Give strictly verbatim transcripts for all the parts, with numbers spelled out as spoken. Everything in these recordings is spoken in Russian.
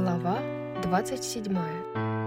Глава двадцать седьмая.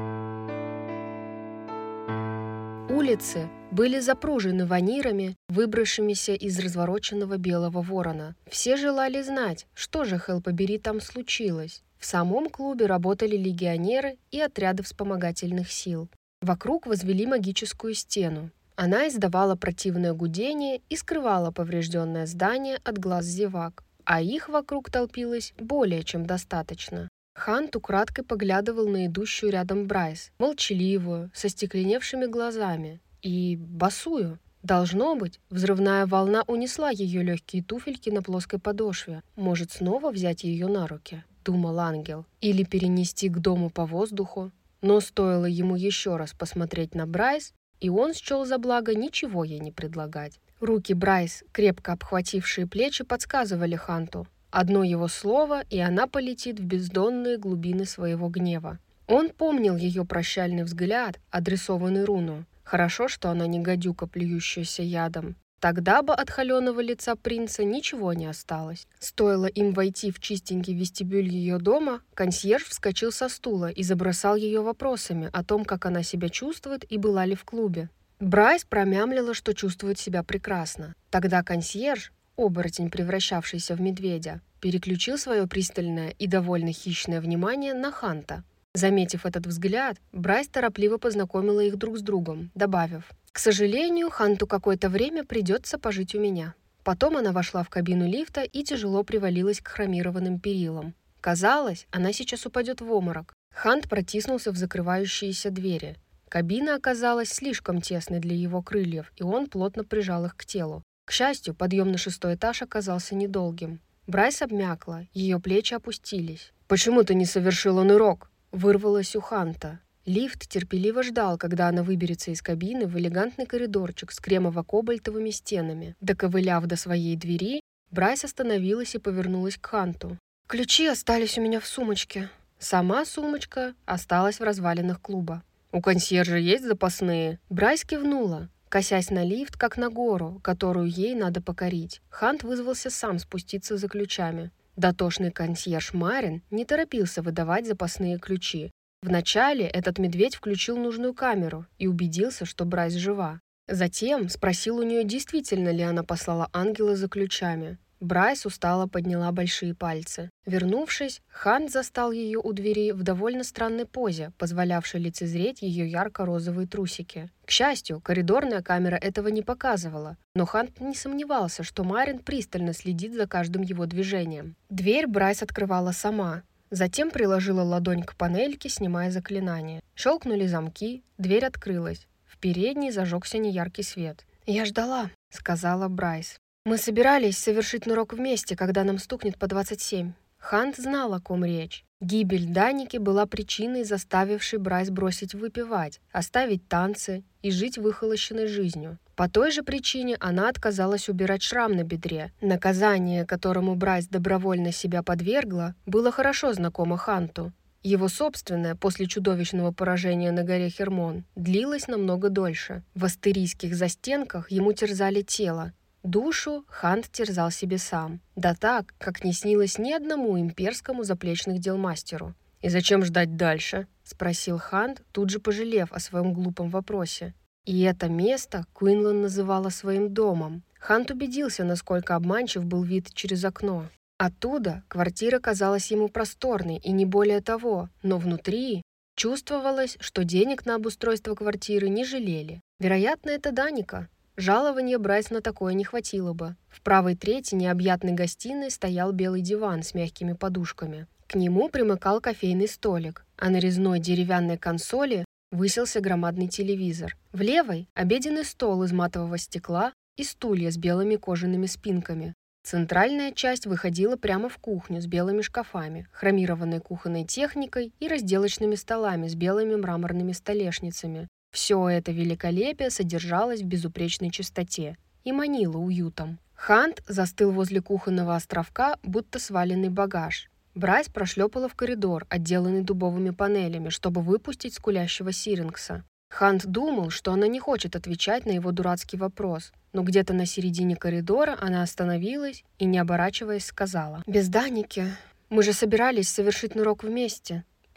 Улицы были запружены ванирами, выбравшимися из развороченного белого ворона. Все желали знать, что же, хелл побери, там случилось. В самом клубе работали легионеры и отряды вспомогательных сил. Вокруг возвели магическую стену. Она издавала противное гудение и скрывала поврежденное здание от глаз зевак, а их вокруг толпилось более чем достаточно. Хант украдкой поглядывал на идущую рядом Брайс, молчаливую, со стекленевшими глазами, и босую. Должно быть, взрывная волна унесла ее легкие туфельки на плоской подошве. Может, снова взять ее на руки, думал ангел, или перенести к дому по воздуху. Но стоило ему еще раз посмотреть на Брайс, и он счел за благо ничего ей не предлагать. Руки Брайс, крепко обхватившие плечи, подсказывали Ханту. Одно его слово, и она полетит в бездонные глубины своего гнева. Он помнил ее прощальный взгляд, адресованный Руну. Хорошо, что она не гадюка, плюющаяся ядом. Тогда бы от холеного лица принца ничего не осталось. Стоило им войти в чистенький вестибюль ее дома, консьерж вскочил со стула и забросал ее вопросами о том, как она себя чувствует и была ли в клубе. Брайс промямлила, что чувствует себя прекрасно. Тогда консьерж, оборотень, превращавшийся в медведя, переключил свое пристальное и довольно хищное внимание на Ханта. Заметив этот взгляд, Брайс торопливо познакомила их друг с другом, добавив: «К сожалению, Ханту какое-то время придется пожить у меня». Потом она вошла в кабину лифта и тяжело привалилась к хромированным перилам. Казалось, она сейчас упадет в обморок. Хант протиснулся в закрывающиеся двери. Кабина оказалась слишком тесной для его крыльев, и он плотно прижал их к телу. К счастью, подъем на шестой этаж оказался недолгим. Брайс обмякла, ее плечи опустились. «Почему ты не совершила нырок?» — вырвалось у Ханта. Лифт терпеливо ждал, когда она выберется из кабины в элегантный коридорчик с кремово-кобальтовыми стенами. Доковыляв до своей двери, Брайс остановилась и повернулась к Ханту. «Ключи остались у меня в сумочке». Сама сумочка осталась в развалинах клуба. «У консьержа есть запасные?» Брайс кивнула, косясь на лифт, как на гору, которую ей надо покорить. Хант вызвался сам спуститься за ключами. Дотошный консьерж Марин не торопился выдавать запасные ключи. Вначале этот медведь включил нужную камеру и убедился, что Брайс жива. Затем спросил у нее, действительно ли она послала ангела за ключами. Брайс устало подняла большие пальцы. Вернувшись, Хант застал ее у двери в довольно странной позе, позволявшей лицезреть ее ярко-розовые трусики. К счастью, коридорная камера этого не показывала, но Хант не сомневался, что Марин пристально следит за каждым его движением. Дверь Брайс открывала сама. Затем приложила ладонь к панельке, снимая заклинание. Щелкнули замки, дверь открылась. В передней зажегся неяркий свет. «Я ждала», — сказала Брайс. «Мы собирались совершить нырок вместе, когда нам стукнет по двадцать семь». Хант знал, о ком речь. Гибель Даники была причиной, заставившей Брайс бросить выпивать, оставить танцы и жить выхолощенной жизнью. По той же причине она отказалась убирать шрам на бедре. Наказание, которому Брайс добровольно себя подвергла, было хорошо знакомо Ханту. Его собственное, после чудовищного поражения на горе Хермон, длилось намного дольше. В астерийских застенках ему терзали тело. Душу Хант терзал себе сам. Да так, как не снилось ни одному имперскому заплечных дел мастеру. «И зачем ждать дальше?» — спросил Хант, тут же пожалев о своем глупом вопросе. И это место Куинлан называла своим домом. Хант убедился, насколько обманчив был вид через окно. Оттуда квартира казалась ему просторной и не более того, но внутри чувствовалось, что денег на обустройство квартиры не жалели. Вероятно, это Даника. Жалования Брайс на такое не хватило бы. В правой трети необъятной гостиной стоял белый диван с мягкими подушками. К нему примыкал кофейный столик, а на резной деревянной консоли высился громадный телевизор. В левой — обеденный стол из матового стекла и стулья с белыми кожаными спинками. Центральная часть выходила прямо в кухню с белыми шкафами, хромированной кухонной техникой и разделочными столами с белыми мраморными столешницами. Все это великолепие содержалось в безупречной чистоте и манило уютом. Хант застыл возле кухонного островка, будто сваленный багаж. Брайс прошлепала в коридор, отделанный дубовыми панелями, чтобы выпустить скулящего Сирингса. Хант думал, что она не хочет отвечать на его дурацкий вопрос, но где-то на середине коридора она остановилась и, не оборачиваясь, сказала: «Без Даники. Мы же собирались совершить нырок вместе».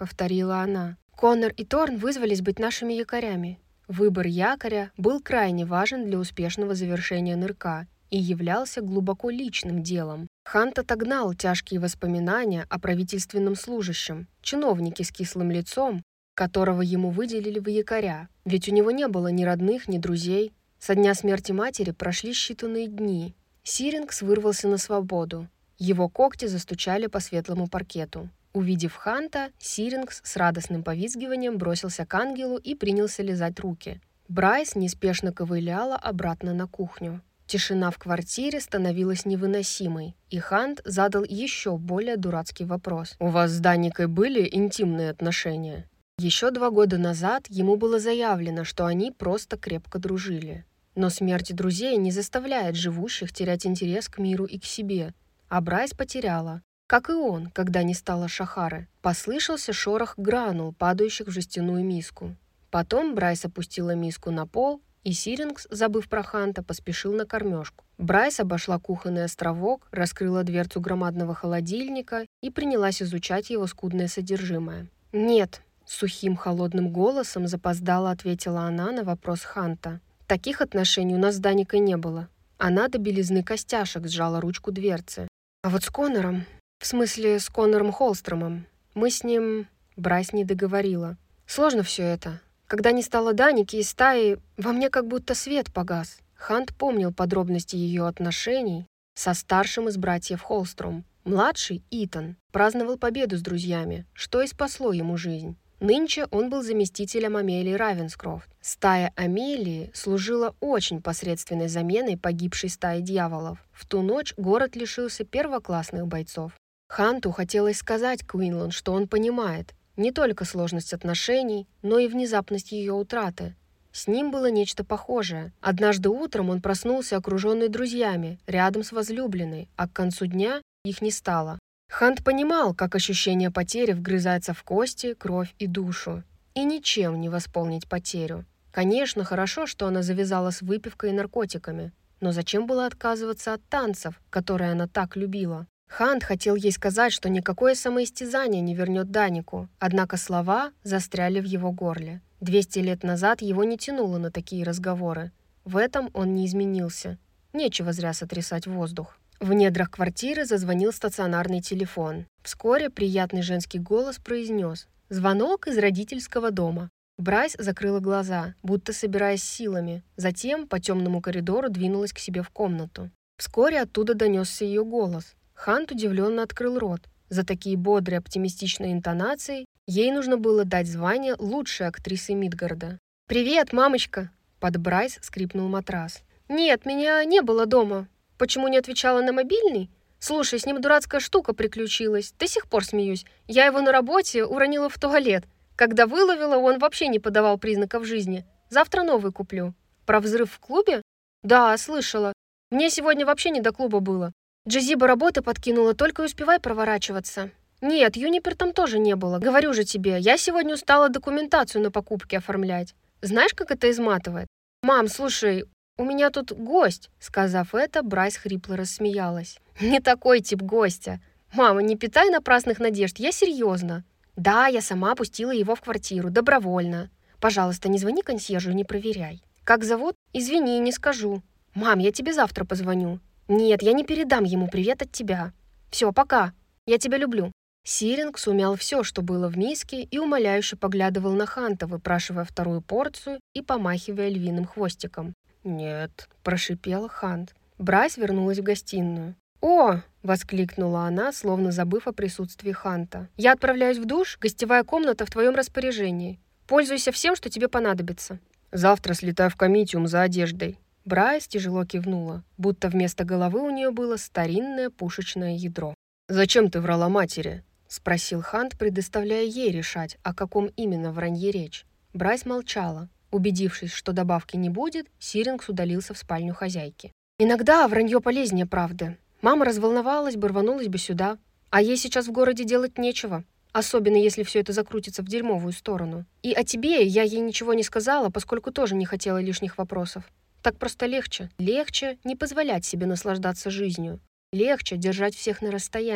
повторила она. «Коннор и Торн вызвались быть нашими якорями». Выбор якоря был крайне важен для успешного завершения нырка и являлся глубоко личным делом. Хант отогнал тяжкие воспоминания о правительственном служащем, чиновнике с кислым лицом, которого ему выделили в якоря, ведь у него не было ни родных, ни друзей. Со дня смерти матери прошли считанные дни. Сирингс вырвался на свободу. Его когти застучали по светлому паркету. Увидев Ханта, Сирингс с радостным повизгиванием бросился к ангелу и принялся лизать руки. Брайс неспешно ковыляла обратно на кухню. Тишина в квартире становилась невыносимой, и Хант задал еще более дурацкий вопрос. «У вас с Даникой были интимные отношения?» Еще два года назад ему было заявлено, что они просто крепко дружили. Но смерть друзей не заставляет живущих терять интерес к миру и к себе. А Брайс потеряла, как и он, когда не стало Шахары. Послышался шорох гранул, падающих в жестяную миску. Потом Брайс опустила миску на пол, и Сирингс, забыв про Ханта, поспешил на кормежку. Брайс обошла кухонный островок, раскрыла дверцу громадного холодильника и принялась изучать его скудное содержимое. «Нет», — сухим холодным голосом запоздало ответила она на вопрос Ханта. «Таких отношений у нас с Даникой не было». Она до белизны костяшек сжала ручку дверцы. «А вот с Коннором, в смысле с Коннором Холстромом, мы с ним...» Брайс не договорила. «Сложно все это. Когда не стало Даники и стаи, во мне как будто свет погас». Хант помнил подробности ее отношений со старшим из братьев Холстром. Младший, Итан, праздновал победу с друзьями, что и спасло ему жизнь. Нынче он был заместителем Амелии Равенскрофт. Стая Амелии служила очень посредственной заменой погибшей стаи дьяволов. В ту ночь город лишился первоклассных бойцов. Ханту хотелось сказать Квинлан, что он понимает не только сложность отношений, но и внезапность ее утраты. С ним было нечто похожее. Однажды утром он проснулся окруженный друзьями, рядом с возлюбленной, а к концу дня их не стало. Хант понимал, как ощущение потери вгрызается в кости, кровь и душу. И ничем не восполнить потерю. Конечно, хорошо, что она завязала с выпивкой и наркотиками. Но зачем было отказываться от танцев, которые она так любила? Хант хотел ей сказать, что никакое самоистязание не вернет Данику, однако слова застряли в его горле. Двести лет назад его не тянуло на такие разговоры. В этом он не изменился. Нечего зря сотрясать воздух. В недрах квартиры зазвонил стационарный телефон. Вскоре приятный женский голос произнес: «Звонок из родительского дома». Брайс закрыла глаза, будто собираясь силами. Затем по темному коридору двинулась к себе в комнату. Вскоре оттуда донесся ее голос. Хант удивленно открыл рот. За такие бодрые, оптимистичные интонации ей нужно было дать звание лучшей актрисы Мидгарда. «Привет, мамочка!» Под Брайс скрипнул матрас. «Нет, меня не было дома. Почему не отвечала на мобильный? Слушай, с ним дурацкая штука приключилась. До сих пор смеюсь. Я его на работе уронила в туалет. Когда выловила, он вообще не подавал признаков жизни. Завтра новый куплю». «Про взрыв в клубе?» «Да, слышала. Мне сегодня вообще не до клуба было. Джазиба работы подкинула, только и успевай проворачиваться». «Нет, Юнипер там тоже не было. Говорю же тебе, я сегодня устала документацию на покупки оформлять. Знаешь, как это изматывает? Мам, слушай, у меня тут гость». Сказав это, Брайс хрипло рассмеялась. «Не такой тип гостя. Мама, не питай напрасных надежд, я серьезно. Да, я сама пустила его в квартиру, добровольно. Пожалуйста, не звони консьержу, не проверяй. Как зовут? Извини, не скажу. Мам, я тебе завтра позвоню. Нет, я не передам ему привет от тебя. Все, пока. Я тебя люблю». Сирингс умял все, что было в миске, и умоляюще поглядывал на Ханта, выпрашивая вторую порцию и помахивая львиным хвостиком. «Нет», — прошипел Хант. Брайс вернулась в гостиную. «О!» — воскликнула она, словно забыв о присутствии Ханта. «Я отправляюсь в душ, гостевая комната в твоем распоряжении. Пользуйся всем, что тебе понадобится». «Завтра слетаю в комитиум за одеждой». Брайс тяжело кивнула, будто вместо головы у нее было старинное пушечное ядро. «Зачем ты врала матери?» — спросил Хант, предоставляя ей решать, о каком именно вранье речь. Брайс молчала. Убедившись, что добавки не будет, Сирингс удалился в спальню хозяйки. «Иногда вранье полезнее правды. Мама разволновалась бы, рванулась бы сюда. А ей сейчас в городе делать нечего. Особенно, если все это закрутится в дерьмовую сторону. И о тебе я ей ничего не сказала, поскольку тоже не хотела лишних вопросов. Так просто легче. Легче не позволять себе наслаждаться жизнью. Легче держать всех на расстоянии.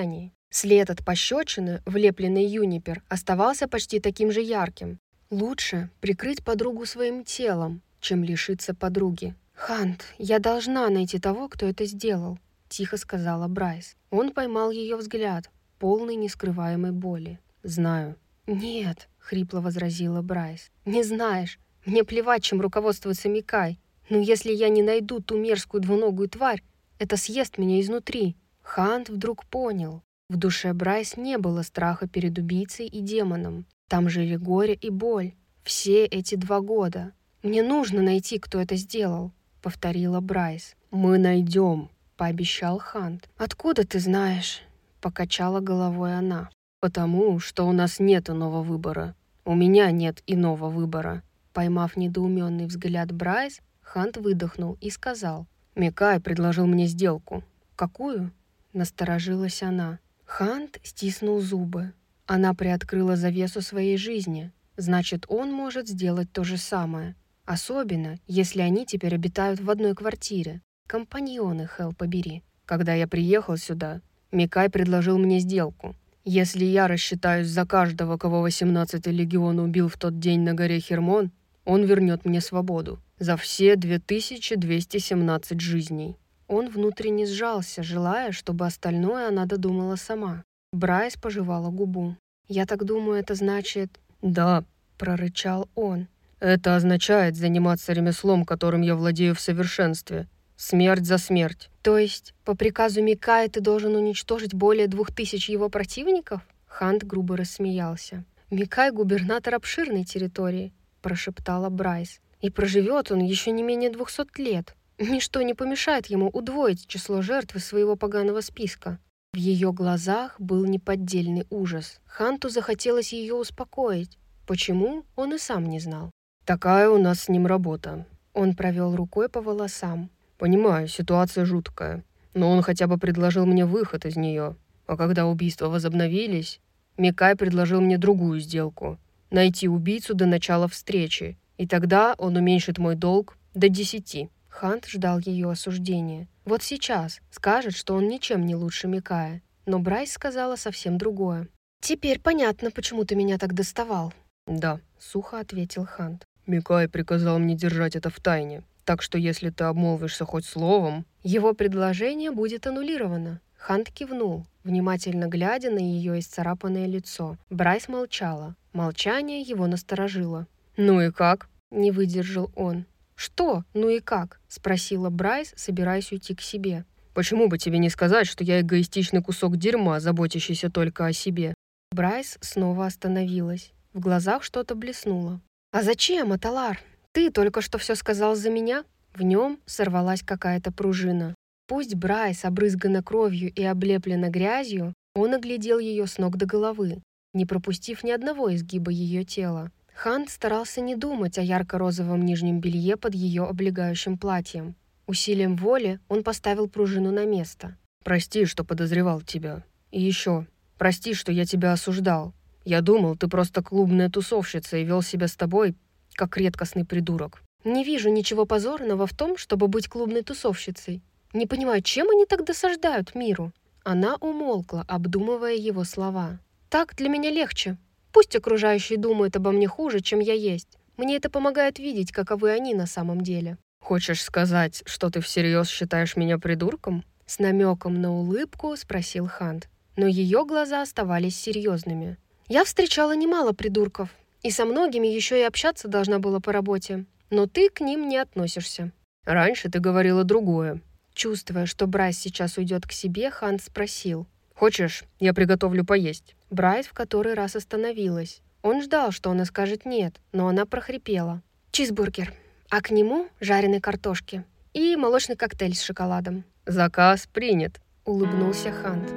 След от пощечины, влепленный Юнипер, оставался почти таким же ярким. Лучше прикрыть подругу своим телом, чем лишиться подруги. «Хант, я должна найти того, кто это сделал», — тихо сказала Брайс. Он поймал ее взгляд, полный нескрываемой боли. «Знаю». «Нет», — хрипло возразила Брайс. «Не знаешь. Мне плевать, чем руководствуется Микай. Но если я не найду ту мерзкую двуногую тварь, это съест меня изнутри». Хант вдруг понял. В душе Брайс не было страха перед убийцей и демоном. Там жили горе и боль. Все эти два года. «Мне нужно найти, кто это сделал», — повторила Брайс. «Мы найдем», — пообещал Хант. «Откуда ты знаешь?» — покачала головой она. «Потому что у нас нет иного выбора. У меня нет иного выбора». Поймав недоуменный взгляд Брайс, Хант выдохнул и сказал. «Микай предложил мне сделку». «Какую?» — насторожилась она. Хант стиснул зубы. Она приоткрыла завесу своей жизни. Значит, он может сделать то же самое. Особенно, если они теперь обитают в одной квартире. Компаньоны, хелл побери. Когда я приехал сюда, Микай предложил мне сделку. Если я рассчитаюсь за каждого, кого восемнадцатый легион убил в тот день на горе Хермон, он вернет мне свободу. За все две тысячи двести семнадцать жизней». Он внутренне сжался, желая, чтобы остальное она додумала сама. Брайс пожевала губу. «Я так думаю, это значит...» «Да», — прорычал он. «Это означает заниматься ремеслом, которым я владею в совершенстве. Смерть за смерть». «То есть, по приказу Микая ты должен уничтожить более двух тысяч его противников?» Хант грубо рассмеялся. «Микай — губернатор обширной территории», — прошептала Брайс. «И проживет он еще не менее двухсот лет. Ничто не помешает ему удвоить число жертв из своего поганого списка». В ее глазах был неподдельный ужас. Ханту захотелось ее успокоить. Почему, он и сам не знал. «Такая у нас с ним работа». Он провел рукой по волосам. «Понимаю, ситуация жуткая, но он хотя бы предложил мне выход из нее. А когда убийства возобновились, Микай предложил мне другую сделку. Найти убийцу до начала встречи, и тогда он уменьшит мой долг до десяти». Хант ждал ее осуждения. Вот сейчас скажет, что он ничем не лучше Микая. Но Брайс сказала совсем другое. «Теперь понятно, почему ты меня так доставал». «Да», — сухо ответил Хант. «Микай приказал мне держать это в тайне. Так что если ты обмолвишься хоть словом...» Его предложение будет аннулировано. Хант кивнул, внимательно глядя на ее исцарапанное лицо. Брайс молчала. Молчание его насторожило. «Ну и как?» — не выдержал он. «Что? Ну и как?» — спросила Брайс, собираясь уйти к себе. «Почему бы тебе не сказать, что я эгоистичный кусок дерьма, заботящийся только о себе?» Брайс снова остановилась. В глазах что-то блеснуло. «А зачем, Аталар? Ты только что все сказал за меня?» В нем сорвалась какая-то пружина. Пусть Брайс обрызгана кровью и облеплена грязью, он оглядел ее с ног до головы, не пропустив ни одного изгиба ее тела. Хант старался не думать о ярко-розовом нижнем белье под ее облегающим платьем. Усилием воли он поставил пружину на место. «Прости, что подозревал тебя. И еще, прости, что я тебя осуждал. Я думал, ты просто клубная тусовщица и вел себя с тобой, как редкостный придурок». «Не вижу ничего позорного в том, чтобы быть клубной тусовщицей. Не понимаю, чем они так досаждают миру?» Она умолкла, обдумывая его слова. «Так для меня легче. Пусть окружающие думают обо мне хуже, чем я есть. Мне это помогает видеть, каковы они на самом деле». «Хочешь сказать, что ты всерьез считаешь меня придурком?» С намеком на улыбку спросил Хант. Но ее глаза оставались серьезными. «Я встречала немало придурков. И со многими еще и общаться должна была по работе. Но ты к ним не относишься». «Раньше ты говорила другое». Чувствуя, что Брайс сейчас уйдет к себе, Хант спросил. «Хочешь, я приготовлю поесть?» Брайс в который раз остановилась. Он ждал, что она скажет «нет», но она прохрипела. «Чизбургер, а к нему жареной картошки и молочный коктейль с шоколадом». «Заказ принят», — улыбнулся Хант.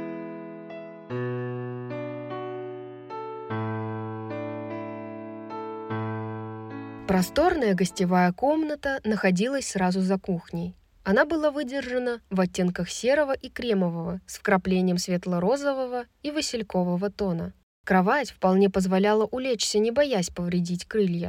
Просторная гостевая комната находилась сразу за кухней. Она была выдержана в оттенках серого и кремового с вкраплением светло-розового и василькового тона. Кровать вполне позволяла улечься, не боясь повредить крылья.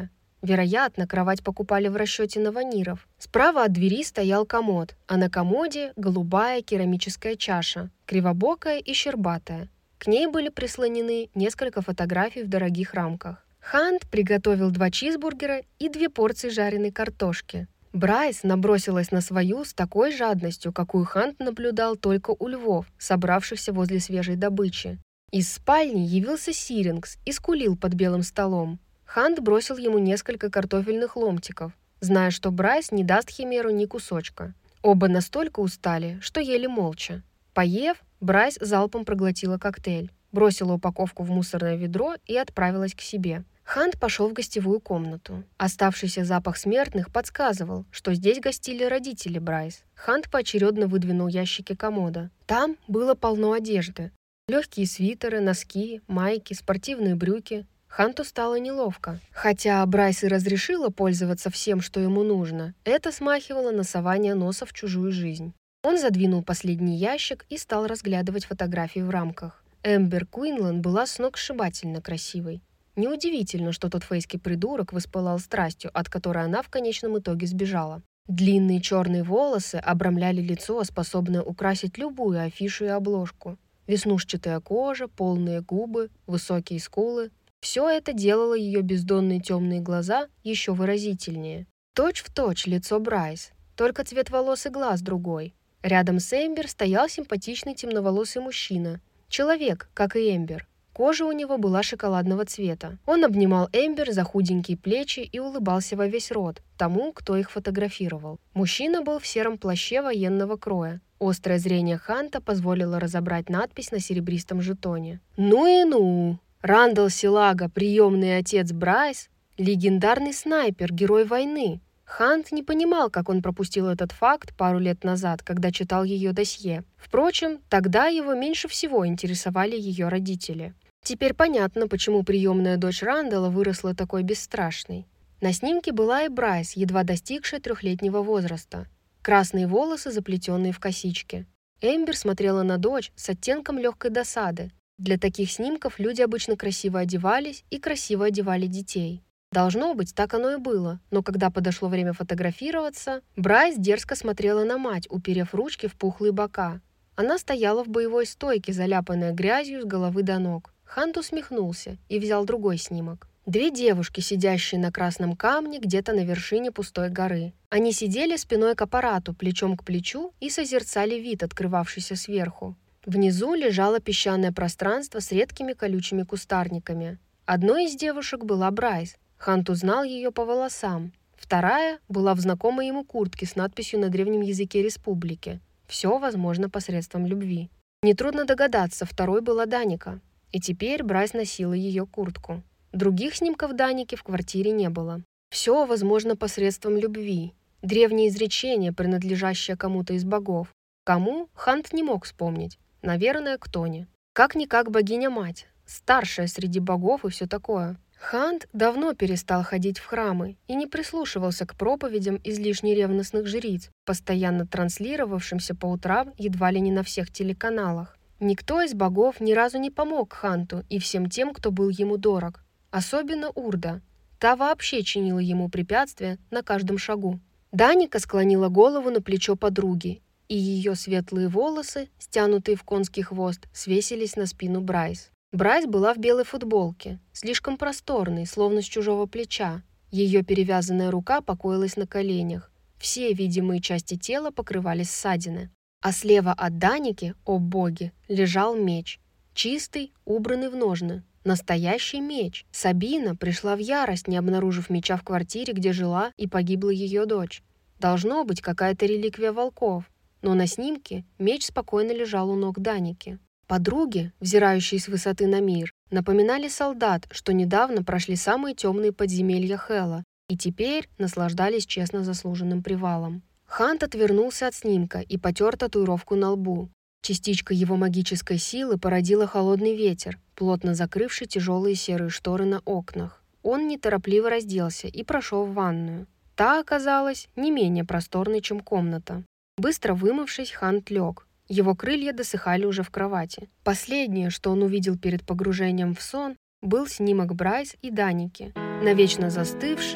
Вероятно, кровать покупали в расчете на ваниров. Справа от двери стоял комод, а на комоде голубая керамическая чаша, кривобокая и щербатая. К ней были прислонены несколько фотографий в дорогих рамках. Хант приготовил два чизбургера и две порции жареной картошки. Брайс набросилась на свою с такой жадностью, какую Хант наблюдал только у львов, собравшихся возле свежей добычи. Из спальни явился Сирингс и скулил под белым столом. Хант бросил ему несколько картофельных ломтиков, зная, что Брайс не даст Химеру ни кусочка. Оба настолько устали, что ели молча. Поев, Брайс залпом проглотила коктейль, бросила упаковку в мусорное ведро и отправилась к себе. Хант пошел в гостевую комнату. Оставшийся запах смертных подсказывал, что здесь гостили родители Брайс. Хант поочередно выдвинул ящики комода. Там было полно одежды. Легкие свитеры, носки, майки, спортивные брюки. Ханту стало неловко. Хотя Брайс и разрешила пользоваться всем, что ему нужно, это смахивало на сование носа в чужую жизнь. Он задвинул последний ящик и стал разглядывать фотографии в рамках. Эмбер Куинлан была сногсшибательно красивой. Неудивительно, что тот фейский придурок воспылал страстью, от которой она в конечном итоге сбежала. Длинные черные волосы обрамляли лицо, способное украсить любую афишу и обложку. Веснушчатая кожа, полные губы, высокие скулы. Все это делало ее бездонные темные глаза еще выразительнее. Точь в точь лицо Брайс, только цвет волос и глаз другой. Рядом с Эмбер стоял симпатичный темноволосый мужчина. Человек, как и Эмбер. Кожа у него была шоколадного цвета. Он обнимал Эмбер за худенькие плечи и улыбался во весь рот тому, кто их фотографировал. Мужчина был в сером плаще военного кроя. Острое зрение Ханта позволило разобрать надпись на серебристом жетоне. «Ну и ну! Рандall Силага, приемный отец Брайс, легендарный снайпер, герой войны». Хант не понимал, как он пропустил этот факт пару лет назад, когда читал ее досье. Впрочем, тогда его меньше всего интересовали ее родители. Теперь понятно, почему приемная дочь Рандалла выросла такой бесстрашной. На снимке была и Брайс, едва достигшая трехлетнего возраста. Красные волосы, заплетенные в косички. Эмбер смотрела на дочь с оттенком легкой досады. Для таких снимков люди обычно красиво одевались и красиво одевали детей. Должно быть, так оно и было, но когда подошло время фотографироваться, Брайс дерзко смотрела на мать, уперев ручки в пухлые бока. Она стояла в боевой стойке, заляпанная грязью с головы до ног. Хант усмехнулся и взял другой снимок. Две девушки, сидящие на красном камне где-то на вершине пустой горы. Они сидели спиной к аппарату, плечом к плечу и созерцали вид, открывавшийся сверху. Внизу лежало песчаное пространство с редкими колючими кустарниками. Одной из девушек была Брайс. Хант узнал ее по волосам. Вторая была в знакомой ему куртке с надписью на древнем языке республики. Все возможно посредством любви. Нетрудно догадаться, второй была Даника. И теперь Брайс носила ее куртку. Других снимков Даники в квартире не было. Все возможно посредством любви. Древнее изречение, принадлежащее кому-то из богов. Кому, Хант не мог вспомнить. Наверное, к Тоне. Как-никак богиня-мать. Старшая среди богов и все такое. Хант давно перестал ходить в храмы и не прислушивался к проповедям излишне ревностных жриц, постоянно транслировавшимся по утрам едва ли не на всех телеканалах. Никто из богов ни разу не помог Ханту и всем тем, кто был ему дорог. Особенно Урда. Та вообще чинила ему препятствия на каждом шагу. Даника склонила голову на плечо подруги, и ее светлые волосы, стянутые в конский хвост, свесились на спину Брайс. Брайс была в белой футболке, слишком просторной, словно с чужого плеча. Ее перевязанная рука покоилась на коленях. Все видимые части тела покрывались ссадины. А слева от Даники, о боги, лежал меч. Чистый, убранный в ножны. Настоящий меч. Сабина пришла в ярость, не обнаружив меча в квартире, где жила и погибла ее дочь. Должно быть какая-то реликвия волков. Но на снимке меч спокойно лежал у ног Даники. Подруги, взирающие с высоты на мир, напоминали солдат, что недавно прошли самые темные подземелья Хэлла и теперь наслаждались честно заслуженным привалом. Хант отвернулся от снимка и потер татуировку на лбу. Частичка его магической силы породила холодный ветер, плотно закрывший тяжелые серые шторы на окнах. Он неторопливо разделся и прошел в ванную. Та оказалась не менее просторной, чем комната. Быстро вымывшись, Хант лег. Его крылья досыхали уже в кровати. Последнее, что он увидел перед погружением в сон, был снимок Брайс и Даники, навечно застывших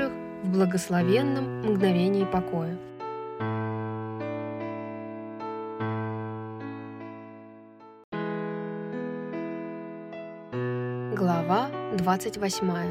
в благословенном мгновении покоя. Глава двадцать восьмая.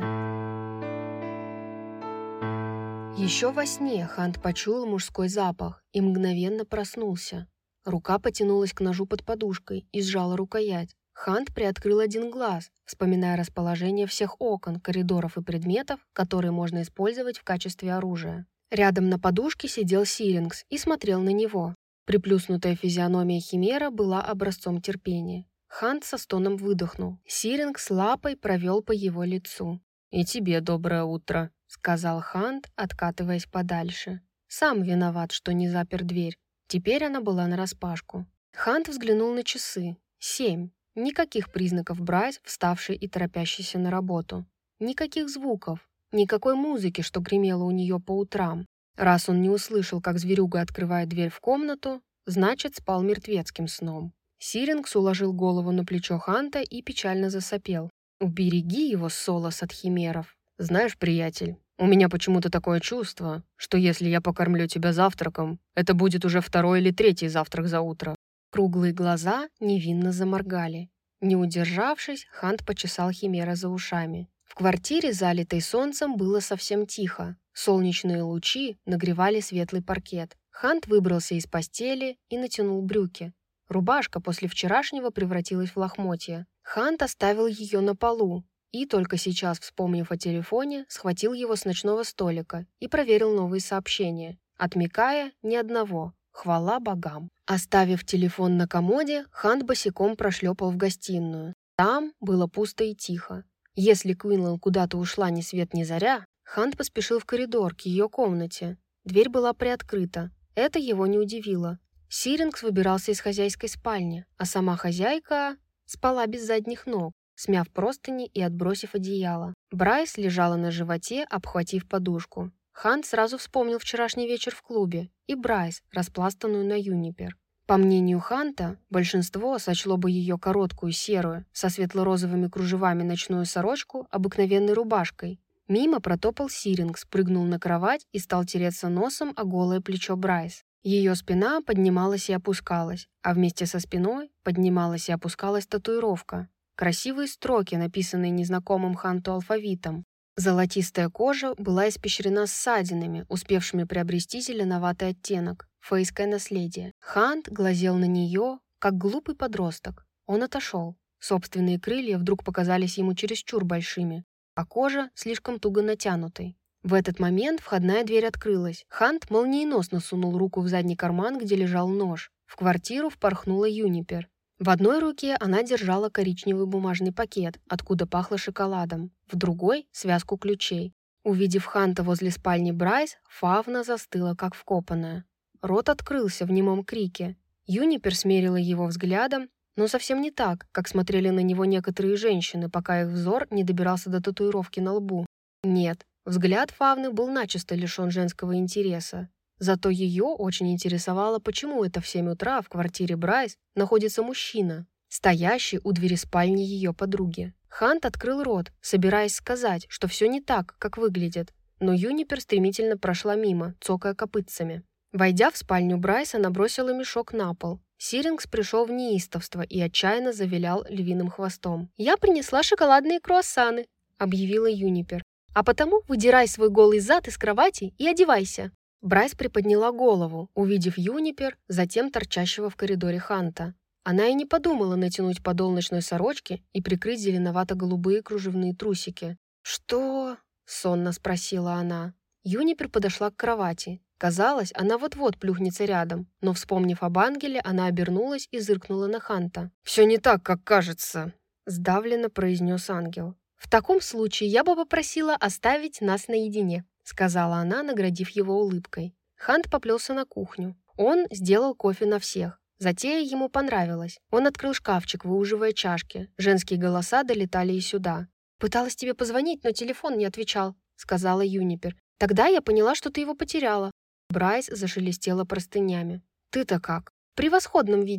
Еще во сне Хант почуял мужской запах и мгновенно проснулся. Рука потянулась к ножу под подушкой и сжала рукоять. Хант приоткрыл один глаз, вспоминая расположение всех окон, коридоров и предметов, которые можно использовать в качестве оружия. Рядом на подушке сидел Сирингс и смотрел на него. Приплюснутая физиономия Химера была образцом терпения. Хант со стоном выдохнул. Сирингс лапой провел по его лицу. «И тебе доброе утро», — сказал Хант, откатываясь подальше. Сам виноват, что не запер дверь. Теперь она была нараспашку. Хант взглянул на часы. Семь. Никаких признаков Брайс, вставшей и торопящейся на работу. Никаких звуков. Никакой музыки, что гремела у нее по утрам. Раз он не услышал, как зверюга открывает дверь в комнату, значит, спал мертвецким сном. Сирингс уложил голову на плечо Ханта и печально засопел. «Убереги его, Солос, от химеров. Знаешь, приятель, у меня почему-то такое чувство, что если я покормлю тебя завтраком, это будет уже второй или третий завтрак за утро». Круглые глаза невинно заморгали. Не удержавшись, Хант почесал химера за ушами. В квартире, залитой солнцем, было совсем тихо. Солнечные лучи нагревали светлый паркет. Хант выбрался из постели и натянул брюки. Рубашка после вчерашнего превратилась в лохмотья. Хант оставил ее на полу и, только сейчас вспомнив о телефоне, схватил его с ночного столика и проверил новые сообщения. От Микая ни одного. Хвала богам. Оставив телефон на комоде, Хант босиком прошлепал в гостиную. Там было пусто и тихо. Если Квинлан куда-то ушла ни свет ни заря, Хант поспешил в коридор к ее комнате. Дверь была приоткрыта. Это его не удивило. Сирингс выбирался из хозяйской спальни, а сама хозяйка спала без задних ног, смяв простыни и отбросив одеяло. Брайс лежала на животе, обхватив подушку. Хант сразу вспомнил вчерашний вечер в клубе и Брайс, распластанную на Юнипер. По мнению Ханта, большинство сочло бы ее короткую, серую, со светло-розовыми кружевами ночную сорочку обыкновенной рубашкой. Мимо протопал Сирингс, прыгнул на кровать и стал тереться носом о голое плечо Брайс. Ее спина поднималась и опускалась, а вместе со спиной поднималась и опускалась татуировка. Красивые строки, написанные незнакомым Ханту алфавитом. Золотистая кожа была испещрена ссадинами, успевшими приобрести зеленоватый оттенок. Фейское наследие. Хант глазел на нее, как глупый подросток. Он отошел. Собственные крылья вдруг показались ему чересчур большими, а кожа слишком туго натянутой. В этот момент входная дверь открылась. Хант молниеносно сунул руку в задний карман, где лежал нож. В квартиру впорхнула Юнипер. В одной руке она держала коричневый бумажный пакет, откуда пахло шоколадом, в другой — связку ключей. Увидев Ханта возле спальни Брайс, Фавна застыла, как вкопанная. Рот открылся в немом крике. Юнипер смерила его взглядом, но совсем не так, как смотрели на него некоторые женщины, пока их взор не добирался до татуировки на лбу. Нет. Взгляд Фавны был начисто лишен женского интереса. Зато ее очень интересовало, почему это в семь утра в квартире Брайс находится мужчина, стоящий у двери спальни ее подруги. Хант открыл рот, собираясь сказать, что все не так, как выглядит, но Юнипер стремительно прошла мимо, цокая копытцами. Войдя в спальню Брайс, она бросила мешок на пол. Сирингс пришел в неистовство и отчаянно завилял львиным хвостом. «Я принесла шоколадные круассаны», — объявила Юнипер. «А потому выдирай свой голый зад из кровати и одевайся». Брайс приподняла голову, увидев Юнипер, затем торчащего в коридоре Ханта. Она и не подумала натянуть подол ночной сорочки и прикрыть зеленовато-голубые кружевные трусики. «Что?» — сонно спросила она. Юнипер подошла к кровати. Казалось, она вот-вот плюхнется рядом, но, вспомнив об ангеле, она обернулась и зыркнула на Ханта. «Все не так, как кажется», — сдавленно произнес ангел. «В таком случае я бы попросила оставить нас наедине», — сказала она, наградив его улыбкой. Хант поплелся на кухню. Он сделал кофе на всех. Затея ему понравилась. Он открыл шкафчик, выуживая чашки. Женские голоса долетали и сюда. «Пыталась тебе позвонить, но телефон не отвечал», — сказала Юнипер. «Тогда я поняла, что ты его потеряла». Брайс зашелестела простынями. «Ты-то как?» «В превосходном виде».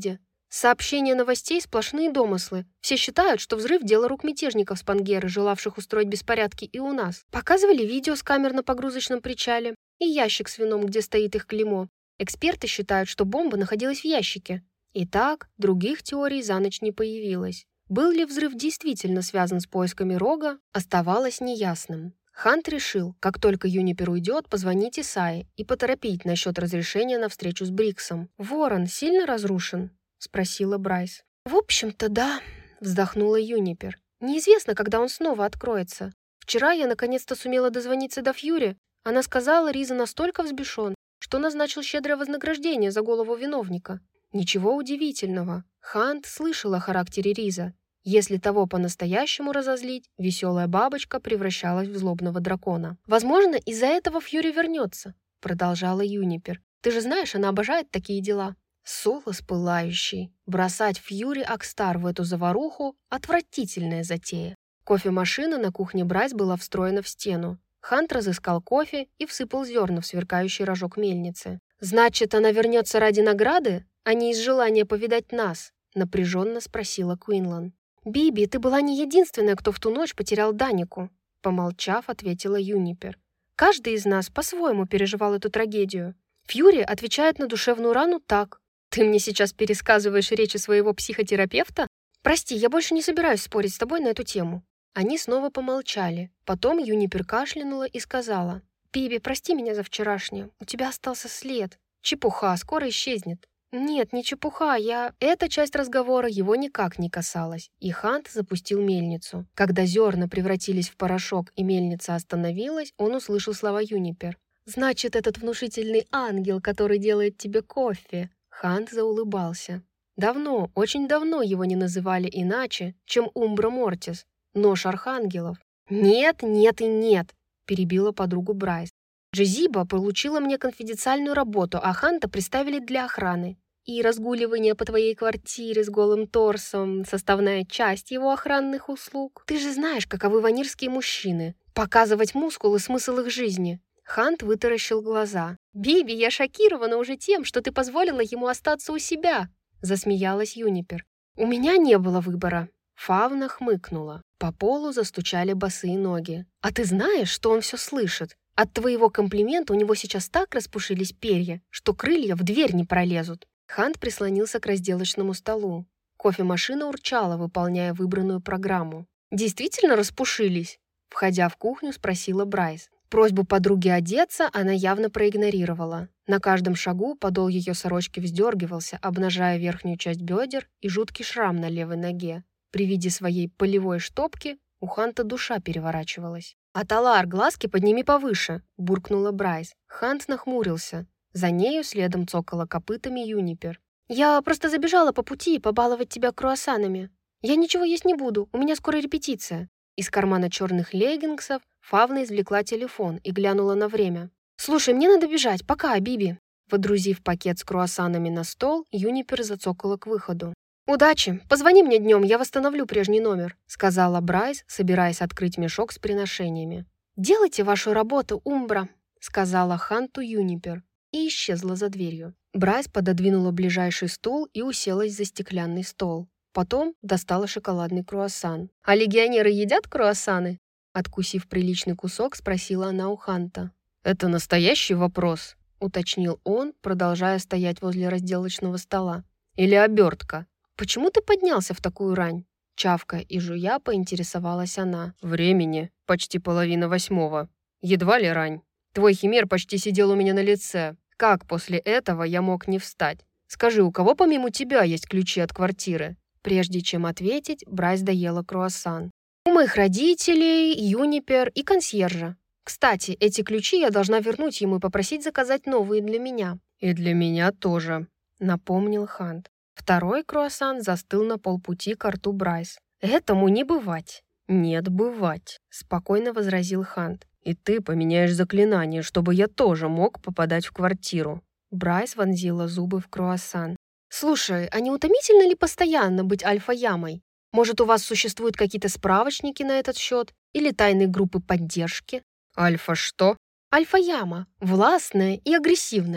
Сообщения новостей — сплошные домыслы. Все считают, что взрыв — дело рук мятежников с Пангеры, желавших устроить беспорядки и у нас. Показывали видео с камер на погрузочном причале и ящик с вином, где стоит их клеймо. Эксперты считают, что бомба находилась в ящике. Итак, других теорий за ночь не появилось. Был ли взрыв действительно связан с поисками Рога, оставалось неясным. Хант решил, как только Юнипер уйдет, позвонить Исае и поторопить насчет разрешения на встречу с Бриксом. «Ворон сильно разрушен?» — спросила Брайс. «В общем-то, да», — вздохнула Юнипер. «Неизвестно, когда он снова откроется. Вчера я наконец-то сумела дозвониться до Фьюри. Она сказала, Риза настолько взбешен, что назначил щедрое вознаграждение за голову виновника. Ничего удивительного. Хант слышал о характере Риза. Если того по-настоящему разозлить, веселая бабочка превращалась в злобного дракона. «Возможно, из-за этого Фьюри вернется», — продолжала Юнипер. «Ты же знаешь, она обожает такие дела». Солос пылающий. Бросать Фьюри Акстар в эту заваруху — отвратительная затея. Кофемашина на кухне Брайс была встроена в стену. Хант разыскал кофе и всыпал зерна в сверкающий рожок мельницы. «Значит, она вернется ради награды, а не из желания повидать нас?» — напряженно спросила Куинлан. «Биби, ты была не единственная, кто в ту ночь потерял Данику», — помолчав, ответила Юнипер. «Каждый из нас по-своему переживал эту трагедию. Фьюри отвечает на душевную рану так. Ты мне сейчас пересказываешь речи своего психотерапевта? Прости, я больше не собираюсь спорить с тобой на эту тему». Они снова помолчали. Потом Юнипер кашлянула и сказала: «Биби, прости меня за вчерашнее. У тебя остался след. Чепуха, скоро исчезнет». «Нет, не чепуха, я...» Эта часть разговора его никак не касалась, и Хант запустил мельницу. Когда зерна превратились в порошок и мельница остановилась, он услышал слова Юнипер. «Значит, этот внушительный ангел, который делает тебе кофе...» Хант заулыбался. Давно, очень давно его не называли иначе, чем Умбра Мортис, нож архангелов. «Нет, нет и нет», — перебила подругу Брайс. «Джезиба получила мне конфиденциальную работу, а Ханта приставили для охраны. И разгуливание по твоей квартире с голым торсом — составная часть его охранных услуг. Ты же знаешь, каковы ванирские мужчины. Показывать мускулы — смысл их жизни». Хант вытаращил глаза. «Биби, я шокирована уже тем, что ты позволила ему остаться у себя», — засмеялась Юнипер. «У меня не было выбора». Фавна хмыкнула. По полу застучали босые ноги. «А ты знаешь, что он все слышит? От твоего комплимента у него сейчас так распушились перья, что крылья в дверь не пролезут». Хант прислонился к разделочному столу. Кофемашина урчала, выполняя выбранную программу. «Действительно распушились?» Входя в кухню, спросила Брайс. Просьбу подруги одеться она явно проигнорировала. На каждом шагу подол ее сорочки вздергивался, обнажая верхнюю часть бедер и жуткий шрам на левой ноге. При виде своей полевой штопки у Ханта душа переворачивалась. «Аталар, глазки подними повыше!» — буркнула Брайс. Хант нахмурился. За нею следом цокала копытами Юнипер. «Я просто забежала по пути побаловать тебя круассанами. Я ничего есть не буду, у меня скоро репетиция». Из кармана черных леггинсов Фавна извлекла телефон и глянула на время. «Слушай, мне надо бежать, пока, Биби». Водрузив пакет с круассанами на стол, Юнипер зацокала к выходу. «Удачи! Позвони мне днем, я восстановлю прежний номер», сказала Брайс, собираясь открыть мешок с приношениями. «Делайте вашу работу, Умбра», сказала Ханту Юнипер и исчезла за дверью. Брайс пододвинула ближайший стул и уселась за стеклянный стол. Потом достала шоколадный круассан. «А легионеры едят круассаны?» Откусив приличный кусок, спросила она у Ханта. «Это настоящий вопрос», уточнил он, продолжая стоять возле разделочного стола. «Или обертка?» «Почему ты поднялся в такую рань?» Чавкая и жуя, поинтересовалась она. «Времени почти половина восьмого. Едва ли рань. Твой химер почти сидел у меня на лице. Как после этого я мог не встать? Скажи, у кого помимо тебя есть ключи от квартиры?» Прежде чем ответить, Брайс доела круассан. «У моих родителей, Юнипер и консьержа. Кстати, эти ключи я должна вернуть ему и попросить заказать новые для меня». «И для меня тоже», — напомнил Хант. Второй круассан застыл на полпути к рту Брайс. «Этому не бывать». «Нет, бывать», — спокойно возразил Хант. «И ты поменяешь заклинание, чтобы я тоже мог попадать в квартиру». Брайс вонзила зубы в круассан. «Слушай, а не утомительно ли постоянно быть альфа-ямой? Может, у вас существуют какие-то справочники на этот счет? Или тайные группы поддержки?» «Альфа что?» «Альфа-яма. Властная и агрессивная».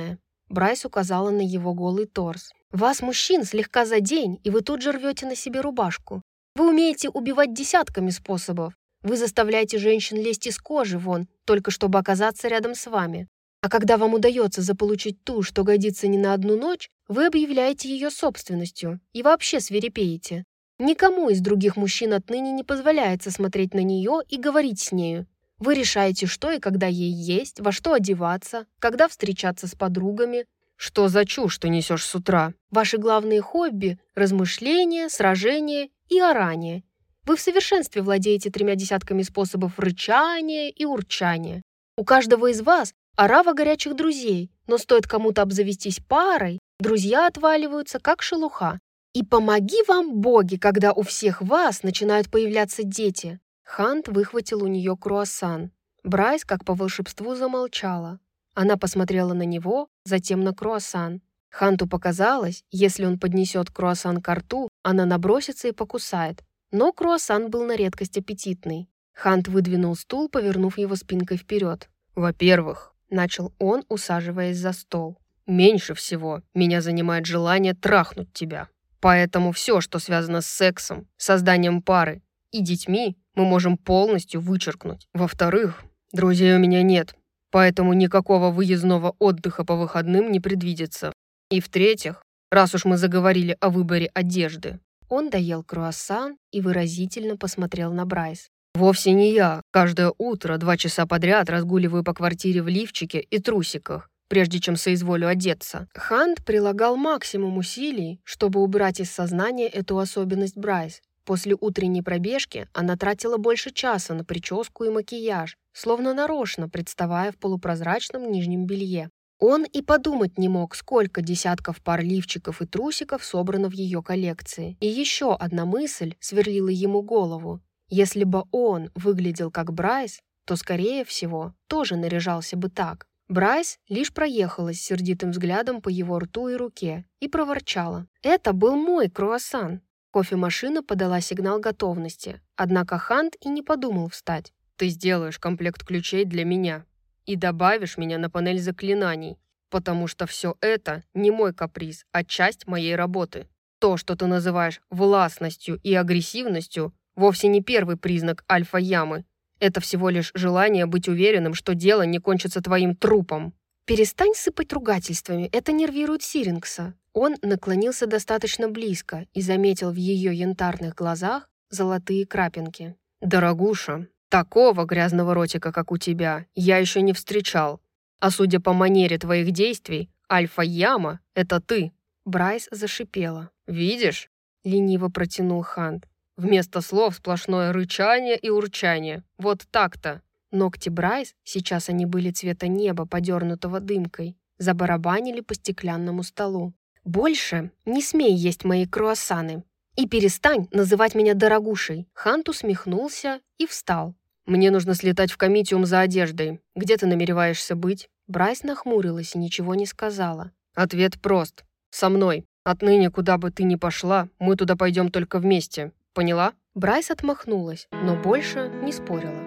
Брайс указала на его голый торс. «Вас, мужчин, слегка за день, и вы тут же рвете на себе рубашку. Вы умеете убивать десятками способов. Вы заставляете женщин лезть из кожи вон, только чтобы оказаться рядом с вами. А когда вам удается заполучить ту, что годится не на одну ночь, вы объявляете ее собственностью и вообще свирепеете. Никому из других мужчин отныне не позволяется смотреть на нее и говорить с нею. Вы решаете, что и когда ей есть, во что одеваться, когда встречаться с подругами». «Что за чушь ты несешь с утра?» «Ваши главные хобби – размышления, сражения и орание. Вы в совершенстве владеете тремя десятками способов рычания и урчания. У каждого из вас орава горячих друзей, но стоит кому-то обзавестись парой, друзья отваливаются, как шелуха. И помоги вам боги, когда у всех вас начинают появляться дети». Хант выхватил у нее круассан. Брайс, как по волшебству, замолчала. Она посмотрела на него, затем на круассан. Ханту показалось, если он поднесет круассан ко рту, она набросится и покусает. Но круассан был на редкость аппетитный. Хант выдвинул стул, повернув его спинкой вперед. «Во-первых», — начал он, усаживаясь за стол, «меньше всего меня занимает желание трахнуть тебя. Поэтому все, что связано с сексом, созданием пары и детьми, мы можем полностью вычеркнуть. Во-вторых, друзей у меня нет, поэтому никакого выездного отдыха по выходным не предвидится. И в-третьих, раз уж мы заговорили о выборе одежды». Он доел круассан и выразительно посмотрел на Брайс. «Вовсе не я. Каждое утро два часа подряд разгуливаю по квартире в лифчике и трусиках, прежде чем соизволю одеться». Хант прилагал максимум усилий, чтобы убрать из сознания эту особенность Брайс. После утренней пробежки она тратила больше часа на прическу и макияж, словно нарочно представая в полупрозрачном нижнем белье. Он и подумать не мог, сколько десятков пар лифчиков и трусиков собрано в ее коллекции. И еще одна мысль сверлила ему голову. Если бы он выглядел как Брайс, то, скорее всего, тоже наряжался бы так. Брайс лишь проехалась сердитым взглядом по его рту и руке и проворчала. «Это был мой круассан». Кофемашина подала сигнал готовности, однако Хант и не подумал встать. «Ты сделаешь комплект ключей для меня и добавишь меня на панель заклинаний, потому что все это не мой каприз, а часть моей работы. То, что ты называешь властностью и агрессивностью, вовсе не первый признак альфа-ямы. Это всего лишь желание быть уверенным, что дело не кончится твоим трупом». «Перестань сыпать ругательствами, это нервирует Сирингса». Он наклонился достаточно близко и заметил в ее янтарных глазах золотые крапинки. «Дорогуша, такого грязного ротика, как у тебя, я еще не встречал. А судя по манере твоих действий, альфа-яма — это ты». Брайс зашипела. «Видишь?» — лениво протянул Хант. «Вместо слов сплошное рычание и урчание. Вот так-то». Ногти Брайс, сейчас они были цвета неба, подернутого дымкой, забарабанили по стеклянному столу. «Больше не смей есть мои круассаны. И перестань называть меня дорогушей». Хант усмехнулся и встал. «Мне нужно слетать в комитиум за одеждой. Где ты намереваешься быть?» Брайс нахмурилась и ничего не сказала. «Ответ прост. Со мной. Отныне, куда бы ты ни пошла, мы туда пойдем только вместе. Поняла?» Брайс отмахнулась, но больше не спорила.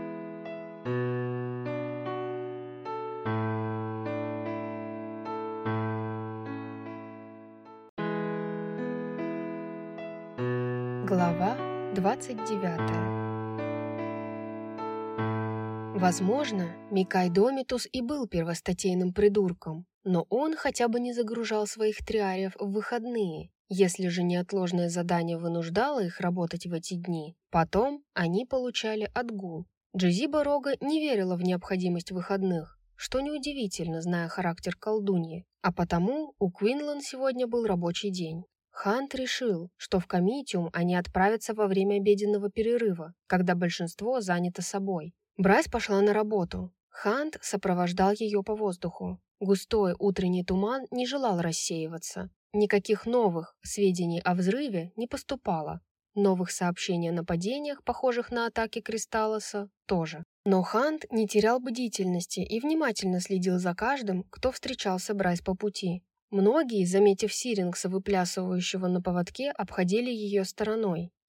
Глава двадцать девятая. Возможно, Микай Домитус и был первостатейным придурком, но он хотя бы не загружал своих триариев в выходные. Если же неотложное задание вынуждало их работать в эти дни, потом они получали отгул. Джезиба Рога не верила в необходимость выходных, что неудивительно, зная характер колдуньи, а потому у Квинлан сегодня был рабочий день. Хант решил, что в комитиум они отправятся во время обеденного перерыва, когда большинство занято собой. Брайс пошла на работу. Хант сопровождал ее по воздуху. Густой утренний туман не желал рассеиваться. Никаких новых сведений о взрыве не поступало. Новых сообщений о нападениях, похожих на атаки Кристаллоса, тоже. Но Хант не терял бдительности и внимательно следил за каждым, кто встречался Брайс по пути. Многие, заметив Сирингса, выплясывающего на поводке, обходили ее стороной.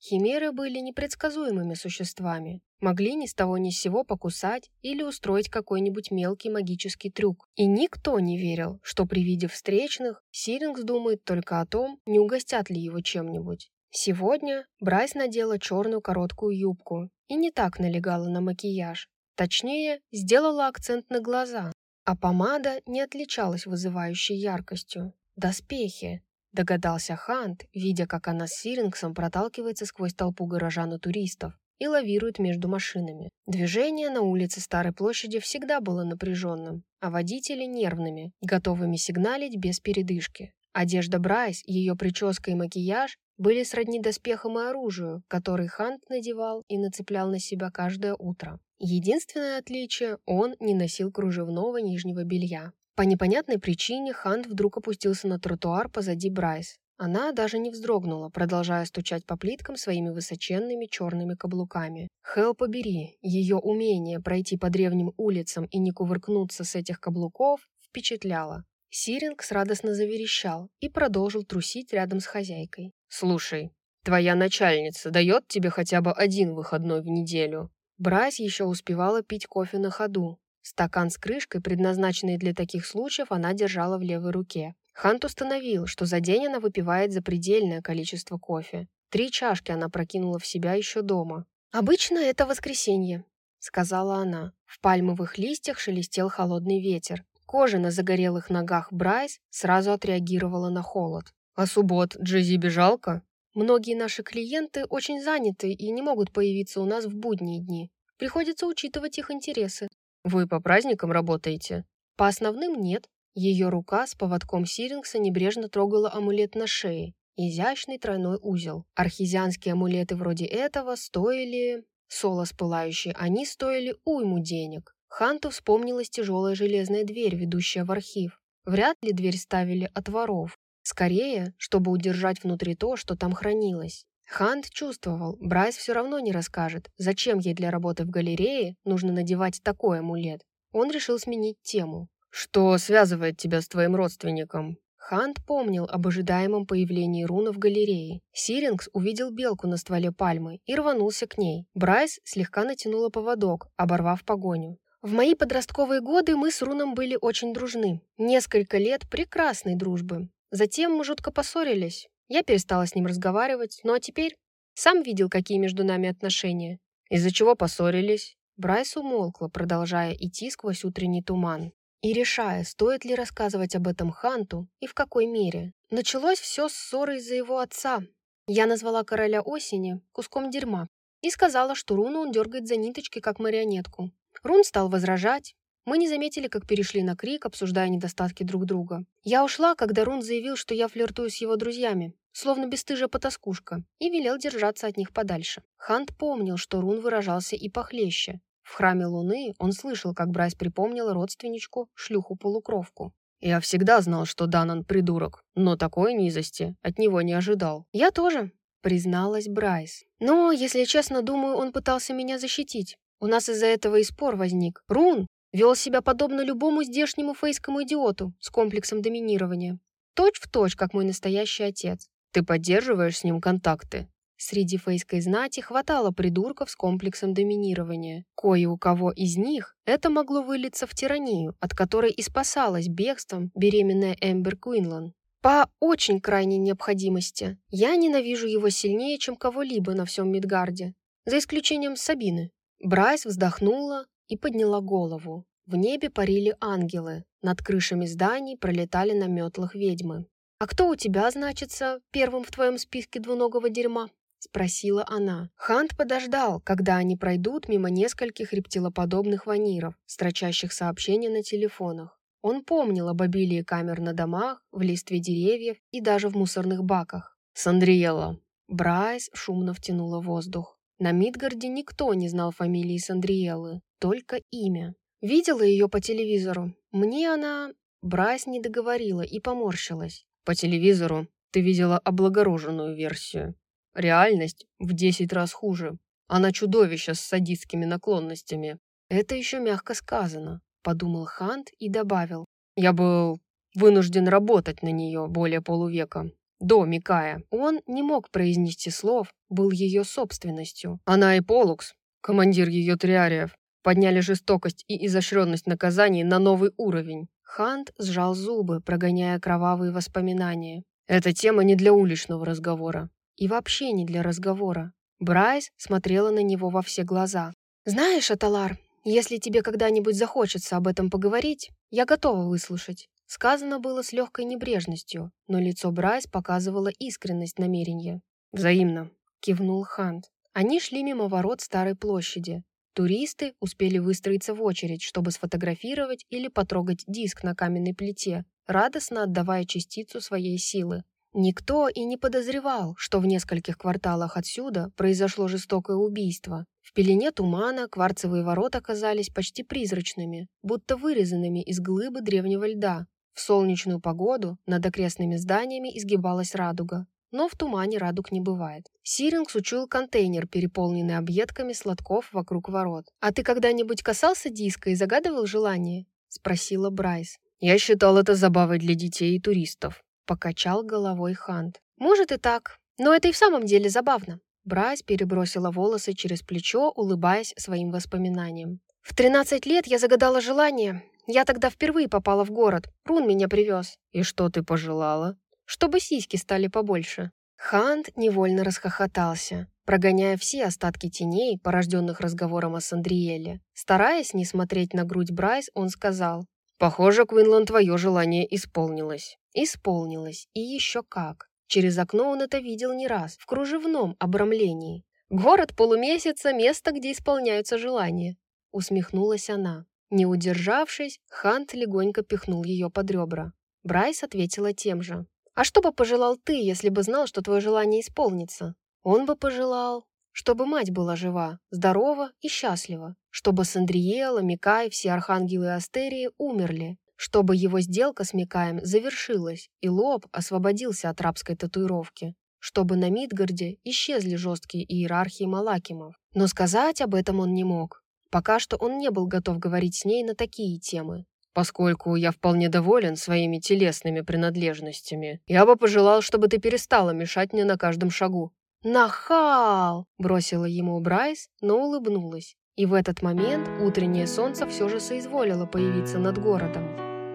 Химеры были непредсказуемыми существами, могли ни с того ни с сего покусать или устроить какой-нибудь мелкий магический трюк. И никто не верил, что при виде встречных Сирингс думает только о том, не угостят ли его чем-нибудь. Сегодня Брайс надела черную короткую юбку и не так налегала на макияж. Точнее, сделала акцент на глаза, а помада не отличалась вызывающей яркостью. «Доспехи», — догадался Хант, видя, как она с Сирингсом проталкивается сквозь толпу горожан и туристов и лавирует между машинами. Движение на улице Старой площади всегда было напряженным, а водители — нервными, готовыми сигналить без передышки. Одежда Брайс, ее прическа и макияж были сродни доспехам и оружию, который Хант надевал и нацеплял на себя каждое утро. Единственное отличие – он не носил кружевного нижнего белья. По непонятной причине Хант вдруг опустился на тротуар позади Брайс. Она даже не вздрогнула, продолжая стучать по плиткам своими высоченными черными каблуками. Хелл побери, ее умение пройти по древним улицам и не кувыркнуться с этих каблуков впечатляло. Сирингс радостно заверещал и продолжил трусить рядом с хозяйкой. «Слушай, твоя начальница дает тебе хотя бы один выходной в неделю?» Брайс еще успевала пить кофе на ходу. Стакан с крышкой, предназначенный для таких случаев, она держала в левой руке. Хант установил, что за день она выпивает запредельное количество кофе. Три чашки она прокинула в себя еще дома. «Обычно это воскресенье», — сказала она. В пальмовых листьях шелестел холодный ветер. Кожа на загорелых ногах Брайс сразу отреагировала на холод. «А суббот Джези-бежалка?» «Многие наши клиенты очень заняты и не могут появиться у нас в будние дни. Приходится учитывать их интересы». «Вы по праздникам работаете?» «По основным нет». Ее рука с поводком Сирингса небрежно трогала амулет на шее. Изящный тройной узел. Архизианские амулеты вроде этого стоили... Солос пылающий, они стоили уйму денег. Ханту вспомнилась тяжелая железная дверь, ведущая в архив. Вряд ли дверь ставили от воров. Скорее, чтобы удержать внутри то, что там хранилось. Хант чувствовал, Брайс все равно не расскажет, зачем ей для работы в галерее нужно надевать такой амулет. Он решил сменить тему. «Что связывает тебя с твоим родственником?» Хант помнил об ожидаемом появлении руна в галерее. Сирингс увидел белку на стволе пальмы и рванулся к ней. Брайс слегка натянула поводок, оборвав погоню. В мои подростковые годы мы с Руном были очень дружны. Несколько лет прекрасной дружбы. Затем мы жутко поссорились. Я перестала с ним разговаривать. Ну а теперь сам видел, какие между нами отношения. Из-за чего поссорились? Брайс умолкла, продолжая идти сквозь утренний туман и решая, стоит ли рассказывать об этом Ханту и в какой мере. Началось все с ссоры из-за его отца. Я назвала короля осени куском дерьма и сказала, что Руну он дергает за ниточки, как марионетку. Рун стал возражать. Мы не заметили, как перешли на крик, обсуждая недостатки друг друга. Я ушла, когда Рун заявил, что я флиртую с его друзьями, словно бесстыжая потаскушка, и велел держаться от них подальше. Хант помнил, что Рун выражался и похлеще. В храме Луны он слышал, как Брайс припомнила родственничку, шлюху-полукровку. «Я всегда знал, что Данан придурок, но такой низости от него не ожидал». «Я тоже», — призналась Брайс. «Но, если честно, думаю, он пытался меня защитить. У нас из-за этого и спор возник. Рун вел себя подобно любому здешнему фейскому идиоту с комплексом доминирования. Точь в точь, как мой настоящий отец. Ты поддерживаешь с ним контакты?» Среди фейской знати хватало придурков с комплексом доминирования. Кое у кого из них это могло вылиться в тиранию, от которой и спасалась бегством беременная Эмбер Куинлан. По очень крайней необходимости. Я ненавижу его сильнее, чем кого-либо на всем Мидгарде. За исключением Сабины. Брайс вздохнула и подняла голову. В небе парили ангелы. Над крышами зданий пролетали на метлах ведьмы. «А кто у тебя значится первым в твоем списке двуногого дерьма?» — спросила она. Хант подождал, когда они пройдут мимо нескольких рептилоподобных ваниров, строчащих сообщения на телефонах. Он помнил об обилии камер на домах, в листве деревьев и даже в мусорных баках. «Сандриэлла». Брайс шумно втянула воздух. На Мидгарде никто не знал фамилии Сандриэллы, только имя. Видела ее по телевизору. Мне она... Брайс не договорила и поморщилась. По телевизору ты видела облагороженную версию. Реальность в десять раз хуже. Она чудовище с садистскими наклонностями. Это еще мягко сказано, подумал Хант и добавил. Я был вынужден работать на нее более полувека. до Микая. Он не мог произнести слов, был ее собственностью. Она и Полукс, командир ее триариев, подняли жестокость и изощренность наказаний на новый уровень. Хант сжал зубы, прогоняя кровавые воспоминания. Эта тема не для уличного разговора. И вообще не для разговора. Брайс смотрела на него во все глаза. «Знаешь, Аталар, если тебе когда-нибудь захочется об этом поговорить, я готова выслушать». Сказано было с легкой небрежностью, но лицо Брайс показывало искренность намерения. «Взаимно», — кивнул Хант. Они шли мимо ворот старой площади. Туристы успели выстроиться в очередь, чтобы сфотографировать или потрогать диск на каменной плите, радостно отдавая частицу своей силы. Никто и не подозревал, что в нескольких кварталах отсюда произошло жестокое убийство. В пелене тумана кварцевые ворота казались почти призрачными, будто вырезанными из глыбы древнего льда. В солнечную погоду над окрестными зданиями изгибалась радуга. Но в тумане радуг не бывает. Сирингс учуял контейнер, переполненный объедками сладков вокруг ворот. «А ты когда-нибудь касался диска и загадывал желание?» — спросила Брайс. «Я считал это забавой для детей и туристов», — покачал головой Хант. «Может и так, но это и в самом деле забавно». Брайс перебросила волосы через плечо, улыбаясь своим воспоминаниям. «В тринадцать лет я загадала желание. Я тогда впервые попала в город. Рун меня привез». «И что ты пожелала?» «Чтобы сиськи стали побольше». Хант невольно расхохотался, прогоняя все остатки теней, порожденных разговором о Сандриэле. Стараясь не смотреть на грудь Брайс, он сказал: «Похоже, Квинлан, твое желание исполнилось». Исполнилось, и еще как. Через окно он это видел не раз, в кружевном обрамлении. «Город полумесяца — место, где исполняются желания», — усмехнулась она. Не удержавшись, Хант легонько пихнул ее под ребра. Брайс ответила тем же. «А что бы пожелал ты, если бы знал, что твое желание исполнится?» Он бы пожелал, чтобы мать была жива, здорова и счастлива, чтобы Сандриэла, Микай, все архангелы и Астерии умерли, чтобы его сделка с Микаем завершилась, и Лоб освободился от рабской татуировки, чтобы на Мидгарде исчезли жесткие иерархии Малакимов. Но сказать об этом он не мог. Пока что он не был готов говорить с ней на такие темы. «Поскольку я вполне доволен своими телесными принадлежностями, я бы пожелал, чтобы ты перестала мешать мне на каждом шагу». «Нахал!» – бросила ему Брайс, но улыбнулась. И в этот момент утреннее солнце все же соизволило появиться над городом.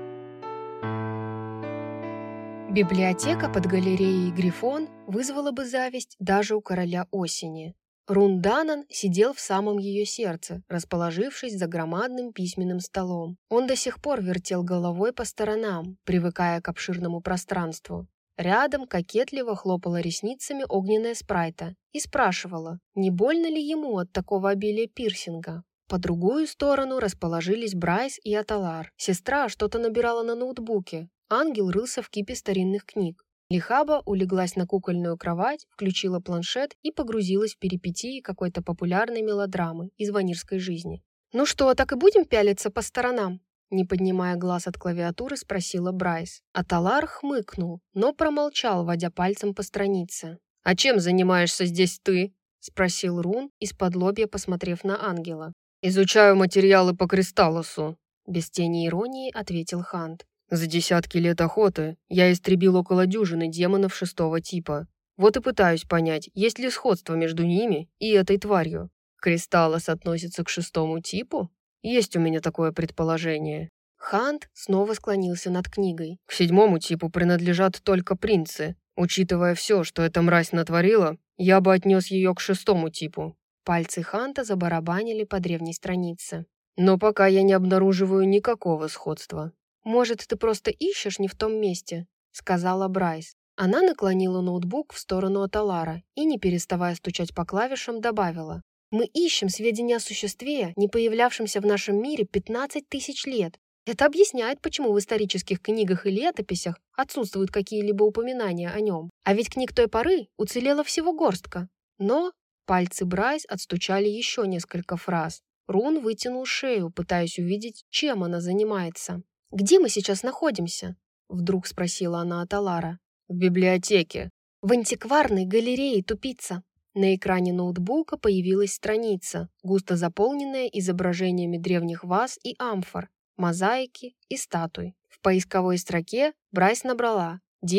Библиотека под галереей Грифон вызвала бы зависть даже у короля осени. Рун Данан сидел в самом ее сердце, расположившись за громадным письменным столом. Он до сих пор вертел головой по сторонам, привыкая к обширному пространству. Рядом кокетливо хлопала ресницами огненная спрайта и спрашивала, не больно ли ему от такого обилия пирсинга. По другую сторону расположились Брайс и Аталар. Сестра что-то набирала на ноутбуке. Ангел рылся в кипе старинных книг. Лихаба улеглась на кукольную кровать, включила планшет и погрузилась в перипетии какой-то популярной мелодрамы из ванирской жизни. «Ну что, так и будем пялиться по сторонам?» Не поднимая глаз от клавиатуры, спросила Брайс. Аталар хмыкнул, но промолчал, водя пальцем по странице. «А чем занимаешься здесь ты?» — спросил Рун, из-под лобья посмотрев на ангела. «Изучаю материалы по Кристаллосу», — без тени иронии ответил Хант. «За десятки лет охоты я истребил около дюжины демонов шестого типа. Вот и пытаюсь понять, есть ли сходство между ними и этой тварью. Кристаллос относится к шестому типу? Есть у меня такое предположение». Хант снова склонился над книгой. «К седьмому типу принадлежат только принцы. Учитывая все, что эта мразь натворила, я бы отнес ее к шестому типу». Пальцы Ханта забарабанили по древней странице. «Но пока я не обнаруживаю никакого сходства». «Может, ты просто ищешь не в том месте?» — сказала Брайс. Она наклонила ноутбук в сторону Аталара и, не переставая стучать по клавишам, добавила. «Мы ищем сведения о существе, не появлявшемся в нашем мире пятнадцать тысяч лет. Это объясняет, почему в исторических книгах и летописях отсутствуют какие-либо упоминания о нем. А ведь книг той поры уцелела всего горстка». Но пальцы Брайс отстучали еще несколько фраз. Рун вытянул шею, пытаясь увидеть, чем она занимается. «Где мы сейчас находимся?» — вдруг спросила она Аталара. «В библиотеке». «В антикварной галерее, тупица». На экране ноутбука появилась страница, густо заполненная изображениями древних ваз и амфор, мозаики и статуй. В поисковой строке Брайс набрала «Демон,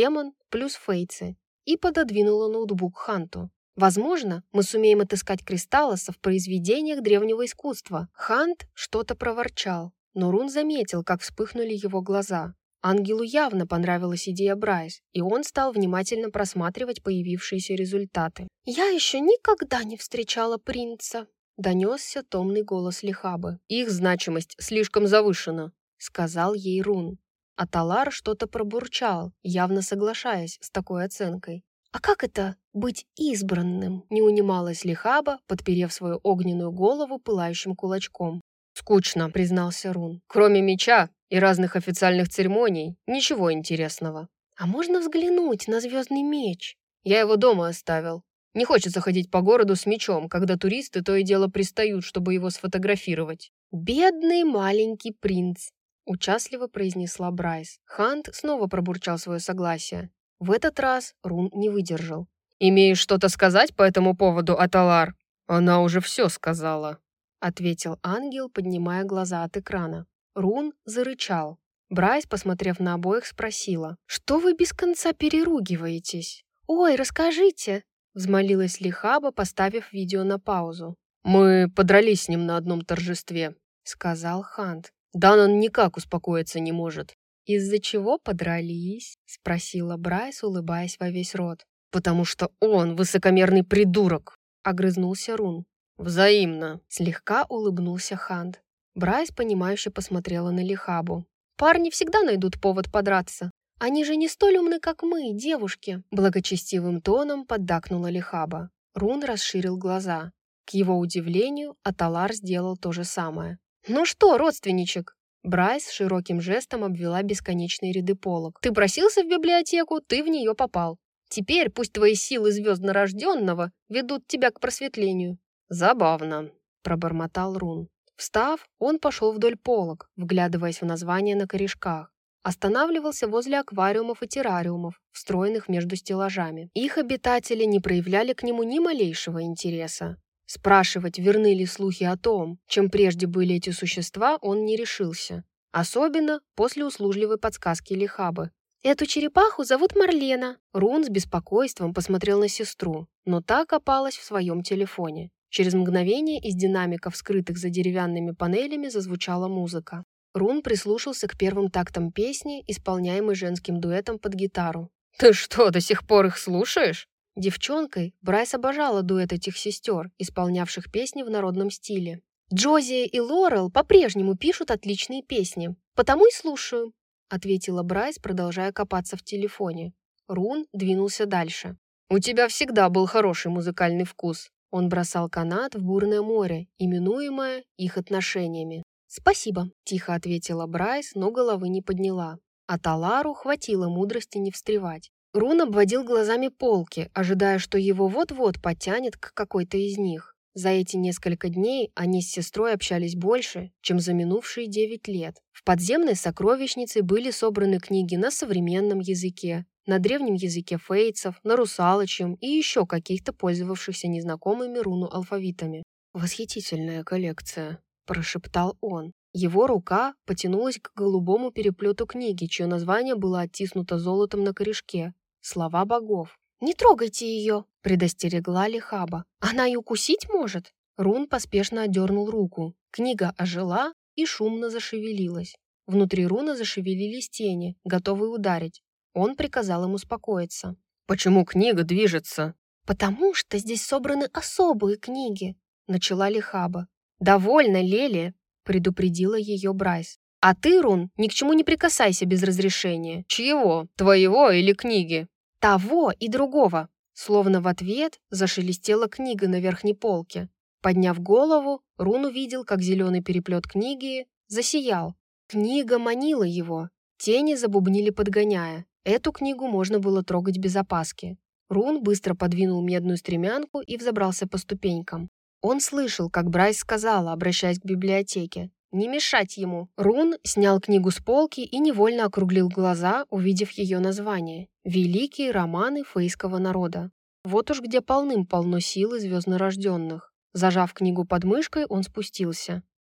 плюс фейцы и пододвинула ноутбук Ханту. «Возможно, мы сумеем отыскать кристаллоса в произведениях древнего искусства». Хант что-то проворчал, но Рун заметил, как вспыхнули его глаза. Ангелу явно понравилась идея Брайс, и он стал внимательно просматривать появившиеся результаты. «Я еще никогда не встречала принца», — донесся томный голос Лихабы. «Их значимость слишком завышена», — сказал ей Рун. А Талар что-то пробурчал, явно соглашаясь с такой оценкой. «А как это быть избранным?» — не унималась Лихаба, подперев свою огненную голову пылающим кулачком. «Скучно», — признался Рун. «Кроме меча и разных официальных церемоний, ничего интересного». «А можно взглянуть на звездный меч?» «Я его дома оставил. Не хочется ходить по городу с мечом, когда туристы то и дело пристают, чтобы его сфотографировать». «Бедный маленький принц», — участливо произнесла Брайс. Хант снова пробурчал свое согласие. В этот раз Рун не выдержал. «Имеешь что-то сказать по этому поводу, Аталар?» «Она уже все сказала», — ответил ангел, поднимая глаза от экрана. Рун зарычал. Брайс, посмотрев на обоих, спросила: «Что вы без конца переругиваетесь?» «Ой, расскажите!» — взмолилась Лихаба, поставив видео на паузу. «Мы подрались с ним на одном торжестве», — сказал Хант. «Данан никак успокоиться не может». «Из-за чего подрались?» — спросила Брайс, улыбаясь во весь рот. «Потому что он высокомерный придурок», — огрызнулся Рун. «Взаимно», — слегка улыбнулся Хант. Брайс, понимающе посмотрела на Лихабу. «Парни всегда найдут повод подраться. Они же не столь умны, как мы, девушки», — благочестивым тоном поддакнула Лихаба. Рун расширил глаза. К его удивлению, Аталар сделал то же самое. «Ну что, родственничек?» Брайс широким жестом обвела бесконечные ряды полок. «Ты просился в библиотеку, ты в нее попал. Теперь пусть твои силы звезднорожденного ведут тебя к просветлению». «Забавно», — пробормотал Рун. Встав, он пошел вдоль полок, вглядываясь в названия на корешках. Останавливался возле аквариумов и террариумов, встроенных между стеллажами. Их обитатели не проявляли к нему ни малейшего интереса. Спрашивать, верны ли слухи о том, чем прежде были эти существа, он не решился. Особенно после услужливой подсказки Лихабы. «Эту черепаху зовут Марлена». Рун с беспокойством посмотрел на сестру, но та копалась в своем телефоне. Через мгновение из динамиков, скрытых за деревянными панелями, зазвучала музыка. Рун прислушался к первым тактам песни, исполняемой женским дуэтом под гитару. «Ты что, до сих пор их слушаешь?» Девчонкой Брайс обожала дуэт этих сестер, исполнявших песни в народном стиле. «Джози и Лорел по-прежнему пишут отличные песни, потому и слушаю», ответила Брайс, продолжая копаться в телефоне. Рун двинулся дальше. «У тебя всегда был хороший музыкальный вкус». Он бросал канат в бурное море, именуемое их отношениями. «Спасибо», — тихо ответила Брайс, но головы не подняла. А Талару хватило мудрости не встревать. Рун обводил глазами полки, ожидая, что его вот-вот потянет к какой-то из них. За эти несколько дней они с сестрой общались больше, чем за минувшие девять лет. В подземной сокровищнице были собраны книги на современном языке, на древнем языке фейцев, на русалочьем и еще каких-то пользовавшихся незнакомыми Руну алфавитами. «Восхитительная коллекция», – прошептал он. Его рука потянулась к голубому переплету книги, чье название было оттиснуто золотом на корешке. «Слова богов». «Не трогайте ее», — предостерегла Лихаба. «Она и укусить может». Рун поспешно отдернул руку. Книга ожила и шумно зашевелилась. Внутри Руна зашевелились тени, готовые ударить. Он приказал им успокоиться. «Почему книга движется?» «Потому что здесь собраны особые книги», — начала Лихаба. «Довольно, Лели», — предупредила ее Брайс. «А ты, Рун, ни к чему не прикасайся без разрешения». «Чьего? Твоего или книги?» «Того и другого». Словно в ответ зашелестела книга на верхней полке. Подняв голову, Рун увидел, как зеленый переплет книги засиял. Книга манила его. Тени забубнили, подгоняя. Эту книгу можно было трогать без опаски. Рун быстро подвинул медную стремянку и взобрался по ступенькам. Он слышал, как Брайс сказала, обращаясь к библиотеке. Не мешать ему. Рун снял книгу с полки и невольно округлил глаза, увидев ее название. «Великие романы фейского народа». Вот уж где полным-полно силы звезднорожденных. Зажав книгу под мышкой, он спустился.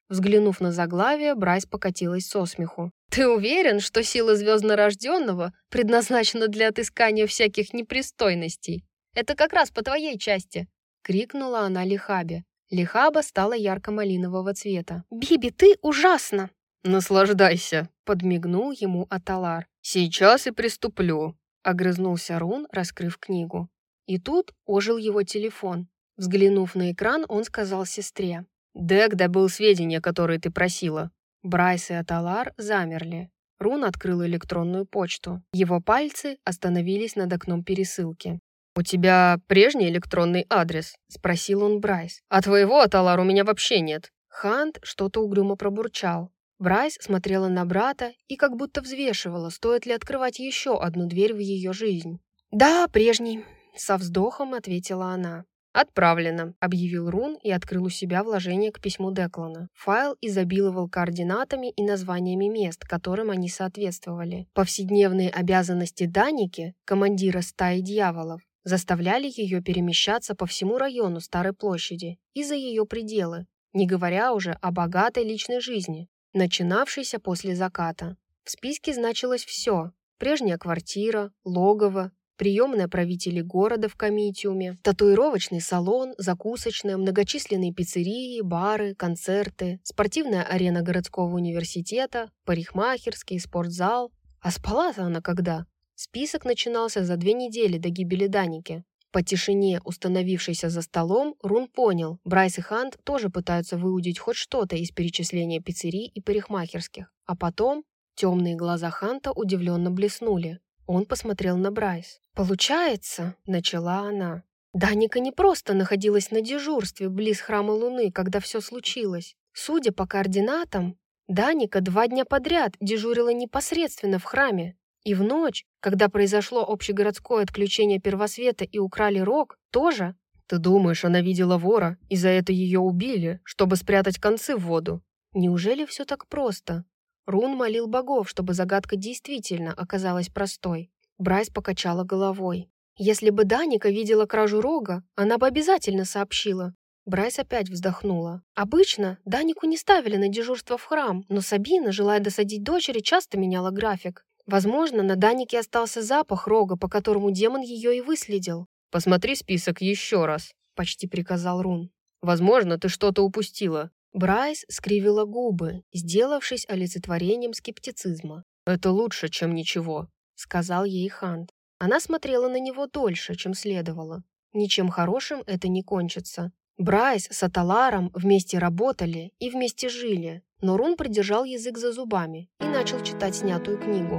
Взглянув на заглавие, Брайс покатилась со смеху. «Ты уверен, что сила звезднорожденного предназначена для отыскания всяких непристойностей? Это как раз по твоей части!» — крикнула она Лихабе. Лихаба стала ярко-малинового цвета. «Биби, ты ужасна!» «Наслаждайся!» — подмигнул ему Аталар. «Сейчас и приступлю!» — огрызнулся Рун, раскрыв книгу. И тут ожил его телефон. Взглянув на экран, он сказал сестре. «Дек добыл сведения, которые ты просила». Брайс и Аталар замерли. Рун открыл электронную почту. Его пальцы остановились над окном пересылки. «У тебя прежний электронный адрес?» — спросил он Брайс. «А твоего, Аталар, у меня вообще нет». Хант что-то угрюмо пробурчал. Брайс смотрела на брата и как будто взвешивала, стоит ли открывать еще одну дверь в ее жизнь. «Да, прежний», — со вздохом ответила она. «Отправлено», — объявил Рун и открыл у себя вложение к письму Деклана. Файл изобиловал координатами и названиями мест, которым они соответствовали. Повседневные обязанности Даники, командира стаи дьяволов, заставляли ее перемещаться по всему району Старой площади и за ее пределы, не говоря уже о богатой личной жизни, начинавшейся после заката. В списке значилось все: прежняя квартира, логово, приемная правителей города в комитиуме, татуировочный салон, закусочная, многочисленные пиццерии, бары, концерты, спортивная арена городского университета, парикмахерский, спортзал. А спала-то она когда? Список начинался за две недели до гибели Даники. По тишине, установившейся за столом, Рун понял, Брайс и Хант тоже пытаются выудить хоть что-то из перечисления пиццерий и парикмахерских. А потом темные глаза Ханта удивленно блеснули. Он посмотрел на Брайс. «Получается», — начала она, — «Даника не просто находилась на дежурстве близ храма Луны, когда все случилось. Судя по координатам, Даника два дня подряд дежурила непосредственно в храме. И в ночь, когда произошло общегородское отключение первосвета и украли рог, тоже». «Ты думаешь, она видела вора, и за это ее убили, чтобы спрятать концы в воду?» Неужели все так просто? Рун молил богов, чтобы загадка действительно оказалась простой. Брайс покачала головой. Если бы Даника видела кражу рога, она бы обязательно сообщила. Брайс опять вздохнула. Обычно Данику не ставили на дежурство в храм, но Сабина, желая досадить дочери, часто меняла график. Возможно, на Данике остался запах рога, по которому демон ее и выследил. «Посмотри список еще раз», — почти приказал Рун. «Возможно, ты что-то упустила». Брайс скривила губы, сделавшись олицетворением скептицизма. «Это лучше, чем ничего», — сказал ей Хант. Она смотрела на него дольше, чем следовало. Ничем хорошим это не кончится. Брайс с Аталаром вместе работали и вместе жили, но Рун придержал язык за зубами и начал читать снятую книгу.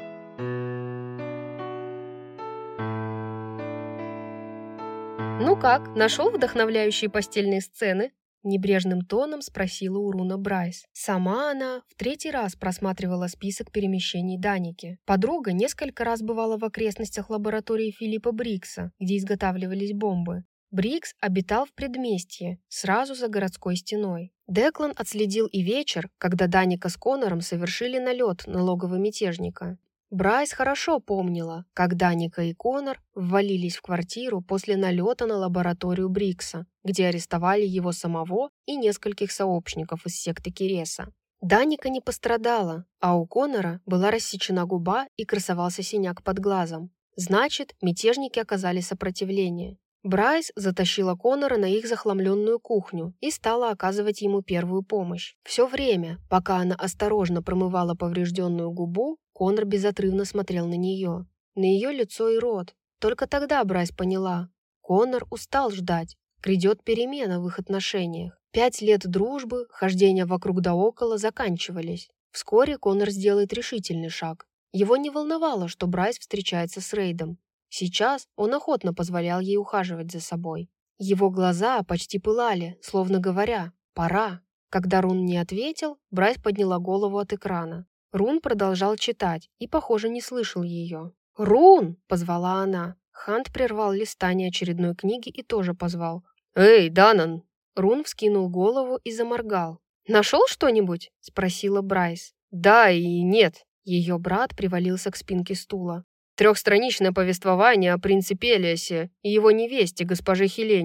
«Ну как, нашел вдохновляющие постельные сцены?» Небрежным тоном спросила у Руна Брайс. Сама она в третий раз просматривала список перемещений Даники. Подруга несколько раз бывала в окрестностях лаборатории Филиппа Брикса, где изготавливались бомбы. Брикс обитал в предместье, сразу за городской стеной. Деклан отследил и вечер, когда Даника с Конором совершили налет на логово мятежника. Брайс хорошо помнила, как Даника и Конор ввалились в квартиру после налета на лабораторию Брикса, где арестовали его самого и нескольких сообщников из секты Кереса. Даника не пострадала, а у Конора была рассечена губа и красовался синяк под глазом. Значит, мятежники оказали сопротивление. Брайс затащила Конора на их захламленную кухню и стала оказывать ему первую помощь. Все время, пока она осторожно промывала поврежденную губу, Конор безотрывно смотрел на нее, на ее лицо и рот. Только тогда Брайс поняла. Конор устал ждать. Придет перемена в их отношениях. Пять лет дружбы, хождения вокруг да около заканчивались. Вскоре Конор сделает решительный шаг. Его не волновало, что Брайс встречается с Рейдом. Сейчас он охотно позволял ей ухаживать за собой. Его глаза почти пылали, словно говоря «пора». Когда Рун не ответил, Брайс подняла голову от экрана. Рун продолжал читать и, похоже, не слышал ее. «Рун!» — позвала она. Хант прервал листание очередной книги и тоже позвал. «Эй, Данан!» Рун вскинул голову и заморгал. «Нашел что-нибудь?» — спросила Брайс. «Да и нет». Ее брат привалился к спинке стула. «Трехстраничное повествование о принце Пелиасе и его невесте, госпоже Хелене.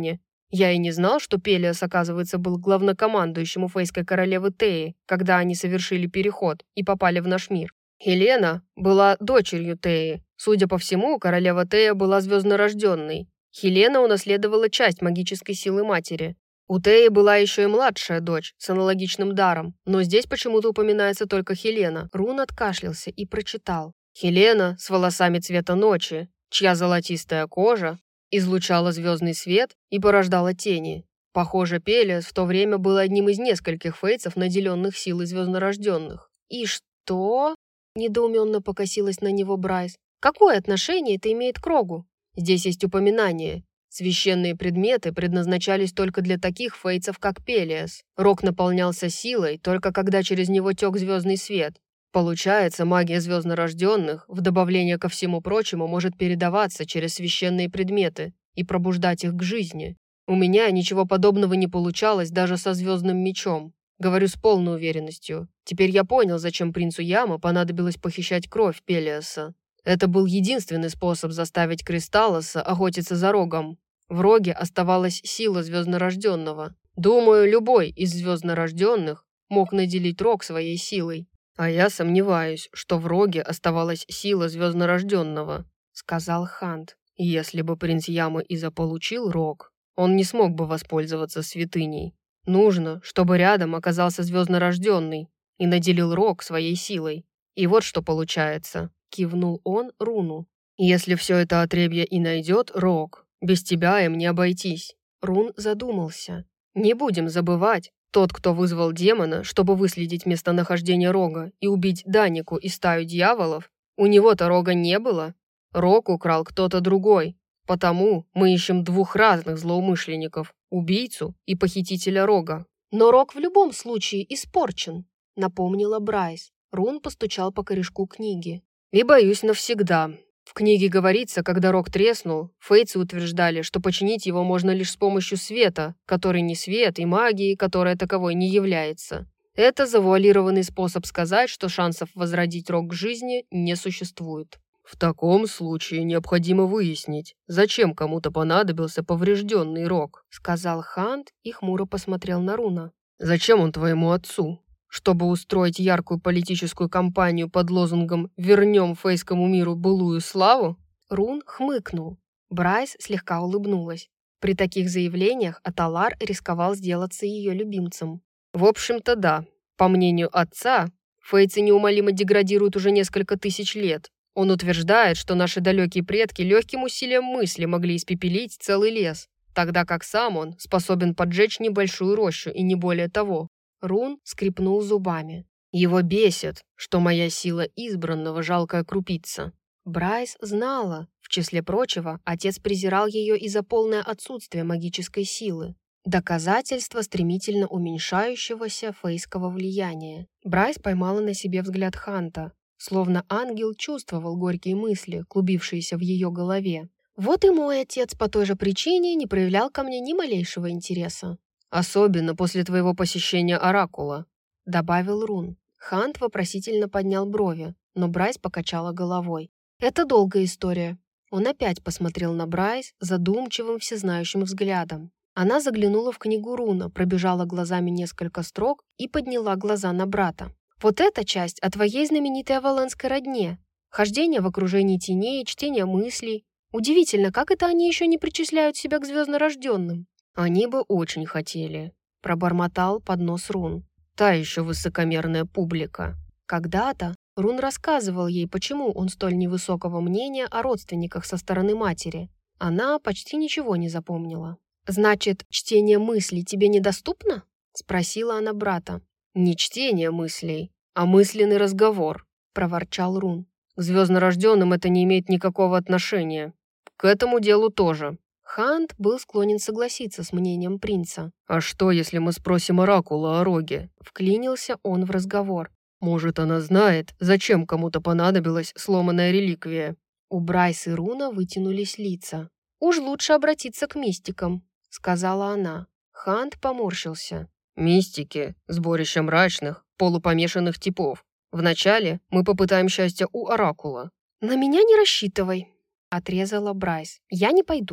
Я и не знал, что Пелиас, оказывается, был главнокомандующим у фейской королевы Теи, когда они совершили переход и попали в наш мир. Хелена была дочерью Теи. Судя по всему, королева Тея была звезднорожденной. Хелена унаследовала часть магической силы матери. У Теи была еще и младшая дочь с аналогичным даром, но здесь почему-то упоминается только Хелена. Рун откашлялся и прочитал. Хелена с волосами цвета ночи, чья золотистая кожа излучала звездный свет и порождала тени. Похоже, Пелиас в то время был одним из нескольких фейцев, наделенных силой звезднорожденных. «И что?» – недоуменно покосилась на него Брайс. «Какое отношение это имеет к Рогу?» «Здесь есть упоминание. Священные предметы предназначались только для таких фейцев, как Пелиас. Рог наполнялся силой, только когда через него тек звездный свет. Получается, магия звезднорожденных, в добавление ко всему прочему, может передаваться через священные предметы и пробуждать их к жизни. У меня ничего подобного не получалось даже со звездным мечом. Говорю с полной уверенностью. Теперь я понял, зачем принцу Яма понадобилось похищать кровь Пелиаса. Это был единственный способ заставить Кристаллоса охотиться за Рогом. В Роге оставалась сила звезднорожденного. Думаю, любой из звезднорожденных мог наделить Рог своей силой. «А я сомневаюсь, что в Роге оставалась сила звезднорожденного», — сказал Хант. «Если бы принц Ямы и заполучил Рог, он не смог бы воспользоваться святыней. Нужно, чтобы рядом оказался звезднорожденный и наделил Рог своей силой. И вот что получается», — кивнул он Руну. «Если все это отребье и найдет Рог, без тебя им не обойтись». Рун задумался. «Не будем забывать, тот, кто вызвал демона, чтобы выследить местонахождение Рога и убить Данику и стаю дьяволов, у него-то Рога не было. Рог украл кто-то другой. Потому мы ищем двух разных злоумышленников – убийцу и похитителя Рога». «Но Рог в любом случае испорчен», – напомнила Брайс. Рун постучал по корешку книги. «И боюсь навсегда. В книге говорится, когда Рог треснул, фейцы утверждали, что починить его можно лишь с помощью света, который не свет, и магии, которая таковой не является. Это завуалированный способ сказать, что шансов возродить Рог к жизни не существует». «В таком случае необходимо выяснить, зачем кому-то понадобился поврежденный Рог», сказал Хант и хмуро посмотрел на Руна. «Зачем он твоему отцу? Чтобы устроить яркую политическую кампанию под лозунгом «Вернем фейскому миру былую славу»?» Рун хмыкнул. Брайс слегка улыбнулась. При таких заявлениях Аталар рисковал сделаться ее любимцем. «В общем-то, да. По мнению отца, фейцы неумолимо деградируют уже несколько тысяч лет. Он утверждает, что наши далекие предки легким усилием мысли могли испепелить целый лес, тогда как сам он способен поджечь небольшую рощу и не более того». Рун скрипнул зубами. «Его бесит, что моя сила избранного жалкая крупица». Брайс знала, в числе прочего, отец презирал ее из-за полное отсутствие магической силы. Доказательство стремительно уменьшающегося фейского влияния. Брайс поймала на себе взгляд Ханта, словно ангел чувствовал горькие мысли, клубившиеся в ее голове. «Вот и мой отец по той же причине не проявлял ко мне ни малейшего интереса. Особенно после твоего посещения Оракула», — добавил Рун. Хант вопросительно поднял брови, но Брайс покачала головой. «Это долгая история». Он опять посмотрел на Брайс задумчивым всезнающим взглядом. Она заглянула в книгу Руна, пробежала глазами несколько строк и подняла глаза на брата. «Вот эта часть о твоей знаменитой аваланской родне. Хождение в окружении теней, чтение мыслей. Удивительно, как это они еще не причисляют себя к звезднорожденным?» «Они бы очень хотели», — пробормотал под нос Рун. «Та еще высокомерная публика». Когда-то Рун рассказывал ей, почему он столь невысокого мнения о родственниках со стороны матери. Она почти ничего не запомнила. «Значит, чтение мыслей тебе недоступно?» — спросила она брата. «Не чтение мыслей, а мысленный разговор», — проворчал Рун. «К звезднорожденным это не имеет никакого отношения. К этому делу тоже». Хант был склонен согласиться с мнением принца. «А что, если мы спросим Оракула о Роге?» Вклинился он в разговор. «Может, она знает, зачем кому-то понадобилась сломанная реликвия?» У Брайс и Руна вытянулись лица. «Уж лучше обратиться к мистикам», — сказала она. Хант поморщился. «Мистики — сборище мрачных, полупомешанных типов. Вначале мы попытаем счастья у Оракула». «На меня не рассчитывай», — отрезала Брайс. «Я не пойду».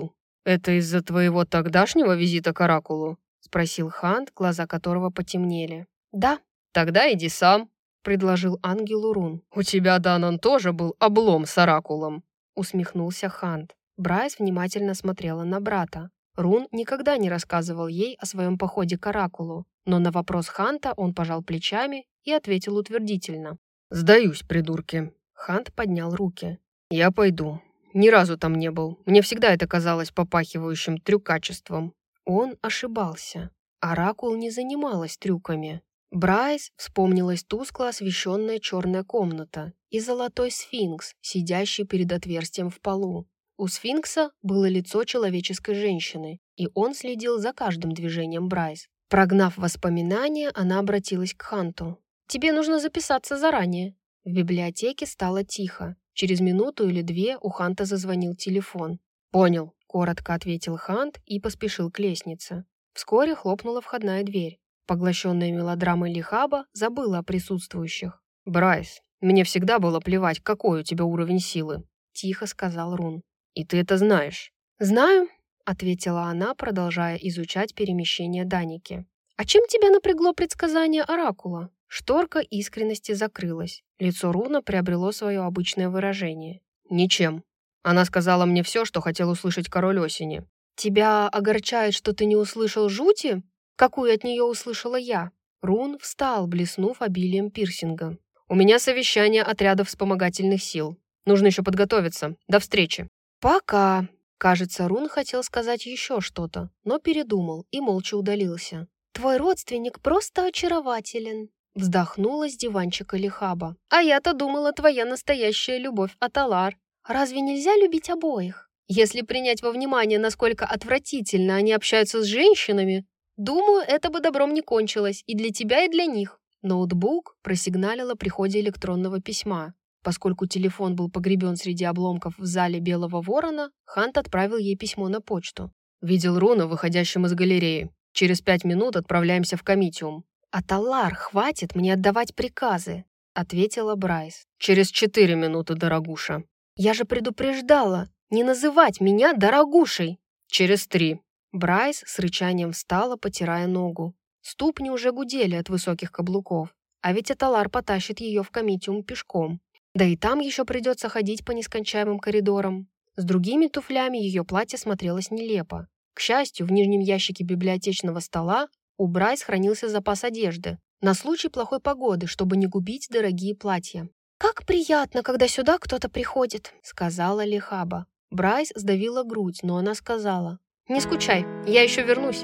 «Это из-за твоего тогдашнего визита к Оракулу?» — спросил Хант, глаза которого потемнели. «Да». «Тогда иди сам», — предложил ангелу Рун. «У тебя, Данон, тоже был облом с Оракулом», — усмехнулся Хант. Брайс внимательно смотрела на брата. Рун никогда не рассказывал ей о своем походе к Оракулу, но на вопрос Ханта он пожал плечами и ответил утвердительно. «Сдаюсь, придурки». Хант поднял руки. «Я пойду. Ни разу там не был. Мне всегда это казалось попахивающим трюкачеством». Он ошибался. Оракул не занималась трюками. Брайс вспомнилась тускло освещенная черная комната и золотой сфинкс, сидящий перед отверстием в полу. У сфинкса было лицо человеческой женщины, и он следил за каждым движением Брайс. Прогнав воспоминания, она обратилась к Ханту. «Тебе нужно записаться заранее». В библиотеке стало тихо. Через минуту или две у Ханта зазвонил телефон. «Понял», — коротко ответил Хант и поспешил к лестнице. Вскоре хлопнула входная дверь. Поглощенная мелодрамой Лихаба забыла о присутствующих. «Брайс, мне всегда было плевать, какой у тебя уровень силы», — тихо сказал Рун. «И ты это знаешь». «Знаю», — ответила она, продолжая изучать перемещение Даники. «А чем тебя напрягло предсказание Оракула?» Шторка искренности закрылась. Лицо Руна приобрело свое обычное выражение. «Ничем. Она сказала мне все, что хотел услышать король осени». «Тебя огорчает, что ты не услышал жути, какую от нее услышала я?» Рун встал, блеснув обилием пирсинга. «У меня совещание отрядов вспомогательных сил. Нужно еще подготовиться. До встречи». «Пока». Кажется, Рун хотел сказать еще что-то, но передумал и молча удалился. «Твой родственник просто очарователен», — вздохнула с диванчика Лихаба. «А я-то думала, твоя настоящая любовь Аталар. Разве нельзя любить обоих? Если принять во внимание, насколько отвратительно они общаются с женщинами, думаю, это бы добром не кончилось и для тебя, и для них». Ноутбук просигналил о приходе электронного письма. Поскольку телефон был погребен среди обломков в зале Белого Ворона, Хант отправил ей письмо на почту. «Видел Руна, выходящим из галереи. Через пять минут отправляемся в Комитиум». «Аталар, хватит мне отдавать приказы», — ответила Брайс. «Через четыре минуты, дорогуша». «Я же предупреждала не называть меня дорогушей». «Через три». Брайс с рычанием встала, потирая ногу. Ступни уже гудели от высоких каблуков, а ведь Аталар потащит ее в Комитиум пешком. Да и там еще придется ходить по нескончаемым коридорам. С другими туфлями ее платье смотрелось нелепо. К счастью, в нижнем ящике библиотечного стола у Брайс хранился запас одежды на случай плохой погоды, чтобы не губить дорогие платья. «Как приятно, когда сюда кто-то приходит», — сказала Лихаба. Брайс сдавила грудь, но она сказала: «Не скучай, я еще вернусь».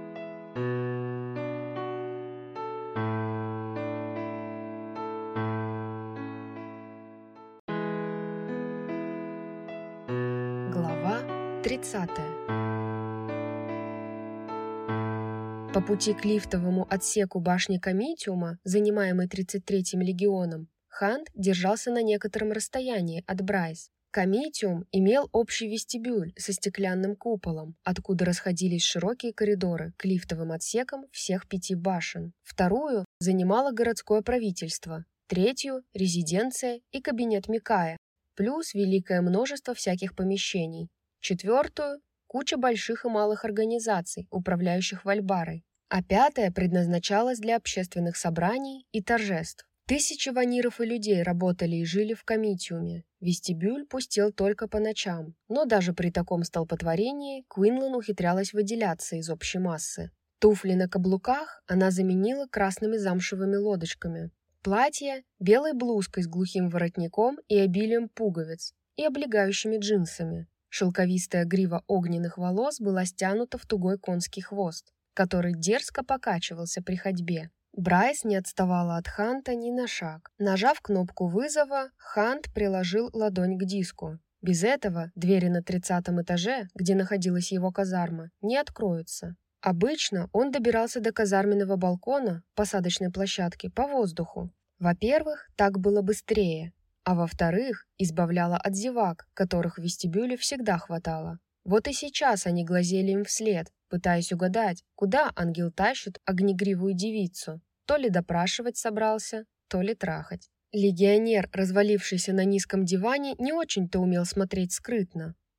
Глава тридцатая. По пути к лифтовому отсеку башни Комитиума, занимаемой тридцать третьим легионом, Хант держался на некотором расстоянии от Брайс. Комитиум имел общий вестибюль со стеклянным куполом, откуда расходились широкие коридоры к лифтовым отсекам всех пяти башен. Вторую занимало городское правительство, третью – резиденция и кабинет Микая, плюс великое множество всяких помещений. Четвертую – куча больших и малых организаций, управляющих Вальбарой. А пятая предназначалась для общественных собраний и торжеств. Тысячи ваниров и людей работали и жили в Комитиуме. Вестибюль пустел только по ночам, но даже при таком столпотворении Квинлан ухитрялась выделяться из общей массы. Туфли на каблуках она заменила красными замшевыми лодочками. Платье – белой блузкой с глухим воротником и обилием пуговиц, и облегающими джинсами. Шелковистая грива огненных волос была стянута в тугой конский хвост, который дерзко покачивался при ходьбе. Брайс не отставала от Ханта ни на шаг. Нажав кнопку вызова, Хант приложил ладонь к диску. Без этого двери на тридцатом этаже, где находилась его казарма, не откроются. Обычно он добирался до казарменного балкона, посадочной площадки, по воздуху. Во-первых, так было быстрее, а во-вторых, избавляло от зевак, которых в вестибюле всегда хватало. Вот и сейчас они глазели им вслед, пытаясь угадать, куда ангел тащит огнегривую девицу. То ли допрашивать собрался, то ли трахать. Легионер, развалившийся на низком диване, не очень-то умел смотреть скрытно.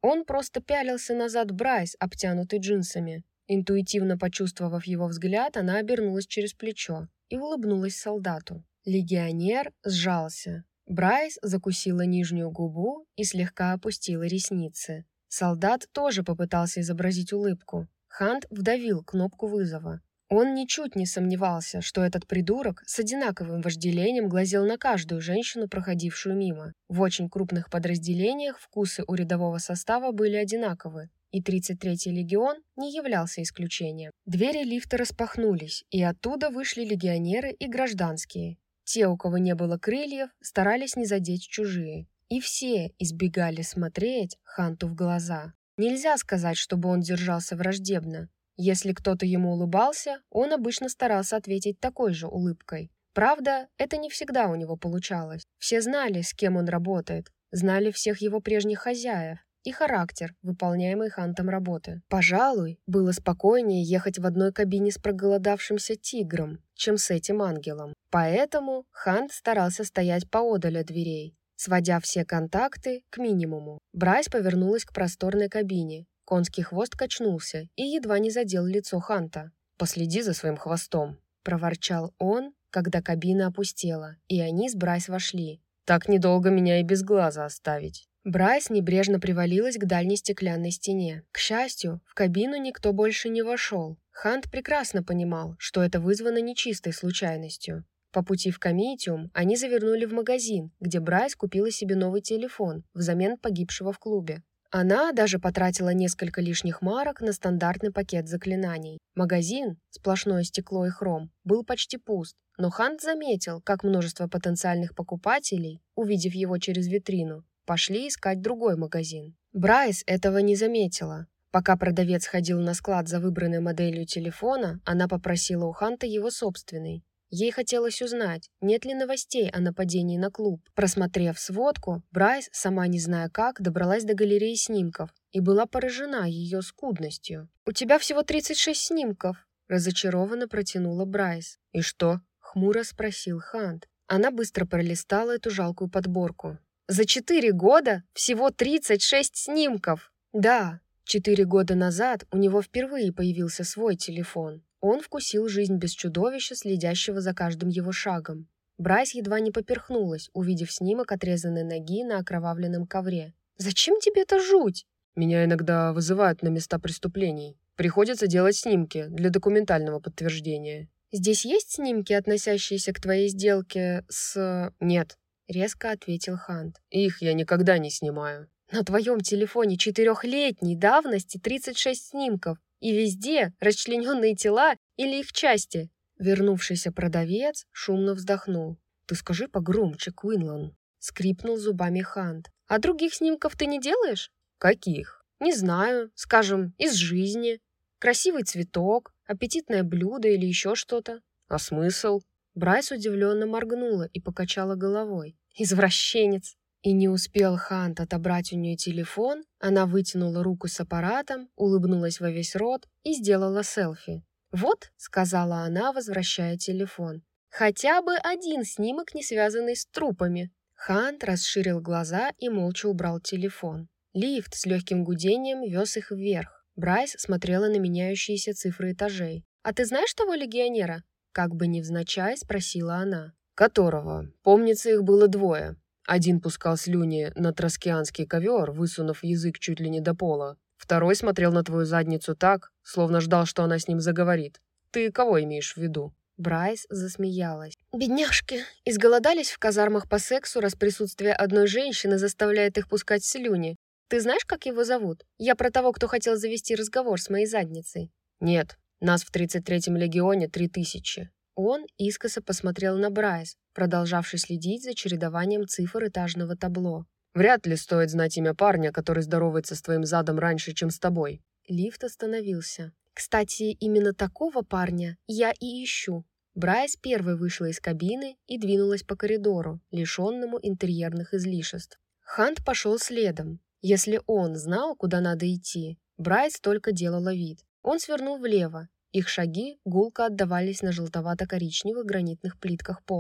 Он просто пялился назад Брайс, обтянутый джинсами. Интуитивно почувствовав его взгляд, она обернулась через плечо и улыбнулась солдату. Легионер сжался. Брайс закусила нижнюю губу и слегка опустила ресницы. Солдат тоже попытался изобразить улыбку. Хант вдавил кнопку вызова. Он ничуть не сомневался, что этот придурок с одинаковым вожделением глазел на каждую женщину, проходившую мимо. В очень крупных подразделениях вкусы у рядового состава были одинаковы, и тридцать третий легион не являлся исключением. Двери лифта распахнулись, и оттуда вышли легионеры и гражданские. Те, у кого не было крыльев, старались не задеть чужие. И все избегали смотреть Ханту в глаза. Нельзя сказать, чтобы он держался враждебно. Если кто-то ему улыбался, он обычно старался ответить такой же улыбкой. Правда, это не всегда у него получалось. Все знали, с кем он работает, знали всех его прежних хозяев и характер выполняемой Хантом работы. Пожалуй, было спокойнее ехать в одной кабине с проголодавшимся тигром, чем с этим ангелом. Поэтому Хант старался стоять поодаль от дверей, сводя все контакты к минимуму. Брайс повернулась к просторной кабине. Конский хвост качнулся и едва не задел лицо Ханта. «Последи за своим хвостом», — проворчал он, когда кабина опустела, и они с Брайс вошли. «Так недолго меня и без глаза оставить». Брайс небрежно привалилась к дальней стеклянной стене. К счастью, в кабину никто больше не вошел. Хант прекрасно понимал, что это вызвано нечистой случайностью. По пути в Комитиум они завернули в магазин, где Брайс купила себе новый телефон взамен погибшего в клубе. Она даже потратила несколько лишних марок на стандартный пакет заклинаний. Магазин, сплошное стекло и хром, был почти пуст, но Хант заметил, как множество потенциальных покупателей, увидев его через витрину, пошли искать другой магазин. Брайс этого не заметила. Пока продавец ходил на склад за выбранной моделью телефона, она попросила у Ханта его собственный. Ей хотелось узнать, нет ли новостей о нападении на клуб. Просмотрев сводку, Брайс, сама не зная как, добралась до галереи снимков и была поражена ее скудностью. «У тебя всего тридцать шесть снимков», – разочарованно протянула Брайс. «И что?» – хмуро спросил Хант. Она быстро пролистала эту жалкую подборку. «За четыре года всего тридцать шесть снимков!» «Да, четыре года назад у него впервые появился свой телефон. Он вкусил жизнь без чудовища, следящего за каждым его шагом. Брайс едва не поперхнулась, увидев снимок отрезанной ноги на окровавленном ковре. «Зачем тебе эта жуть?» «Меня иногда вызывают на места преступлений. Приходится делать снимки для документального подтверждения». «Здесь есть снимки, относящиеся к твоей сделке с...» «Нет», — резко ответил Хант. «их я никогда не снимаю». «На твоем телефоне четырехлетней давности тридцать шесть снимков. И везде расчлененные тела или их части». Вернувшийся продавец шумно вздохнул. «Ты скажи погромче, Куинлан», — скрипнул зубами Хант. «А других снимков ты не делаешь?» «Каких?» «Не знаю. Скажем, из жизни. Красивый цветок, аппетитное блюдо или еще что-то». «А смысл?» Брайс удивленно моргнула и покачала головой. «Извращенец». И не успел Хант отобрать у нее телефон, она вытянула руку с аппаратом, улыбнулась во весь рот и сделала селфи. «Вот», — сказала она, возвращая телефон, — «хотя бы один снимок, не связанный с трупами». Хант расширил глаза и молча убрал телефон. Лифт с легким гудением вез их вверх. Брайс смотрела на меняющиеся цифры этажей. «А ты знаешь того легионера?» Как бы невзначай спросила она. «Которого? Помнится, их было двое. Один пускал слюни на троскианский ковер, высунув язык чуть ли не до пола. Второй смотрел на твою задницу так, словно ждал, что она с ним заговорит. Ты кого имеешь в виду?» Брайс засмеялась. «Бедняжки, изголодались в казармах по сексу, раз присутствие одной женщины заставляет их пускать слюни. Ты знаешь, как его зовут? Я про того, кто хотел завести разговор с моей задницей». «Нет, нас в тридцать третьем легионе три тысячи». Он искоса посмотрел на Брайс, продолжавший следить за чередованием цифр этажного табло. «Вряд ли стоит знать имя парня, который здоровается с твоим задом раньше, чем с тобой». Лифт остановился. «Кстати, именно такого парня я и ищу». Брайс первой вышла из кабины и двинулась по коридору, лишенному интерьерных излишеств. Хант пошел следом. Если он знал, куда надо идти, Брайс только делала вид. Он свернул влево. Их шаги гулко отдавались на желтовато-коричневых гранитных плитках пола.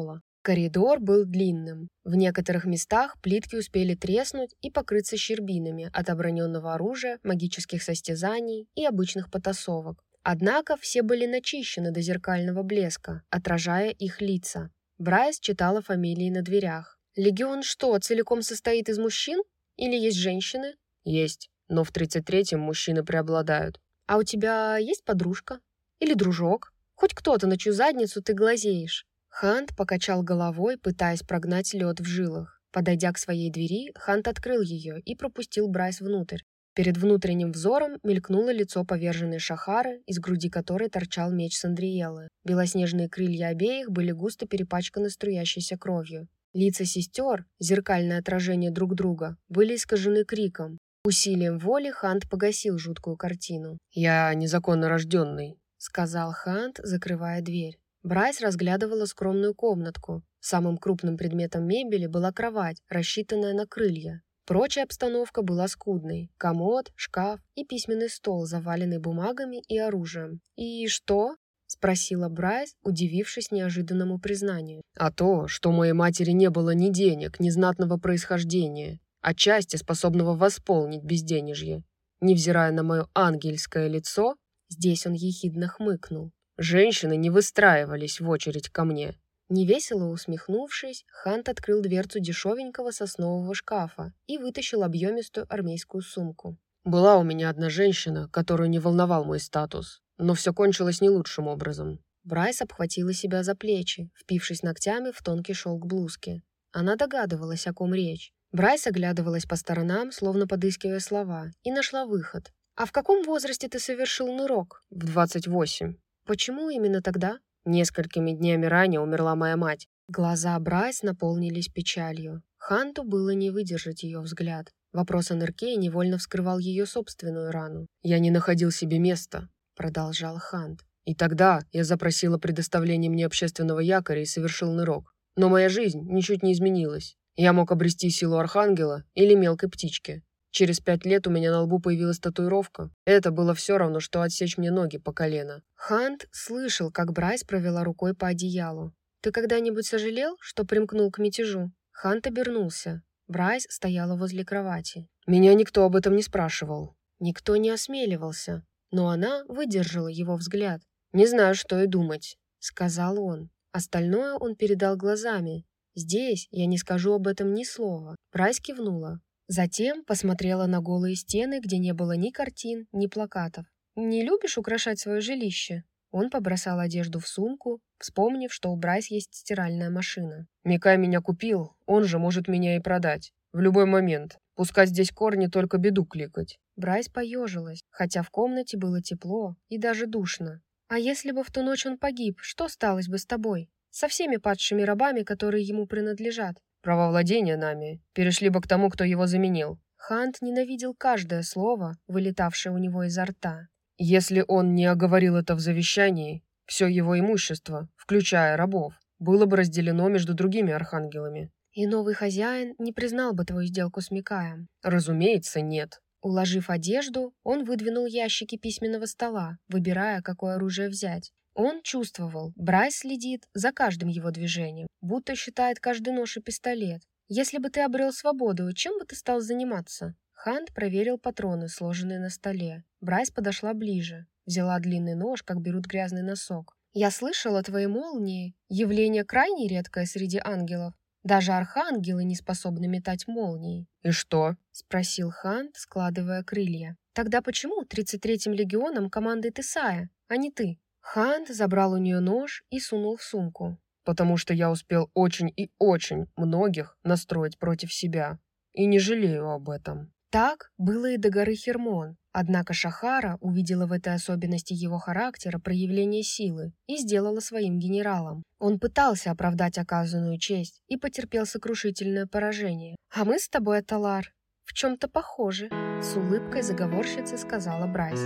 Коридор был длинным. В некоторых местах плитки успели треснуть и покрыться щербинами от оброненного оружия, магических состязаний и обычных потасовок. Однако все были начищены до зеркального блеска, отражая их лица. Брайс читала фамилии на дверях. «Легион что, целиком состоит из мужчин? Или есть женщины?» «Есть, но в тридцать третьем мужчины преобладают». «А у тебя есть подружка? Или дружок? Хоть кто-то, на чью задницу ты глазеешь?» Хант покачал головой, пытаясь прогнать лед в жилах. Подойдя к своей двери, Хант открыл ее и пропустил Брайс внутрь. Перед внутренним взором мелькнуло лицо поверженной Шахары, из груди которой торчал меч Сандриэлы. Белоснежные крылья обеих были густо перепачканы струящейся кровью. Лица сестер, зеркальное отражение друг друга, были искажены криком. Усилием воли Хант погасил жуткую картину. «Я незаконно рожденный», — сказал Хант, закрывая дверь. Брайс разглядывала скромную комнатку. Самым крупным предметом мебели была кровать, рассчитанная на крылья. Прочая обстановка была скудной. Комод, шкаф и письменный стол, заваленный бумагами и оружием. «И что?» — спросила Брайс, удивившись неожиданному признанию. «А то, что у моей матери не было ни денег, ни знатного происхождения, отчасти способного восполнить безденежье. Невзирая на мое ангельское лицо», здесь он ехидно хмыкнул, «женщины не выстраивались в очередь ко мне». Невесело усмехнувшись, Хант открыл дверцу дешевенького соснового шкафа и вытащил объемистую армейскую сумку. «Была у меня одна женщина, которую не волновал мой статус, но все кончилось не лучшим образом». Брайс обхватила себя за плечи, впившись ногтями в тонкий шелк блузки. Она догадывалась, о ком речь. Брайс оглядывалась по сторонам, словно подыскивая слова, и нашла выход. «А в каком возрасте ты совершил нырок?» «В двадцать восемь». «Почему именно тогда?» «Несколькими днями ранее умерла моя мать». Глаза Брайс наполнились печалью. Ханту было не выдержать ее взгляд. Вопрос о нырке невольно вскрывал ее собственную рану. «Я не находил себе места», — продолжал Хант. «И тогда я запросила предоставление мне общественного якоря и совершил нырок. Но моя жизнь ничуть не изменилась. Я мог обрести силу архангела или мелкой птички. Через пять лет у меня на лбу появилась татуировка. Это было все равно, что отсечь мне ноги по колено». Хант слышал, как Брайс провела рукой по одеялу. «Ты когда-нибудь сожалел, что примкнул к мятежу?» Хант обернулся. Брайс стояла возле кровати. «Меня никто об этом не спрашивал». Никто не осмеливался, но она выдержала его взгляд. «Не знаю, что и думать», — сказал он. Остальное он передал глазами. «Здесь я не скажу об этом ни слова». Брайс кивнула. Затем посмотрела на голые стены, где не было ни картин, ни плакатов. «Не любишь украшать свое жилище?» Он побросал одежду в сумку, вспомнив, что у Брайс есть стиральная машина. «Микай меня купил, он же может меня и продать. В любой момент. Пускать здесь корни, только беду кликать». Брайс поежилась, хотя в комнате было тепло и даже душно. «А если бы в ту ночь он погиб, что сталось бы с тобой? Со всеми падшими рабами, которые ему принадлежат?» «Право владения нами перешли бы к тому, кто его заменил». Хант ненавидел каждое слово, вылетавшее у него изо рта. «Если он не оговорил это в завещании, все его имущество, включая рабов, было бы разделено между другими архангелами». «И новый хозяин не признал бы твою сделку с Микаем?» «Разумеется, нет». Уложив одежду, он выдвинул ящики письменного стола, выбирая, какое оружие взять. Он чувствовал, Брайс следит за каждым его движением, будто считает каждый нож и пистолет. «Если бы ты обрел свободу, чем бы ты стал заниматься?» Хант проверил патроны, сложенные на столе. Брайс подошла ближе, взяла длинный нож, как берут грязный носок. «Я слышала, твои молнии — явление крайне редкое среди ангелов. Даже архангелы не способны метать молнии». «И что?» — спросил Хант, складывая крылья. «Тогда почему тридцать третьим легионом командует Исайя, а не ты?» Хант забрал у нее нож и сунул в сумку. «Потому что я успел очень и очень многих настроить против себя. И не жалею об этом». Так было и до горы Хермон. Однако Шахара увидела в этой особенности его характера проявление силы и сделала своим генералом. Он пытался оправдать оказанную честь и потерпел сокрушительное поражение. «А мы с тобой, Аталар, в чем-то похожи», — с улыбкой заговорщицы сказала Брайс.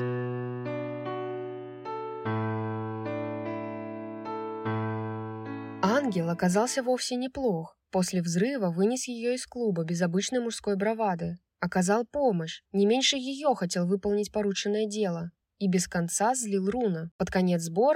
Ангел оказался вовсе неплох. После взрыва вынес ее из клуба без обычной мужской бравады. Оказал помощь, не меньше ее хотел выполнить порученное дело. И без конца злил Руна. Под конец сборов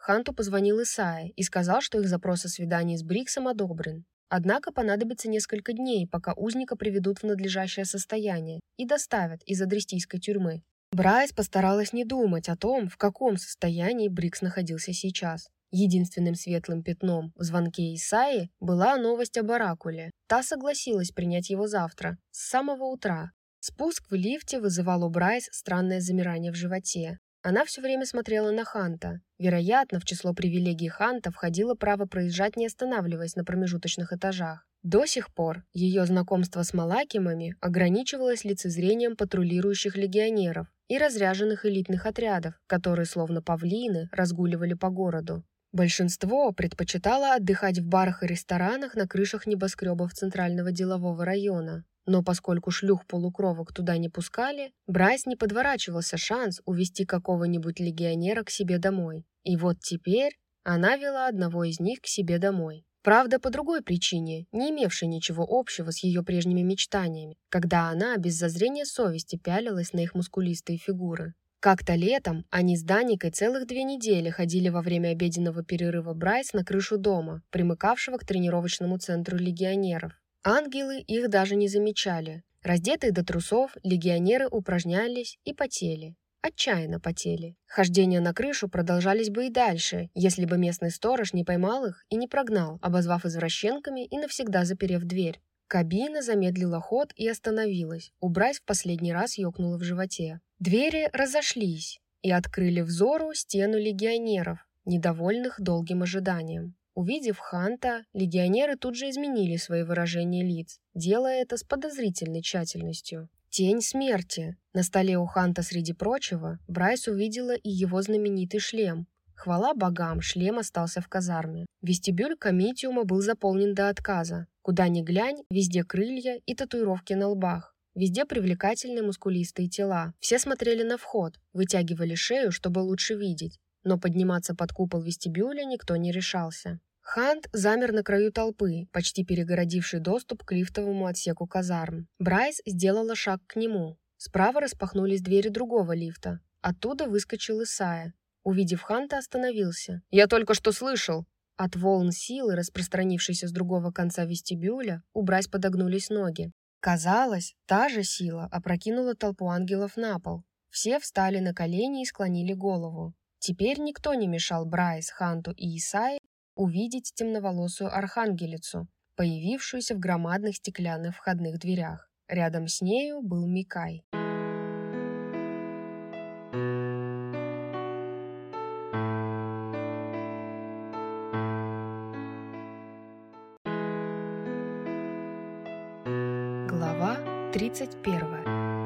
Ханту позвонил Исайя и сказал, что их запрос о свидании с Бриксом одобрен. Однако понадобится несколько дней, пока узника приведут в надлежащее состояние и доставят из адрестийской тюрьмы. Брайс постаралась не думать о том, в каком состоянии Брикс находился сейчас. Единственным светлым пятном в звонке Исайи была новость об Оракуле. Та согласилась принять его завтра, с самого утра. Спуск в лифте вызывал у Брайс странное замирание в животе. Она все время смотрела на Ханта. Вероятно, в число привилегий Ханта входило право проезжать, не останавливаясь на промежуточных этажах. До сих пор ее знакомство с Малакимами ограничивалось лицезрением патрулирующих легионеров и разряженных элитных отрядов, которые, словно павлины, разгуливали по городу. Большинство предпочитало отдыхать в барах и ресторанах на крышах небоскребов Центрального делового района. Но поскольку шлюх-полукровок туда не пускали, Брайс не подворачивался шанс увести какого-нибудь легионера к себе домой. И вот теперь она вела одного из них к себе домой. Правда, по другой причине, не имевшей ничего общего с ее прежними мечтаниями, когда она без зазрения совести пялилась на их мускулистые фигуры. Как-то летом они с Даникой целых две недели ходили во время обеденного перерыва Брайс на крышу дома, примыкавшего к тренировочному центру легионеров. Ангелы их даже не замечали. Раздетые до трусов, легионеры упражнялись и потели. Отчаянно потели. Хождения на крышу продолжались бы и дальше, если бы местный сторож не поймал их и не прогнал, обозвав извращенками и навсегда заперев дверь. Кабина замедлила ход и остановилась. У Брайс в последний раз ёкнуло в животе. Двери разошлись и открыли взору стену легионеров, недовольных долгим ожиданием. Увидев Ханта, легионеры тут же изменили свои выражения лиц, делая это с подозрительной тщательностью. Тень смерти. На столе у Ханта, среди прочего, Брайс увидела и его знаменитый шлем. Хвала богам, шлем остался в казарме. Вестибюль комитиума был заполнен до отказа. Куда ни глянь, везде крылья и татуировки на лбах. Везде привлекательные мускулистые тела. Все смотрели на вход, вытягивали шею, чтобы лучше видеть. Но подниматься под купол вестибюля никто не решался. Хант замер на краю толпы, почти перегородивший доступ к лифтовому отсеку казарм. Брайс сделала шаг к нему. Справа распахнулись двери другого лифта. Оттуда выскочил Исайя. Увидев Ханта, остановился. «Я только что слышал!» От волн силы, распространившейся с другого конца вестибюля, у Брайс подогнулись ноги. Казалось, та же сила опрокинула толпу ангелов на пол. Все встали на колени и склонили голову. Теперь никто не мешал Брайс, Ханту и Исайе увидеть темноволосую архангелицу, появившуюся в громадных стеклянных входных дверях. Рядом с нею был Микай. Глава тридцать первая.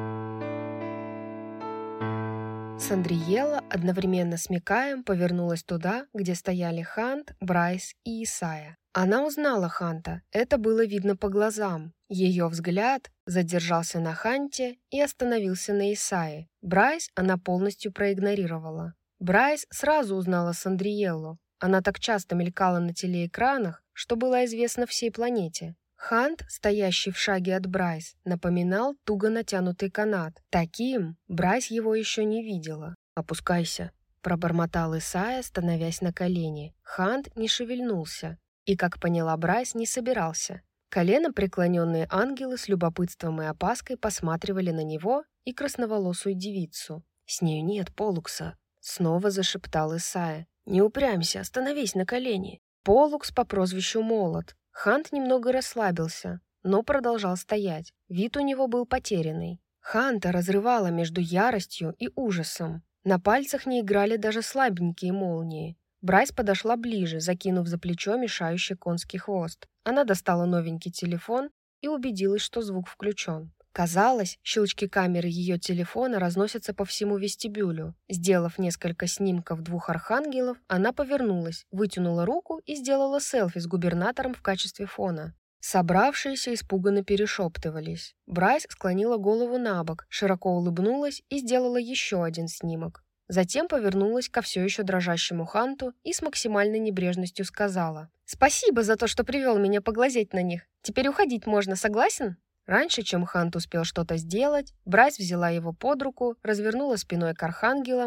Сандриела одновременно с Микаем повернулась туда, где стояли Хант, Брайс и Исайя. Она узнала Ханта, это было видно по глазам. Ее взгляд задержался на Ханте и остановился на Исайе. Брайс она полностью проигнорировала. Брайс сразу узнала Сандриеллу. Она так часто мелькала на телеэкранах, что была известна всей планете. Хант, стоящий в шаге от Брайс, напоминал туго натянутый канат. Таким Брайс его еще не видела. «Опускайся», — пробормотал Исайя, становясь на колени. Хант не шевельнулся и, как поняла Брайс, не собирался. Колено преклоненные ангелы с любопытством и опаской посматривали на него и красноволосую девицу. «С нею нет Полукса», — снова зашептал Исайя. «Не упрямься, остановись на колени». Полукс по прозвищу Молот. Хант немного расслабился, но продолжал стоять. Вид у него был потерянный. Ханта разрывало между яростью и ужасом. На пальцах не играли даже слабенькие молнии. Брайс подошла ближе, закинув за плечо мешающий конский хвост. Она достала новенький телефон и убедилась, что звук включен. Казалось, щелчки камеры ее телефона разносятся по всему вестибюлю. Сделав несколько снимков двух архангелов, она повернулась, вытянула руку и сделала селфи с губернатором в качестве фона. Собравшиеся испуганно перешептывались. Брайс склонила голову на бок, широко улыбнулась и сделала еще один снимок. Затем повернулась ко все еще дрожащему Ханту и с максимальной небрежностью сказала: «Спасибо за то, что привел меня поглазеть на них. Теперь уходить можно, согласен?» Раньше, чем Хант успел что-то сделать, Брайс взяла его под руку, развернула спиной к архангелам,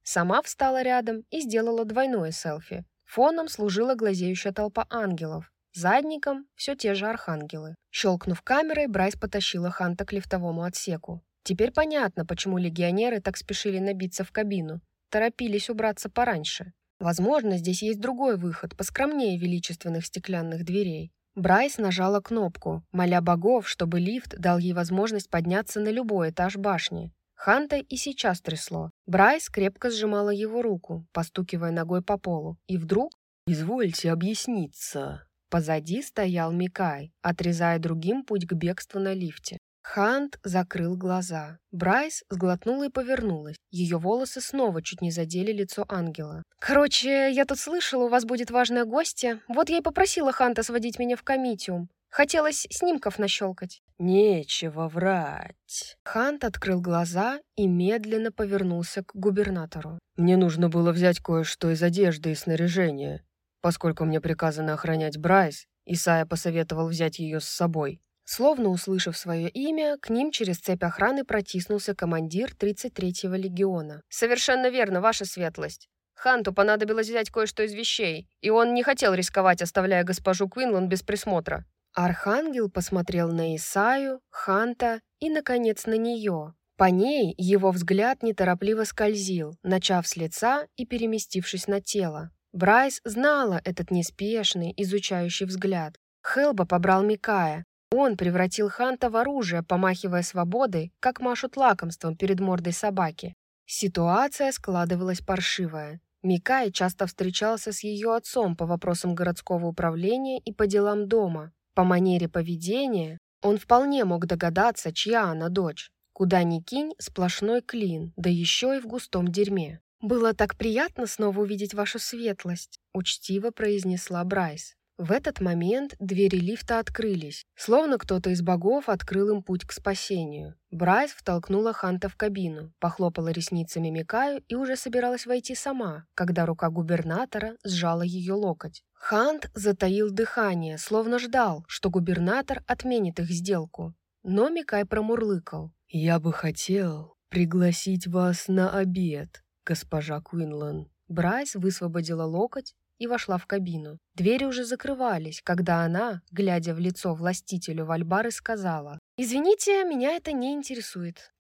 Сама встала рядом и сделала двойное селфи. Фоном служила глазеющая толпа ангелов. Задником все те же архангелы. Щелкнув камерой, Брайс потащила Ханта к лифтовому отсеку. Теперь понятно, почему легионеры так спешили набиться в кабину. Торопились убраться пораньше. Возможно, здесь есть другой выход, поскромнее величественных стеклянных дверей. Брайс нажала кнопку, моля богов, чтобы лифт дал ей возможность подняться на любой этаж башни. Ханта и сейчас трясло. Брайс крепко сжимала его руку, постукивая ногой по полу. И вдруг «Извольте объясниться». Позади стоял Микай, отрезая другим путь к бегству на лифте. Хант закрыл глаза. Брайс сглотнула и повернулась. Ее волосы снова чуть не задели лицо ангела. «Короче, я тут слышала, у вас будет важная гостья. Вот я и попросила Ханта сводить меня в комитиум. Хотелось снимков нащелкать». «Нечего врать». Хант открыл глаза и медленно повернулся к губернатору. «Мне нужно было взять кое-что из одежды и снаряжения. Поскольку мне приказано охранять Брайс, Исайя посоветовал взять ее с собой». Словно услышав свое имя, к ним через цепь охраны протиснулся командир тридцать третьего легиона. «Совершенно верно, ваша светлость. Ханту понадобилось взять кое-что из вещей, и он не хотел рисковать, оставляя госпожу Квинлан без присмотра». Архангел посмотрел на Исаю, Ханта и, наконец, на нее. По ней его взгляд неторопливо скользил, начав с лица и переместившись на тело. Брайс знала этот неспешный, изучающий взгляд. Хелба побрал Микая. Он превратил Ханта в оружие, помахивая свободой, как машут лакомством перед мордой собаки. Ситуация складывалась паршивая. Микай часто встречался с ее отцом по вопросам городского управления и по делам дома. По манере поведения он вполне мог догадаться, чья она дочь. Куда ни кинь, сплошной клин, да еще и в густом дерьме. «Было так приятно снова увидеть вашу светлость», — учтиво произнесла Брайс. В этот момент двери лифта открылись, словно кто-то из богов открыл им путь к спасению. Брайс втолкнула Ханта в кабину, похлопала ресницами Микаю и уже собиралась войти сама, когда рука губернатора сжала ее локоть. Хант затаил дыхание, словно ждал, что губернатор отменит их сделку. Но Микай промурлыкал. «Я бы хотел пригласить вас на обед, госпожа Квинлан». Брайс высвободила локоть и вошла в кабину. Двери уже закрывались, когда она, глядя в лицо властителю Вальбары, сказала: «Извините, меня это не интересует».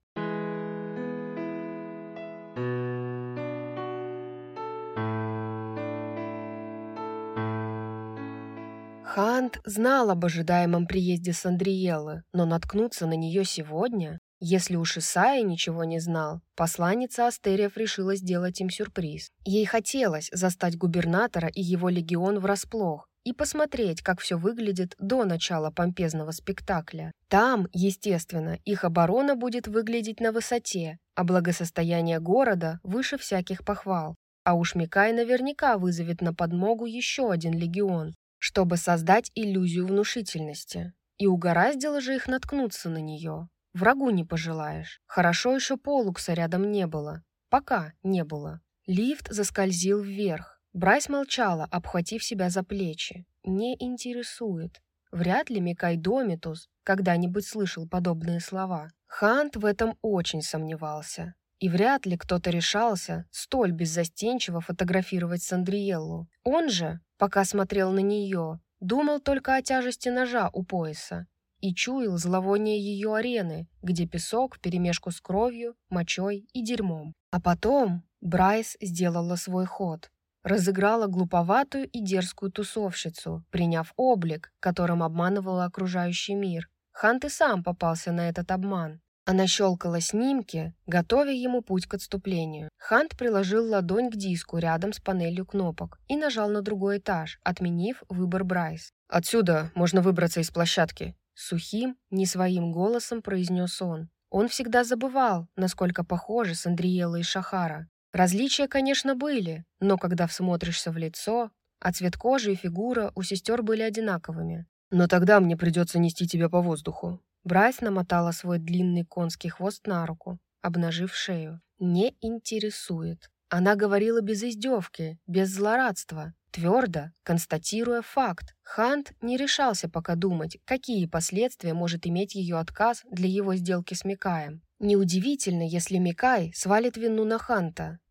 Хант знал об ожидаемом приезде Сандриеллы, но наткнуться на нее сегодня... Если уж Исайя ничего не знал, посланница Астериев решила сделать им сюрприз. Ей хотелось застать губернатора и его легион врасплох и посмотреть, как все выглядит до начала помпезного спектакля. Там, естественно, их оборона будет выглядеть на высоте, а благосостояние города выше всяких похвал. А уж Микай наверняка вызовет на подмогу еще один легион, чтобы создать иллюзию внушительности. И угораздило же их наткнуться на нее. Врагу не пожелаешь. Хорошо еще Полукса рядом не было. Пока не было. Лифт заскользил вверх. Брайс молчала, обхватив себя за плечи. Не интересует. Вряд ли Микай Домитус когда-нибудь слышал подобные слова. Хант в этом очень сомневался. И вряд ли кто-то решался столь беззастенчиво фотографировать Сандриеллу. Он же, пока смотрел на нее, думал только о тяжести ножа у пояса и чуял зловоние ее арены, где песок вперемешку с кровью, мочой и дерьмом. А потом Брайс сделала свой ход. Разыграла глуповатую и дерзкую тусовщицу, приняв облик, которым обманывала окружающий мир. Хант и сам попался на этот обман. Она щелкала снимки, готовя ему путь к отступлению. Хант приложил ладонь к диску рядом с панелью кнопок и нажал на другой этаж, отменив выбор Брайс. «Отсюда можно выбраться из площадки», — сухим, не своим голосом произнес он. Он всегда забывал, насколько похожи Сандриелла и Шахара. Различия, конечно, были, но когда всмотришься в лицо, а цвет кожи и фигура у сестер были одинаковыми. «Но тогда мне придется нести тебя по воздуху». Брайс намотала свой длинный конский хвост на руку, обнажив шею. «Не интересует». Она говорила без издевки, без злорадства, твердо, констатируя факт. Хант не решался пока думать, какие последствия может иметь ее отказ для его сделки с Микаем. Неудивительно, если Микай свалит вину на Ханта.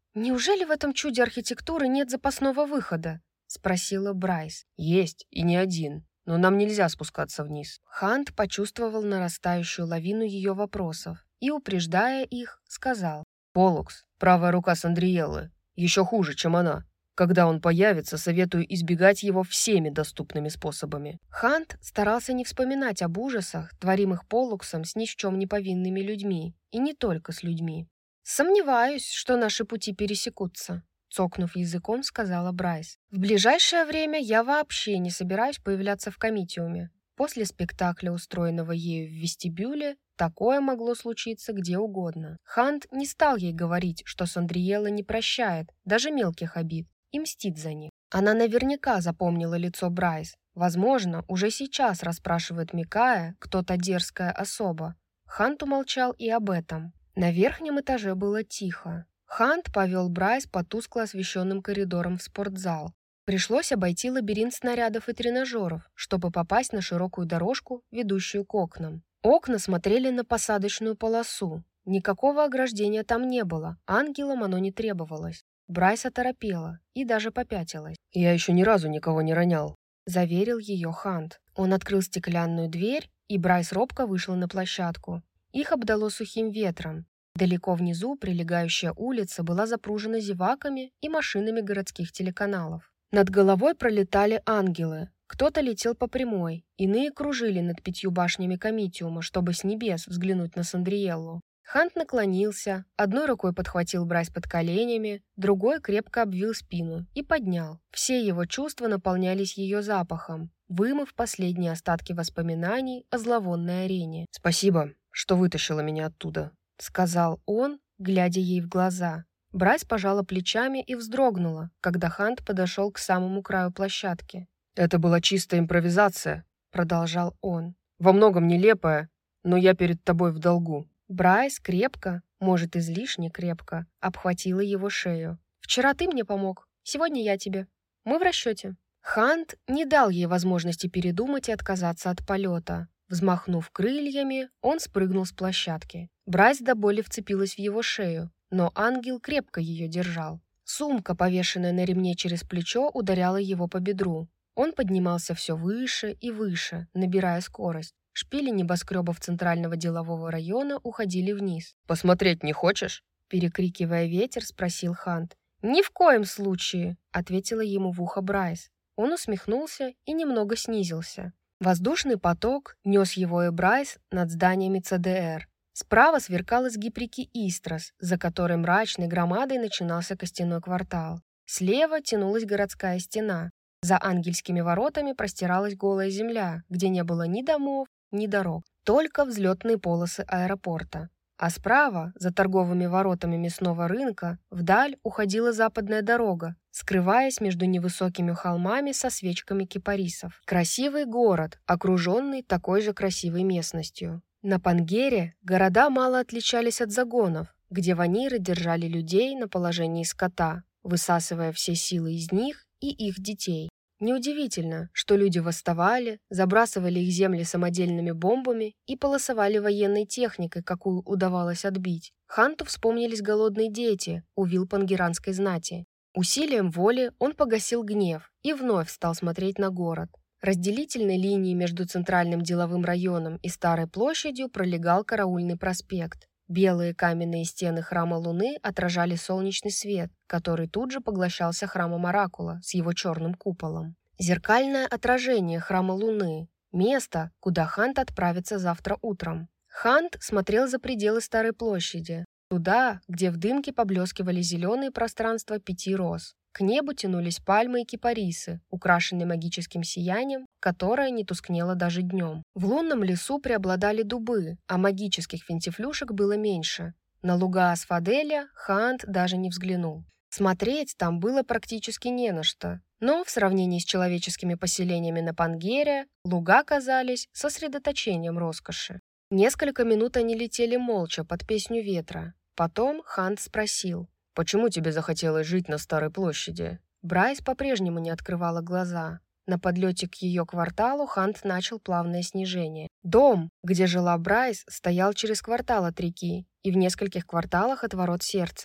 «Неужели в этом чуде архитектуры нет запасного выхода?» — спросила Брайс. «Есть, и не один. Но нам нельзя спускаться вниз». Хант почувствовал нарастающую лавину ее вопросов и, упреждая их, сказал. «Полукс, правая рука Сандриеллы, еще хуже, чем она. Когда он появится, советую избегать его всеми доступными способами». Хант старался не вспоминать об ужасах, творимых Полуксом с ни в чем не повинными людьми, и не только с людьми. «Сомневаюсь, что наши пути пересекутся», — цокнув языком, сказала Брайс. «В ближайшее время я вообще не собираюсь появляться в комитиуме. После спектакля, устроенного ею в вестибюле, такое могло случиться где угодно». Хант не стал ей говорить, что Сандриелла не прощает даже мелких обид и мстит за них. Она наверняка запомнила лицо Брайс. Возможно, уже сейчас расспрашивает Микая, кто та дерзкая особа. Хант умолчал и об этом. На верхнем этаже было тихо. Хант повел Брайс по тускло освещенным коридорам в спортзал. Пришлось обойти лабиринт снарядов и тренажеров, чтобы попасть на широкую дорожку, ведущую к окнам. Окна смотрели на посадочную полосу. Никакого ограждения там не было, ангелам оно не требовалось. Брайс оторопела и даже попятилась. «Я еще ни разу никого не ронял», — заверил ее Хант. Он открыл стеклянную дверь, и Брайс робко вышла на площадку. Их обдало сухим ветром. Далеко внизу прилегающая улица была запружена зеваками и машинами городских телеканалов. Над головой пролетали ангелы. Кто-то летел по прямой, иные кружили над пятью башнями комитиума, чтобы с небес взглянуть на Сандриеллу. Хант наклонился, одной рукой подхватил Брайс под коленями, другой крепко обвил спину и поднял. Все его чувства наполнялись ее запахом, вымыв последние остатки воспоминаний о зловонной арене. «Спасибо, что вытащила меня оттуда», — сказал он, глядя ей в глаза. Брайс пожала плечами и вздрогнула, когда Хант подошел к самому краю площадки. «Это была чистая импровизация», — продолжал он. «Во многом нелепая, но я перед тобой в долгу». Брайс крепко, может, излишне крепко, обхватила его шею. «Вчера ты мне помог, сегодня я тебе. Мы в расчете». Хант не дал ей возможности передумать и отказаться от полета. Взмахнув крыльями, он спрыгнул с площадки. Брайс до боли вцепилась в его шею, но ангел крепко ее держал. Сумка, повешенная на ремне через плечо, ударяла его по бедру. Он поднимался все выше и выше, набирая скорость. Шпили небоскребов центрального делового района уходили вниз. «Посмотреть не хочешь?» Перекрикивая ветер, спросил Хант. «Ни в коем случае!» — ответила ему в ухо Брайс. Он усмехнулся и немного снизился. Воздушный поток нес его и Брайс над зданиями Цэ Дэ Эр. Справа сверкал изгиб реки Истрас, за которой мрачной громадой начинался костяной квартал. Слева тянулась городская стена. За ангельскими воротами простиралась голая земля, где не было ни домов, ни дорог, только взлетные полосы аэропорта. А справа, за торговыми воротами мясного рынка, вдаль уходила западная дорога, скрываясь между невысокими холмами со свечками кипарисов. Красивый город, окруженный такой же красивой местностью. На Пангере города мало отличались от загонов, где ваниры держали людей на положении скота, высасывая все силы из них и их детей. Неудивительно, что люди восставали, забрасывали их земли самодельными бомбами и полосовали военной техникой, какую удавалось отбить. Ханту вспомнились голодные дети у вилл пангеранской знати. Усилием воли он погасил гнев и вновь стал смотреть на город. Разделительной линией между центральным деловым районом и Старой площадью пролегал Караульный проспект. Белые каменные стены храма Луны отражали солнечный свет, который тут же поглощался храмом Оракула с его черным куполом. Зеркальное отражение храма Луны – место, куда Хант отправится завтра утром. Хант смотрел за пределы Старой площади, туда, где в дымке поблескивали зеленые пространства пяти роз. К небу тянулись пальмы и кипарисы, украшенные магическим сиянием, которое не тускнело даже днем. В лунном лесу преобладали дубы, а магических финтифлюшек было меньше. На луга Асфаделя Хант даже не взглянул. Смотреть там было практически не на что, но в сравнении с человеческими поселениями на Пангере луга казались сосредоточением роскоши. Несколько минут они летели молча под песню ветра. Потом Хант спросил: «Почему тебе захотелось жить на Старой площади?» Брайс по-прежнему не открывала глаза. На подлете к ее кварталу Хант начал плавное снижение. Дом, где жила Брайс, стоял через квартал от реки и в нескольких кварталах от ворот сердца.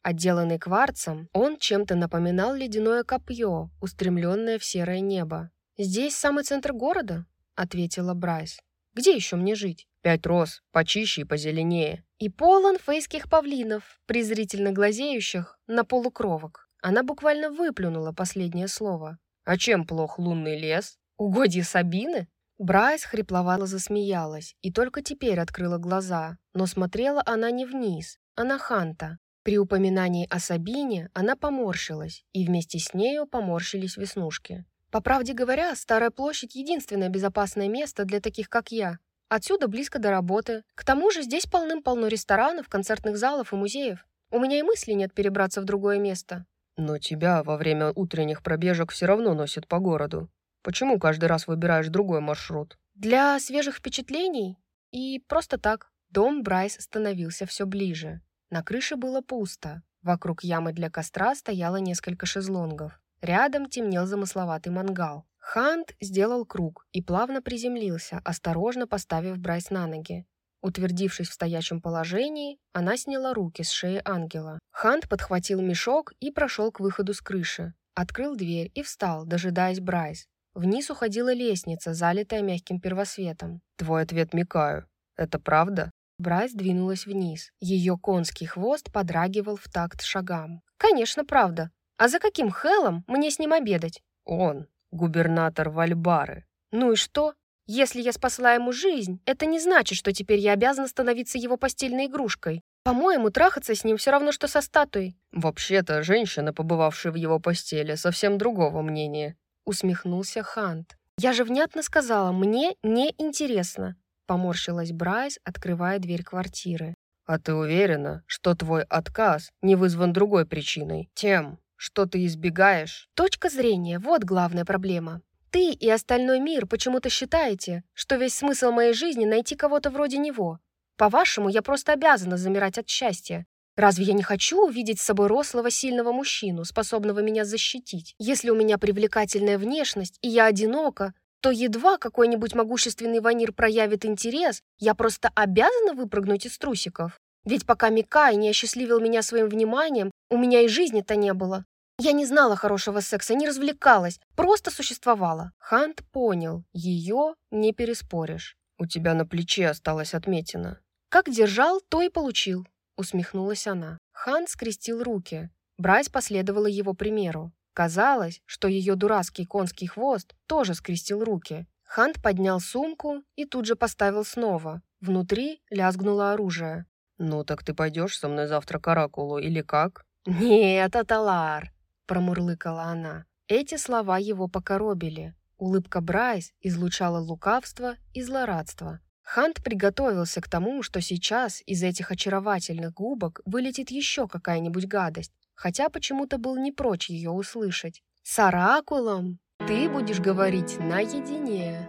Отделанный кварцем, он чем-то напоминал ледяное копье, устремленное в серое небо. «Здесь самый центр города?» — ответила Брайс. «Где еще мне жить?» «Пять роз, почище и позеленее». «И полон фейских павлинов, презрительно глазеющих на полукровок». Она буквально выплюнула последнее слово. «А чем плох лунный лес?» «Угодья Сабины?» Брайс хрипловато засмеялась и только теперь открыла глаза, но смотрела она не вниз, а на Ханта. При упоминании о Сабине она поморщилась, и вместе с нею поморщились веснушки. «По правде говоря, Старая площадь — единственное безопасное место для таких, как я. Отсюда близко до работы. К тому же здесь полным-полно ресторанов, концертных залов и музеев. У меня и мысли нет перебраться в другое место». «Но тебя во время утренних пробежек все равно носит по городу. Почему каждый раз выбираешь другой маршрут?» «Для свежих впечатлений и просто так». Дом Брайс становился все ближе. На крыше было пусто. Вокруг ямы для костра стояло несколько шезлонгов. Рядом темнел замысловатый мангал. Хант сделал круг и плавно приземлился, осторожно поставив Брайс на ноги. Утвердившись в стоячем положении, она сняла руки с шеи ангела. Хант подхватил мешок и прошел к выходу с крыши. Открыл дверь и встал, дожидаясь Брайс. Вниз уходила лестница, залитая мягким первосветом. «Твой ответ Микаю. Это правда?» Брайс двинулась вниз. Ее конский хвост подрагивал в такт шагам. «Конечно, правда. А за каким хелом мне с ним обедать?» «Он губернатор Вальбары». «Ну и что? Если я спасла ему жизнь, это не значит, что теперь я обязана становиться его постельной игрушкой. По-моему, трахаться с ним все равно, что со статуей». «Вообще-то, женщина, побывавшая в его постели, совсем другого мнения», — усмехнулся Хант. «Я же внятно сказала, мне не интересно», — поморщилась Брайс, открывая дверь квартиры. «А ты уверена, что твой отказ не вызван другой причиной? Тем, что ты избегаешь?» «Точка зрения — вот главная проблема. Ты и остальной мир почему-то считаете, что весь смысл моей жизни — найти кого-то вроде него. По-вашему, я просто обязана замирать от счастья. Разве я не хочу увидеть с собой рослого, сильного мужчину, способного меня защитить? Если у меня привлекательная внешность, и я одинока, то едва какой-нибудь могущественный ванир проявит интерес, я просто обязана выпрыгнуть из трусиков. Ведь пока Микай не осчастливил меня своим вниманием, у меня и жизни-то не было. Я не знала хорошего секса, не развлекалась, просто существовала». Хант понял, ее не переспоришь. «У тебя на плече осталась отметина». «Как держал, то и получил», — усмехнулась она. Хант скрестил руки. Брайс последовала его примеру. Казалось, что ее дурацкий конский хвост тоже скрестил руки. Хант поднял сумку и тут же поставил снова. Внутри лязгнуло оружие. «Ну так ты пойдешь со мной завтра к Оракулу или как?» «Нет, Аталар», — промурлыкала она. Эти слова его покоробили. Улыбка Брайс излучала лукавство и злорадство. Хант приготовился к тому, что сейчас из этих очаровательных губок вылетит еще какая-нибудь гадость, хотя почему-то был не прочь ее услышать. «С Оракулом ты будешь говорить наедине».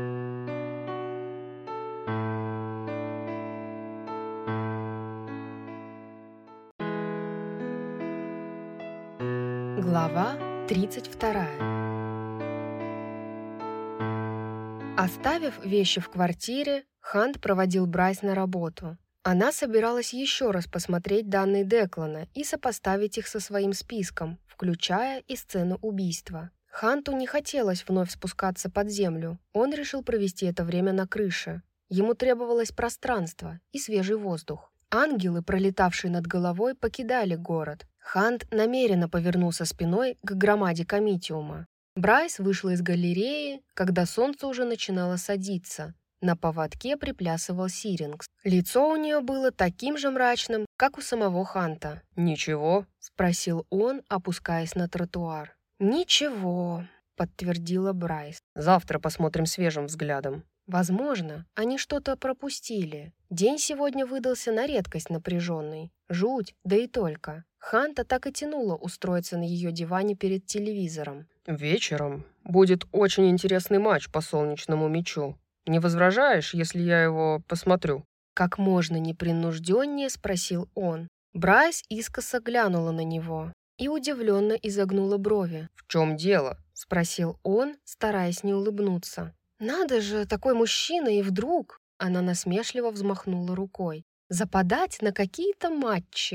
Глава тридцать вторая. Оставив вещи в квартире, Хант проводил Брайс на работу. Она собиралась еще раз посмотреть данные Деклана и сопоставить их со своим списком, включая и сцену убийства. Ханту не хотелось вновь спускаться под землю. Он решил провести это время на крыше. Ему требовалось пространство и свежий воздух. Ангелы, пролетавшие над головой, покидали город. Хант намеренно повернулся спиной к громаде комитиума. Брайс вышла из галереи, когда солнце уже начинало садиться. На поводке приплясывал Сирингс. Лицо у нее было таким же мрачным, как у самого Ханта. «Ничего?» — спросил он, опускаясь на тротуар. «Ничего», — подтвердила Брайс. «Завтра посмотрим свежим взглядом». Возможно, они что-то пропустили. День сегодня выдался на редкость напряженный. Жуть, да и только. Ханта так и тянуло устроиться на ее диване перед телевизором. «Вечером будет очень интересный матч по солнечному мячу. Не возражаешь, если я его посмотрю?» Как можно непринужденнее спросил он. Брайс искоса глянула на него и удивленно изогнула брови. «В чем дело?» — спросил он, стараясь не улыбнуться. «Надо же, такой мужчина, и вдруг...» Она насмешливо взмахнула рукой. «Западать на какие-то матчи!»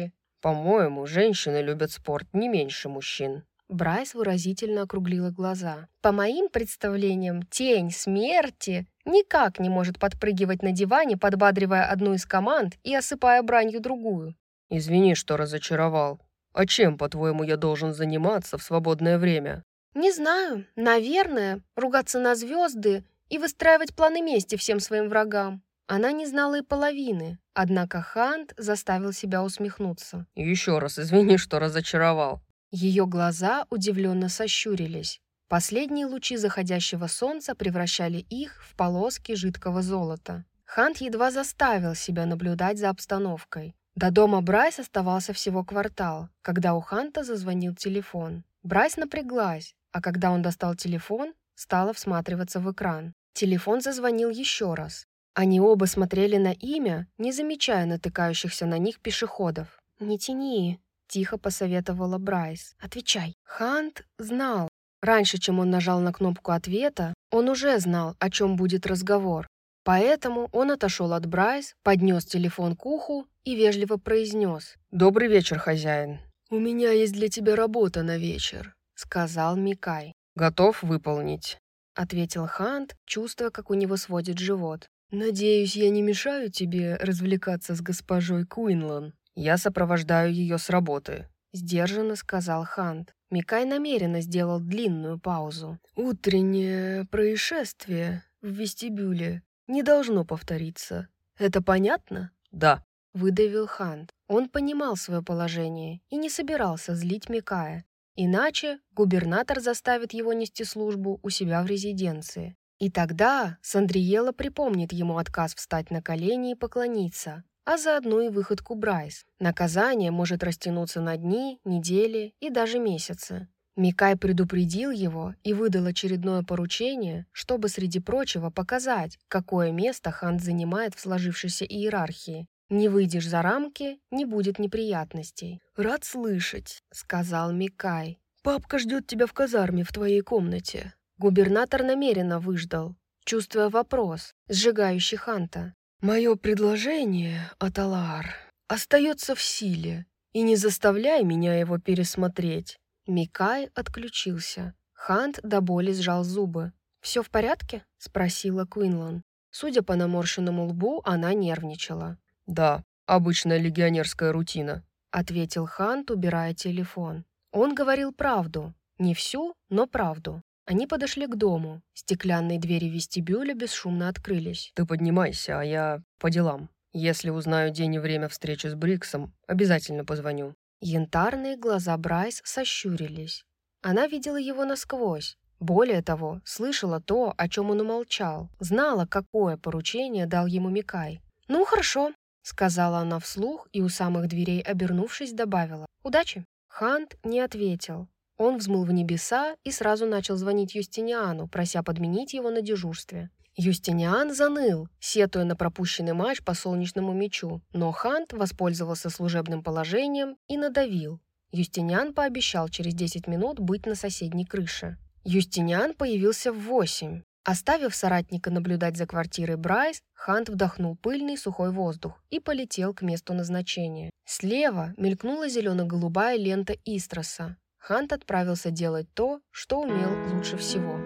По-моему, женщины любят спорт не меньше мужчин». Брайс выразительно округлила глаза. «По моим представлениям, тень смерти никак не может подпрыгивать на диване, подбадривая одну из команд и осыпая бранью другую». «Извини, что разочаровал. А чем, по-твоему, я должен заниматься в свободное время?» «Не знаю. Наверное, ругаться на звезды и выстраивать планы мести всем своим врагам». Она не знала и половины, однако Хант заставил себя усмехнуться. «Еще раз извини, что разочаровал». Ее глаза удивленно сощурились. Последние лучи заходящего солнца превращали их в полоски жидкого золота. Хант едва заставил себя наблюдать за обстановкой. До дома Брайс оставался всего квартал, когда у Ханта зазвонил телефон. Брайс напряглась, а когда он достал телефон, стала всматриваться в экран. Телефон зазвонил еще раз. Они оба смотрели на имя, не замечая натыкающихся на них пешеходов. «Не тяни», — тихо посоветовала Брайс. «Отвечай». Хант знал. Раньше, чем он нажал на кнопку ответа, он уже знал, о чем будет разговор. Поэтому он отошел от Брайс, поднес телефон к уху и вежливо произнес: «Добрый вечер, хозяин». «У меня есть для тебя работа на вечер», — сказал Микай. «Готов выполнить», — ответил Хант, чувствуя, как у него сводит живот. «Надеюсь, я не мешаю тебе развлекаться с госпожой Куинлан?» «Я сопровождаю ее с работы», — сдержанно сказал Хант. Микай намеренно сделал длинную паузу. «Утреннее происшествие в вестибюле не должно повториться. Это понятно?» «Да», — выдавил Хант. Он понимал свое положение и не собирался злить Микая. Иначе губернатор заставит его нести службу у себя в резиденции. И тогда Сандриела припомнит ему отказ встать на колени и поклониться, а заодно и выходку Брайс. Наказание может растянуться на дни, недели и даже месяцы. Микай предупредил его и выдал очередное поручение, чтобы, среди прочего, показать, какое место Хант занимает в сложившейся иерархии. «Не выйдешь за рамки, не будет неприятностей». «Рад слышать», — сказал Микай. «Папка ждет тебя в казарме в твоей комнате». Губернатор намеренно выждал, чувствуя вопрос, сжигающий Ханта. «Мое предложение, Аталаар, остается в силе, и не заставляй меня его пересмотреть». Микай отключился. Хант до боли сжал зубы. «Все в порядке?» — спросила Куинлан. Судя по наморщенному лбу, она нервничала. «Да, обычная легионерская рутина», — ответил Хант, убирая телефон. Он говорил правду. Не всю, но правду. Они подошли к дому. Стеклянные двери вестибюля бесшумно открылись. «Ты поднимайся, а я по делам. Если узнаю день и время встречи с Бриксом, обязательно позвоню». Янтарные глаза Брайс сощурились. Она видела его насквозь. Более того, слышала то, о чем он умолчал. Знала, какое поручение дал ему Микай. «Ну, хорошо», — сказала она вслух и у самых дверей, обернувшись, добавила: «Удачи». Хант не ответил. Он взмыл в небеса и сразу начал звонить Юстиниану, прося подменить его на дежурстве. Юстиниан заныл, сетуя на пропущенный матч по солнечному мячу, но Хант воспользовался служебным положением и надавил. Юстиниан пообещал через десять минут быть на соседней крыше. Юстиниан появился в восемь. Оставив соратника наблюдать за квартирой Брайс, Хант вдохнул пыльный сухой воздух и полетел к месту назначения. Слева мелькнула зелено-голубая лента Истроса. Хант отправился делать то, что умел лучше всего.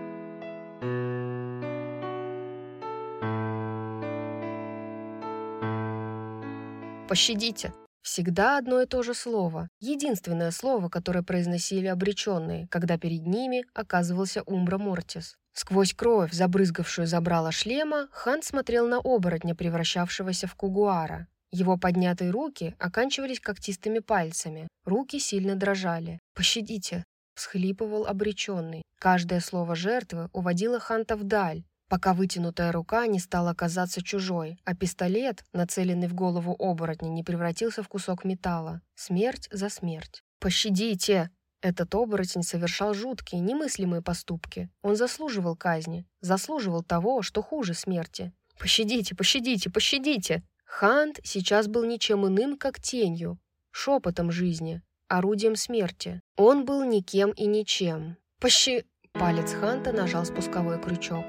«Пощадите». Всегда одно и то же слово. Единственное слово, которое произносили обреченные, когда перед ними оказывался Умбра Мортис. Сквозь кровь, забрызгавшую забрало шлема, Хант смотрел на оборотня, превращавшегося в кугуара. Его поднятые руки оканчивались когтистыми пальцами. Руки сильно дрожали. «Пощадите», — всхлипывал обреченный. Каждое слово жертвы уводило Ханта вдаль, пока вытянутая рука не стала казаться чужой, а пистолет, нацеленный в голову оборотня, не превратился в кусок металла. Смерть за смерть. «Пощадите!» Этот оборотень совершал жуткие, немыслимые поступки. Он заслуживал казни, заслуживал того, что хуже смерти. «Пощадите, пощадите, пощадите!» Хант сейчас был ничем иным, как тенью, шепотом жизни, орудием смерти. Он был никем и ничем. «Пощи...» Палец Ханта нажал спусковой крючок.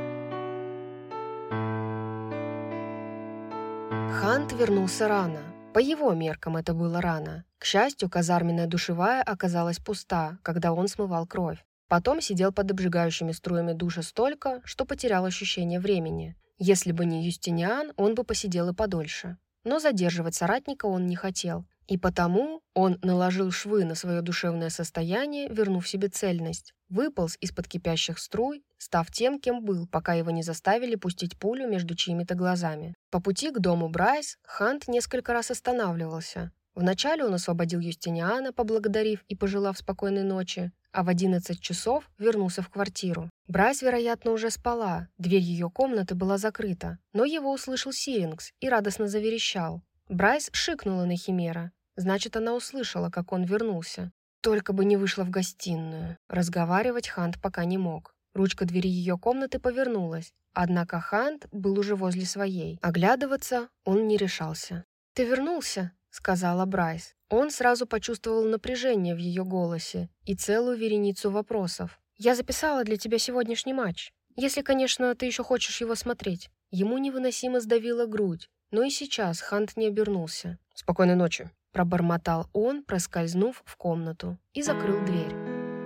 Хант вернулся рано. По его меркам это было рано. К счастью, казарменная душевая оказалась пуста, когда он смывал кровь. Потом сидел под обжигающими струями душа столько, что потерял ощущение времени. Если бы не Юстиниан, он бы посидел и подольше. Но задерживать соратника он не хотел. И потому он наложил швы на свое душевное состояние, вернув себе цельность. Выполз из-под кипящих струй, став тем, кем был, пока его не заставили пустить пулю между чьими-то глазами. По пути к дому Брайс Хант несколько раз останавливался. Вначале он освободил Юстиниана, поблагодарив и пожелав спокойной ночи, а в одиннадцать часов вернулся в квартиру. Брайс, вероятно, уже спала, дверь ее комнаты была закрыта, но его услышал Сирингс и радостно заверещал. Брайс шикнула на Химера, значит, она услышала, как он вернулся. Только бы не вышла в гостиную. Разговаривать Хант пока не мог. Ручка двери ее комнаты повернулась, однако Хант был уже возле своей. Оглядываться он не решался. «Ты вернулся?» — сказала Брайс. Он сразу почувствовал напряжение в ее голосе и целую вереницу вопросов. «Я записала для тебя сегодняшний матч. Если, конечно, ты еще хочешь его смотреть». Ему невыносимо сдавила грудь, но и сейчас Хант не обернулся. «Спокойной ночи», — пробормотал он, проскользнув в комнату, и закрыл дверь.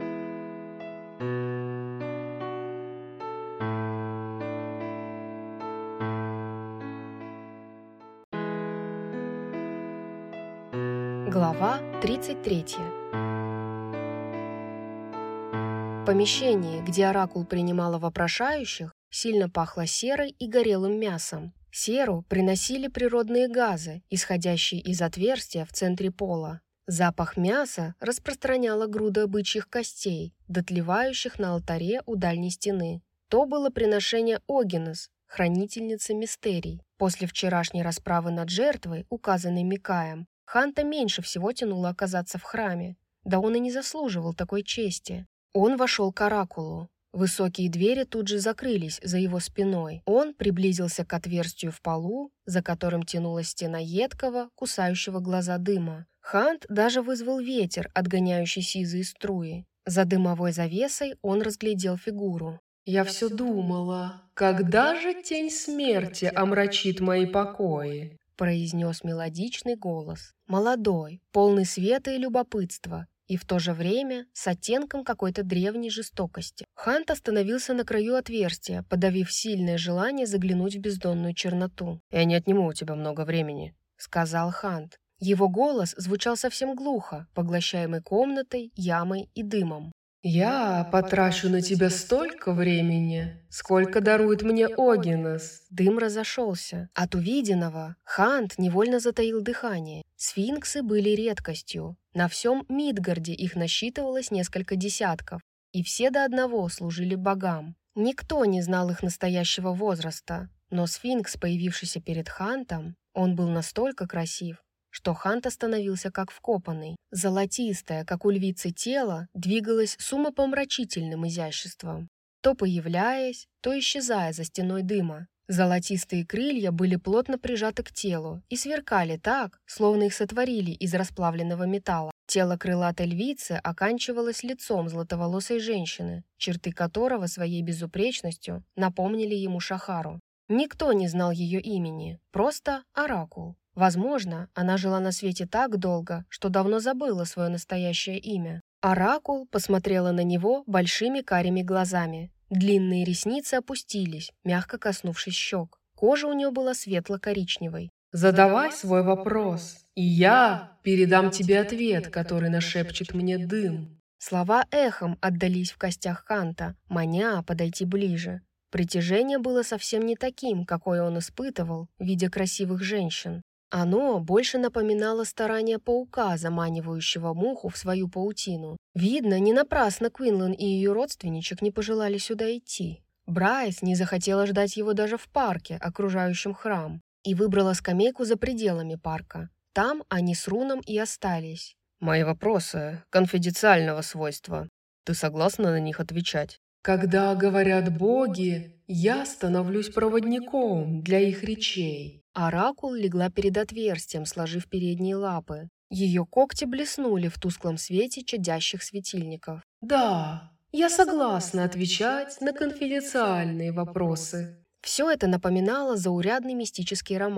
Глава тридцать третья. В помещении, где оракул принимала вопрошающих, сильно пахло серой и горелым мясом. Серу приносили природные газы, исходящие из отверстия в центре пола. Запах мяса распространяла груда бычьих костей, дотлевающих на алтаре у дальней стены. То было приношение Огинес, хранительницы мистерий. После вчерашней расправы над жертвой, указанной Микаем, Ханта меньше всего тянуло оказаться в храме. Да он и не заслуживал такой чести. Он вошел к оракулу. Высокие двери тут же закрылись за его спиной. Он приблизился к отверстию в полу, за которым тянулась стена едкого, кусающего глаза дыма. Хант даже вызвал ветер, отгоняющий сизые струи. За дымовой завесой он разглядел фигуру. «Я все думала, когда же тень смерти омрачит мои покои?» произнес мелодичный голос. Молодой, полный света и любопытства, и в то же время с оттенком какой-то древней жестокости. Хант остановился на краю отверстия, подавив сильное желание заглянуть в бездонную черноту. «Я не отниму у тебя много времени», — сказал Хант. Его голос звучал совсем глухо, поглощаемый комнатой, ямой и дымом. «Я потрачу на тебя столько времени, сколько дарует мне Огинес». Дым разошелся. От увиденного Хант невольно затаил дыхание. Сфинксы были редкостью. На всем Мидгарде их насчитывалось несколько десятков, и все до одного служили богам. Никто не знал их настоящего возраста, но сфинкс, появившийся перед Хантом, он был настолько красив, что Хант остановился как вкопанный. Золотистое, как у львицы тело, двигалось с умопомрачительным изяществом, то появляясь, то исчезая за стеной дыма. Золотистые крылья были плотно прижаты к телу и сверкали так, словно их сотворили из расплавленного металла. Тело крылатой львицы оканчивалось лицом златоволосой женщины, черты которого своей безупречностью напомнили ему Шахару. Никто не знал ее имени, просто оракул. Возможно, она жила на свете так долго, что давно забыла свое настоящее имя. Оракул посмотрела на него большими карими глазами. Длинные ресницы опустились, мягко коснувшись щек. Кожа у нее была светло-коричневой. «Задавай свой вопрос, и я передам тебе ответ, который нашепчет мне дым». Слова эхом отдались в костях Ханта, маня подойти ближе. Притяжение было совсем не таким, какое он испытывал, видя красивых женщин. Оно больше напоминало старание паука, заманивающего муху в свою паутину. Видно, не напрасно Квинлан и ее родственничек не пожелали сюда идти. Брайс не захотела ждать его даже в парке, окружающем храм, и выбрала скамейку за пределами парка. Там они с Руном и остались. «Мои вопросы конфиденциального свойства. Ты согласна на них отвечать?» «Когда говорят боги, я становлюсь проводником для их речей». Оракул легла перед отверстием, сложив передние лапы. Ее когти блеснули в тусклом свете чадящих светильников. «Да, я согласна отвечать на конфиденциальные вопросы». Все это напоминало заурядный мистический роман.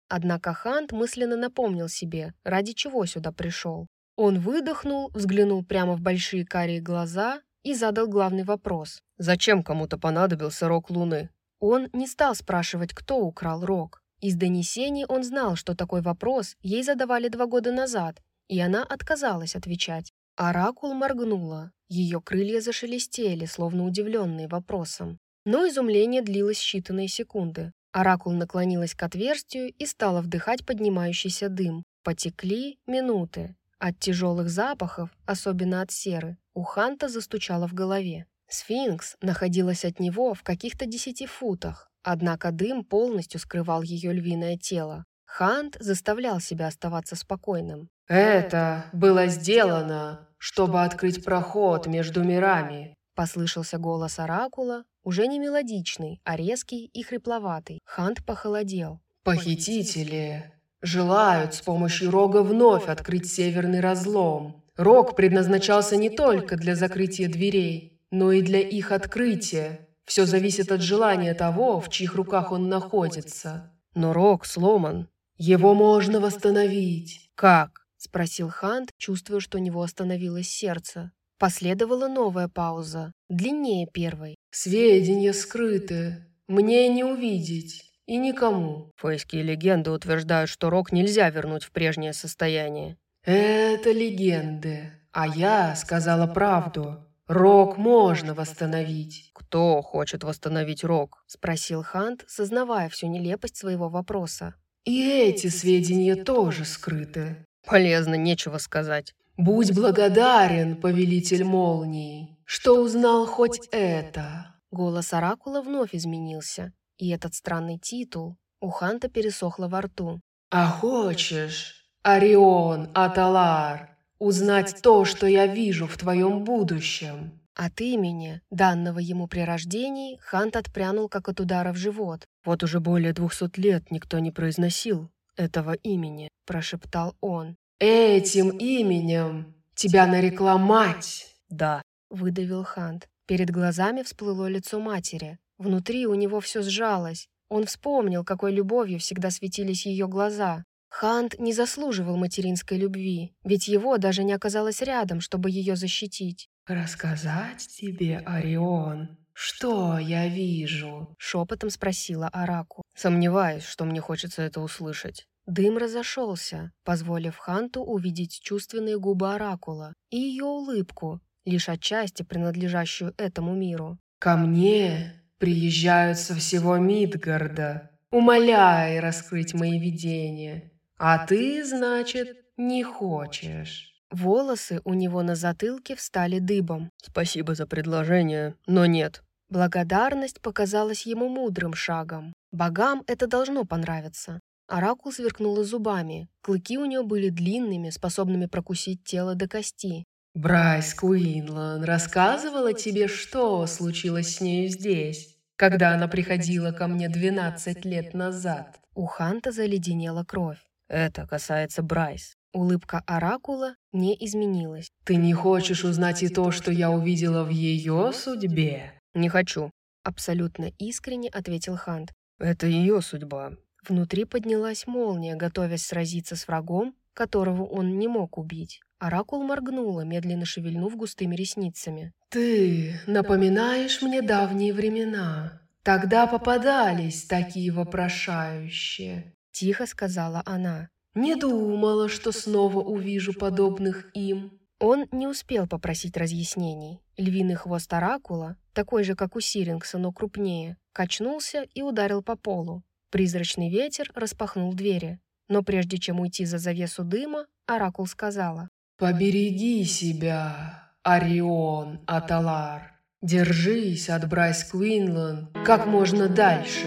Однако Хант мысленно напомнил себе, ради чего сюда пришел. Он выдохнул, взглянул прямо в большие карие глаза и задал главный вопрос. «Зачем кому-то понадобился рог Луны?» Он не стал спрашивать, кто украл рог. Из донесений он знал, что такой вопрос ей задавали два года назад, и она отказалась отвечать. Оракул моргнула. Ее крылья зашелестели, словно удивленные вопросом. Но изумление длилось считанные секунды. Оракул наклонилась к отверстию и стала вдыхать поднимающийся дым. Потекли минуты. От тяжелых запахов, особенно от серы, у Ханта застучало в голове. Сфинкс находилась от него в каких-то десяти футах, однако дым полностью скрывал ее львиное тело. Хант заставлял себя оставаться спокойным. «Это было сделано, чтобы открыть проход между мирами», — послышался голос Оракула, уже не мелодичный, а резкий и хрипловатый. Хант похолодел. «Похитители желают с помощью рога вновь открыть северный разлом. Рог предназначался не только для закрытия дверей, но и для их открытия. Все зависит от желания того, в чьих руках он находится. Но рог сломан. Его можно восстановить». «Как?» — спросил Хант, чувствуя, что у него остановилось сердце. Последовала новая пауза, длиннее первой. «Сведения скрыты. Мне не увидеть. И никому». Фейские легенды утверждают, что рог нельзя вернуть в прежнее состояние. «Это легенды. А я сказала правду. Рог можно восстановить». «Кто хочет восстановить рог?» — спросил Хант, сознавая всю нелепость своего вопроса. «И эти сведения тоже скрыты». «Полезно, нечего сказать». «Будь благодарен, повелитель молний, что узнал хоть это». Голос Оракула вновь изменился, и этот странный титул у Ханта пересохло во рту. «А хочешь, Орион Аталар, узнать то, что я вижу в твоем будущем?» От имени, данного ему при рождении, Хант отпрянул, как от удара в живот. «Вот уже более двухсот лет никто не произносил этого имени», – прошептал он. «Этим именем тебя нарекла мать!» «Да», — выдавил Хант. Перед глазами всплыло лицо матери. Внутри у него все сжалось. Он вспомнил, какой любовью всегда светились ее глаза. Хант не заслуживал материнской любви, ведь его даже не оказалось рядом, чтобы ее защитить. «Рассказать тебе, Орион, что я вижу?» — шепотом спросила Оракул. «Сомневаюсь, что мне хочется это услышать». Дым разошелся, позволив Ханту увидеть чувственные губы Оракула и ее улыбку, лишь отчасти принадлежащую этому миру. «Ко мне приезжают со всего Мидгарда, умоляя раскрыть мои видения, а ты, значит, не хочешь». Волосы у него на затылке встали дыбом. «Спасибо за предложение, но нет». Благодарность показалась ему мудрым шагом. Богам это должно понравиться. Оракул сверкнула зубами. Клыки у нее были длинными, способными прокусить тело до кости. «Брайс Куинлан рассказывала тебе, что случилось с нею здесь, когда она приходила ко мне двенадцать лет назад?» У Ханта заледенела кровь. «Это касается Брайс». Улыбка Оракула не изменилась. «Ты не хочешь узнать и то, что я увидела в ее судьбе?» «Не хочу», — абсолютно искренне ответил Хант. «Это ее судьба». Внутри поднялась молния, готовясь сразиться с врагом, которого он не мог убить. Оракул моргнула, медленно шевельнув густыми ресницами. «Ты напоминаешь мне давние времена. Тогда попадались такие вопрошающие», — тихо сказала она. «Не думала, что снова увижу подобных им». Он не успел попросить разъяснений. Львиный хвост Оракула, такой же, как у Сирингса, но крупнее, качнулся и ударил по полу. Призрачный ветер распахнул двери. Но прежде чем уйти за завесу дыма, Оракул сказала: «Побереги себя, Орион Аталар. Держись от Брайс Куинлан как можно дальше».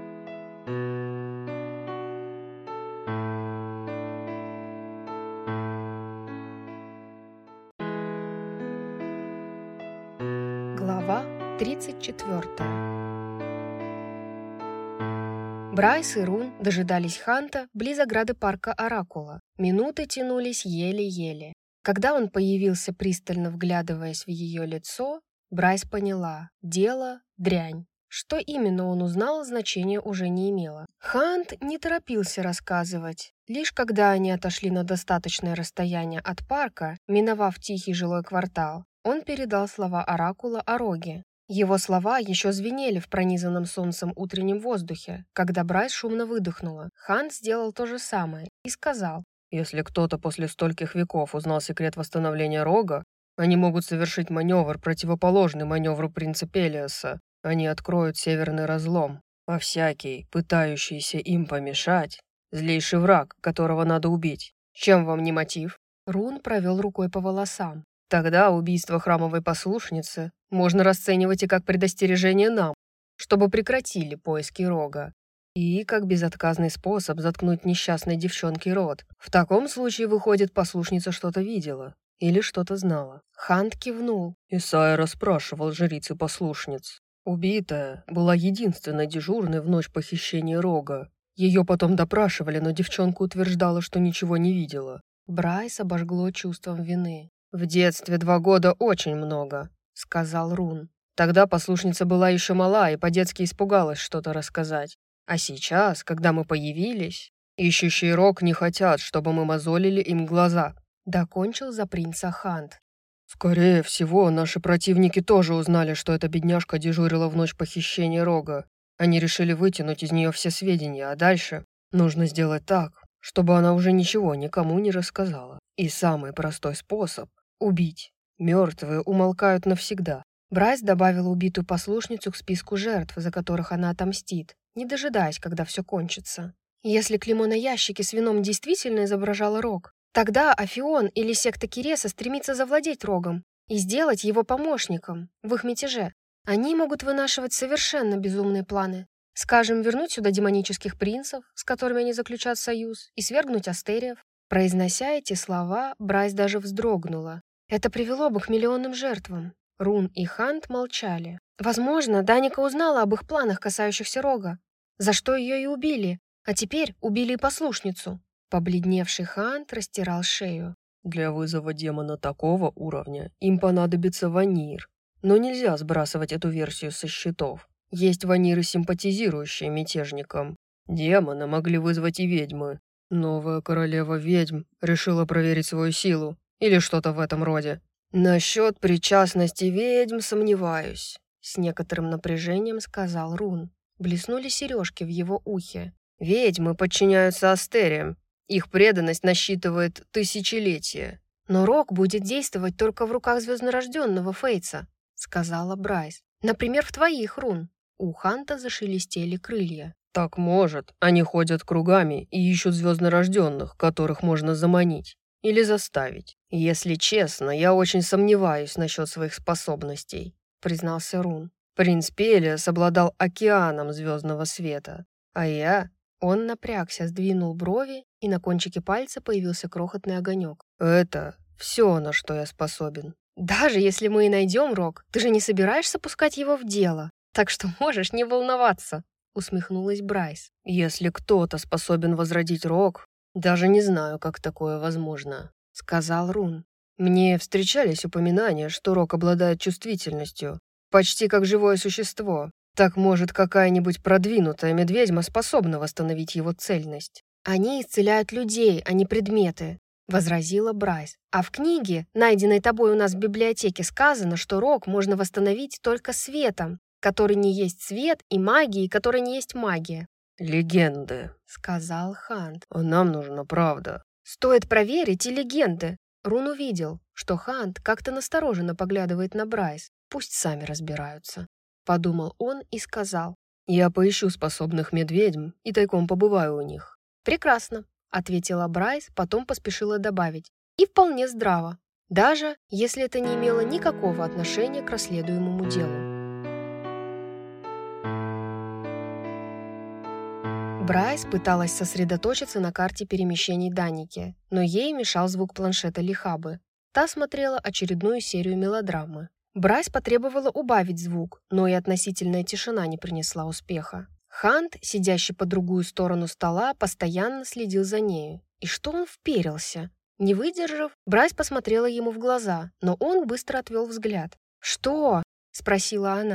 Глава тридцать четвёртая. Брайс и Рун дожидались Ханта близ ограды парка Оракула. Минуты тянулись еле-еле. Когда он появился, пристально вглядываясь в ее лицо, Брайс поняла — дело дрянь. Что именно он узнал, значения уже не имело. Хант не торопился рассказывать. Лишь когда они отошли на достаточное расстояние от парка, миновав тихий жилой квартал, он передал слова оракула о роге. Его слова еще звенели в пронизанном солнцем утреннем воздухе, когда Брайс шумно выдохнула. Хант сделал то же самое и сказал: «Если кто-то после стольких веков узнал секрет восстановления рога, они могут совершить маневр, противоположный маневру принца Пелиаса. Они откроют северный разлом, а всякий, пытающийся им помешать, злейший враг, которого надо убить. Чем вам не мотив?» Рун провел рукой по волосам. «Тогда убийство храмовой послушницы можно расценивать и как предостережение нам, чтобы прекратили поиски рога, и как безотказный способ заткнуть несчастной девчонке рот. В таком случае, выходит, послушница что-то видела или что-то знала». Хант кивнул. Исайя расспрашивал жриц и послушниц. Убитая была единственной дежурной в ночь похищения рога. Ее потом допрашивали, но девчонка утверждала, что ничего не видела. Брайс обожгло чувством вины. «В детстве два года очень много», — сказал Рун. «Тогда послушница была еще мала и по-детски испугалась что-то рассказать. А сейчас, когда мы появились, ищущие рог не хотят, чтобы мы мозолили им глаза». Докончил за принца Хант. «Скорее всего, наши противники тоже узнали, что эта бедняжка дежурила в ночь похищения рога. Они решили вытянуть из нее все сведения, а дальше нужно сделать так, чтобы она уже ничего никому не рассказала. И самый простой способ — убить. Мертвые умолкают навсегда». Брайс добавила убитую послушницу к списку жертв, за которых она отомстит, не дожидаясь, когда все кончится. Если клеймо на ящике с вином действительно изображало рог, тогда Афион или секта Киреса стремится завладеть рогом и сделать его помощником в их мятеже. Они могут вынашивать совершенно безумные планы. Скажем, вернуть сюда демонических принцев, с которыми они заключат союз, и свергнуть астериев. Произнося эти слова, Брайс даже вздрогнула. Это привело бы к миллионным жертвам. Рун и Хант молчали. Возможно, Даника узнала об их планах, касающихся рога, за что ее и убили, а теперь убили и послушницу. Побледневший Хант растирал шею. «Для вызова демона такого уровня им понадобится ванир. Но нельзя сбрасывать эту версию со счетов. Есть ваниры, симпатизирующие мятежникам. Демона могли вызвать и ведьмы. Новая королева ведьм решила проверить свою силу или что-то в этом роде. Насчет причастности ведьм сомневаюсь», — с некоторым напряжением сказал Рун. Блеснули сережки в его ухе. «Ведьмы подчиняются астериям. Их преданность насчитывает тысячелетия». «Но рог будет действовать только в руках звезднорожденного Фейтса», — сказала Брайс. «Например, в твоих, Рун». У Ханта зашелестели крылья. «Так может. Они ходят кругами и ищут звезднорожденных, которых можно заманить или заставить. Если честно, я очень сомневаюсь насчет своих способностей», — признался Рун. «Принц Пелиас обладал океаном звездного света, а я...» Он напрягся, сдвинул брови, и на кончике пальца появился крохотный огонек. «Это все, на что я способен». «Даже если мы и найдем рог, ты же не собираешься пускать его в дело, так что можешь не волноваться», — усмехнулась Брайс. «Если кто-то способен возродить рог, даже не знаю, как такое возможно», — сказал Рун. «Мне встречались упоминания, что рог обладает чувствительностью, почти как живое существо. Так, может, какая-нибудь продвинутая медведьма способна восстановить его цельность?» «Они исцеляют людей, а не предметы», — возразила Брайс. «А в книге, найденной тобой у нас в библиотеке, сказано, что рог можно восстановить только светом, который не есть свет, и магией, которая не есть магия». «Легенды», — сказал Хант. «А нам нужна правда». «Стоит проверить и легенды». Рун увидел, что Хант как-то настороженно поглядывает на Брайс. Пусть сами разбираются. Подумал он и сказал: «Я поищу способных медведьм и тайком побываю у них». «Прекрасно», — ответила Брайс, потом поспешила добавить. «И вполне здраво, даже если это не имело никакого отношения к расследуемому делу». Брайс пыталась сосредоточиться на карте перемещений Даники, но ей мешал звук планшета Лихабы. Та смотрела очередную серию мелодрамы. Брайс потребовала убавить звук, но и относительная тишина не принесла успеха. Хант, сидящий по другую сторону стола, постоянно следил за нею. И что он вперился? Не выдержав, Брайс посмотрела ему в глаза, но он быстро отвел взгляд. «Что?» — спросила она.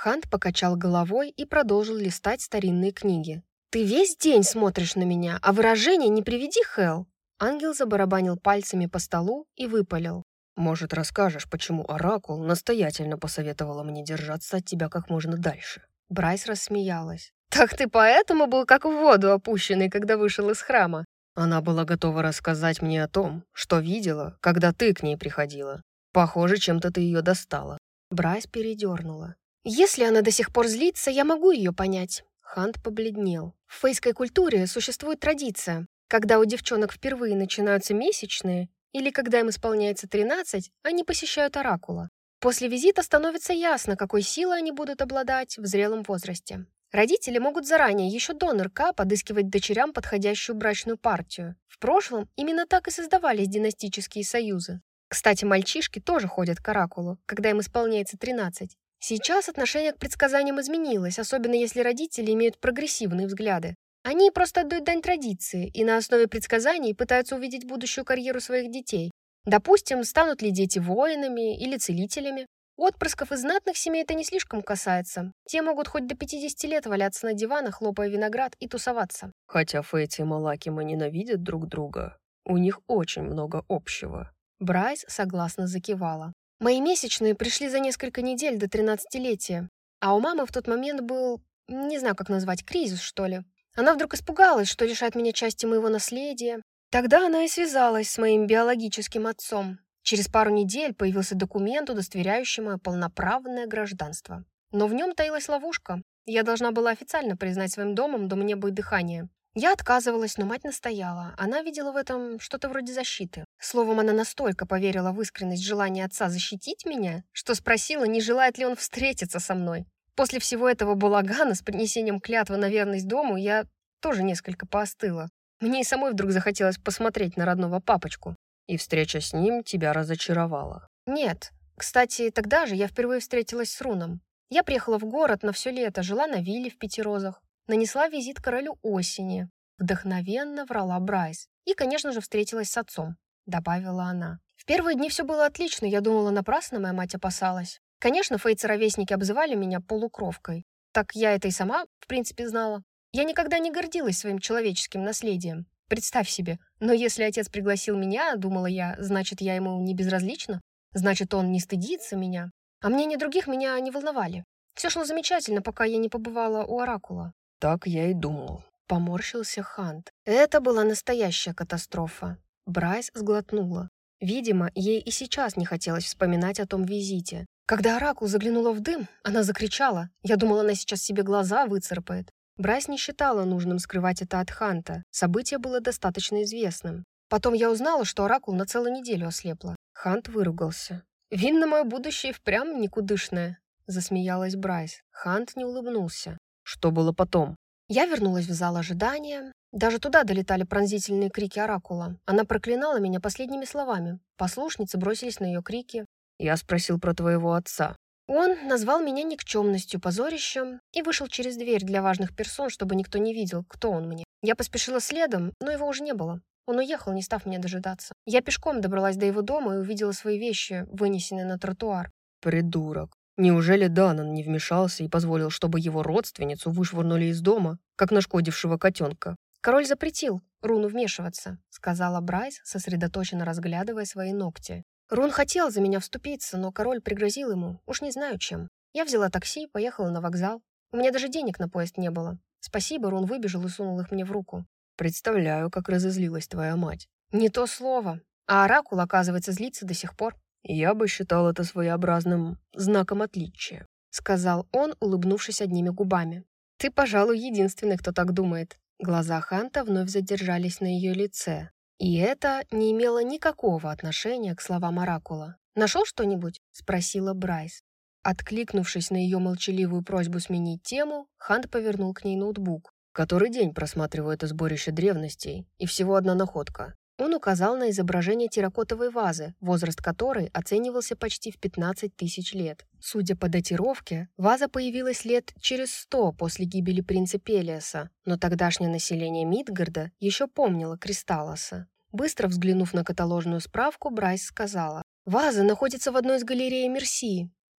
Хант покачал головой и продолжил листать старинные книги. «Ты весь день смотришь на меня, а выражение не приведи, Хэл!» Ангел забарабанил пальцами по столу и выпалил. «Может, расскажешь, почему Оракул настоятельно посоветовала мне держаться от тебя как можно дальше?» Брайс рассмеялась. «Так ты поэтому был как в воду опущенный, когда вышел из храма?» Она была готова рассказать мне о том, что видела, когда ты к ней приходила. Похоже, чем-то ты ее достала. Брайс передернула. «Если она до сих пор злится, я могу ее понять». Хант побледнел. В фейской культуре существует традиция. Когда у девчонок впервые начинаются месячные, или когда им исполняется тринадцать, они посещают оракула. После визита становится ясно, какой силой они будут обладать в зрелом возрасте. Родители могут заранее, еще до НРК, подыскивать дочерям подходящую брачную партию. В прошлом именно так и создавались династические союзы. Кстати, мальчишки тоже ходят к оракулу, когда им исполняется тринадцать. Сейчас отношение к предсказаниям изменилось, особенно если родители имеют прогрессивные взгляды. Они просто отдают дань традиции и на основе предсказаний пытаются увидеть будущую карьеру своих детей. Допустим, станут ли дети воинами или целителями. Отпрысков из знатных семей это не слишком касается. Те могут хоть до пятидесяти лет валяться на диванах, хлопая виноград и тусоваться. Хотя Фейти и Малакима ненавидят друг друга, у них очень много общего. Брайс согласно закивала. Мои месячные пришли за несколько недель до тринадцатилетия, а у мамы в тот момент был, не знаю, как назвать, кризис, что ли. Она вдруг испугалась, что лишает меня части моего наследия. Тогда она и связалась с моим биологическим отцом. Через пару недель появился документ, удостоверяющий мое полноправное гражданство. Но в нем таилась ловушка. Я должна была официально признать своим домом дом неба и дыхания. Я отказывалась, но мать настояла. Она видела в этом что-то вроде защиты. Словом, она настолько поверила в искренность желания отца защитить меня, что спросила, не желает ли он встретиться со мной. После всего этого балагана с принесением клятвы на верность дому я тоже несколько поостыла. Мне и самой вдруг захотелось посмотреть на родного папочку. И встреча с ним тебя разочаровала? Нет. Кстати, тогда же я впервые встретилась с Руном. Я приехала в город на все лето, жила на вилле в Пятирозах. Нанесла визит королю осени. Вдохновенно врала Брайс. И, конечно же, встретилась с отцом, добавила она. В первые дни все было отлично, я думала, напрасно моя мать опасалась. Конечно, фейцы-ровесники обзывали меня полукровкой. Так я это и сама, в принципе, знала. Я никогда не гордилась своим человеческим наследием. Представь себе, но если отец пригласил меня, думала я, значит, я ему не безразлична? Значит, он не стыдится меня. А мнения других меня не волновали. Все шло замечательно, пока я не побывала у оракула. Так я и думал. Поморщился Хант. Это была настоящая катастрофа. Брайс сглотнула. Видимо, ей и сейчас не хотелось вспоминать о том визите. Когда оракул заглянула в дым, она закричала. Я думала, она сейчас себе глаза выцарапает. Брайс не считала нужным скрывать это от Ханта. Событие было достаточно известным. Потом я узнала, что оракул на целую неделю ослепла. Хант выругался. «Видно, мое будущее впрямь никудышное», — засмеялась Брайс. Хант не улыбнулся. «Что было потом?» Я вернулась в зал ожидания. Даже туда долетали пронзительные крики оракула. Она проклинала меня последними словами. Послушницы бросились на ее крики. Я спросил про твоего отца. Он назвал меня никчемностью, позорищем и вышел через дверь для важных персон, чтобы никто не видел, кто он мне. Я поспешила следом, но его уже не было. Он уехал, не став меня дожидаться. Я пешком добралась до его дома и увидела свои вещи, вынесенные на тротуар. Придурок. Неужели Данан не вмешался и позволил, чтобы его родственницу вышвырнули из дома, как нашкодившего котенка? Король запретил Руну вмешиваться, сказала Брайс, сосредоточенно разглядывая свои ногти. Рун хотел за меня вступиться, но король пригрозил ему, уж не знаю чем. Я взяла такси, поехала на вокзал. У меня даже денег на поезд не было. Спасибо, Рун выбежал и сунул их мне в руку. Представляю, как разозлилась твоя мать. Не то слово. А оракул, оказывается, злится до сих пор. Я бы считал это своеобразным знаком отличия, сказал он, улыбнувшись одними губами. Ты, пожалуй, единственный, кто так думает. Глаза Ханта вновь задержались на ее лице. И это не имело никакого отношения к словам оракула. «Нашел что-нибудь?» — спросила Брайс. Откликнувшись на ее молчаливую просьбу сменить тему, Хант повернул к ней ноутбук. «Который день просматриваю это сборище древностей, и всего одна находка». Он указал на изображение терракотовой вазы, возраст которой оценивался почти в пятнадцать тысяч лет. Судя по датировке, ваза появилась лет через сто после гибели принца Пелиаса, но тогдашнее население Мидгарда еще помнило Кристаллоса. Быстро взглянув на каталожную справку, Брайс сказала: «Ваза находится в одной из галерей Мерсии.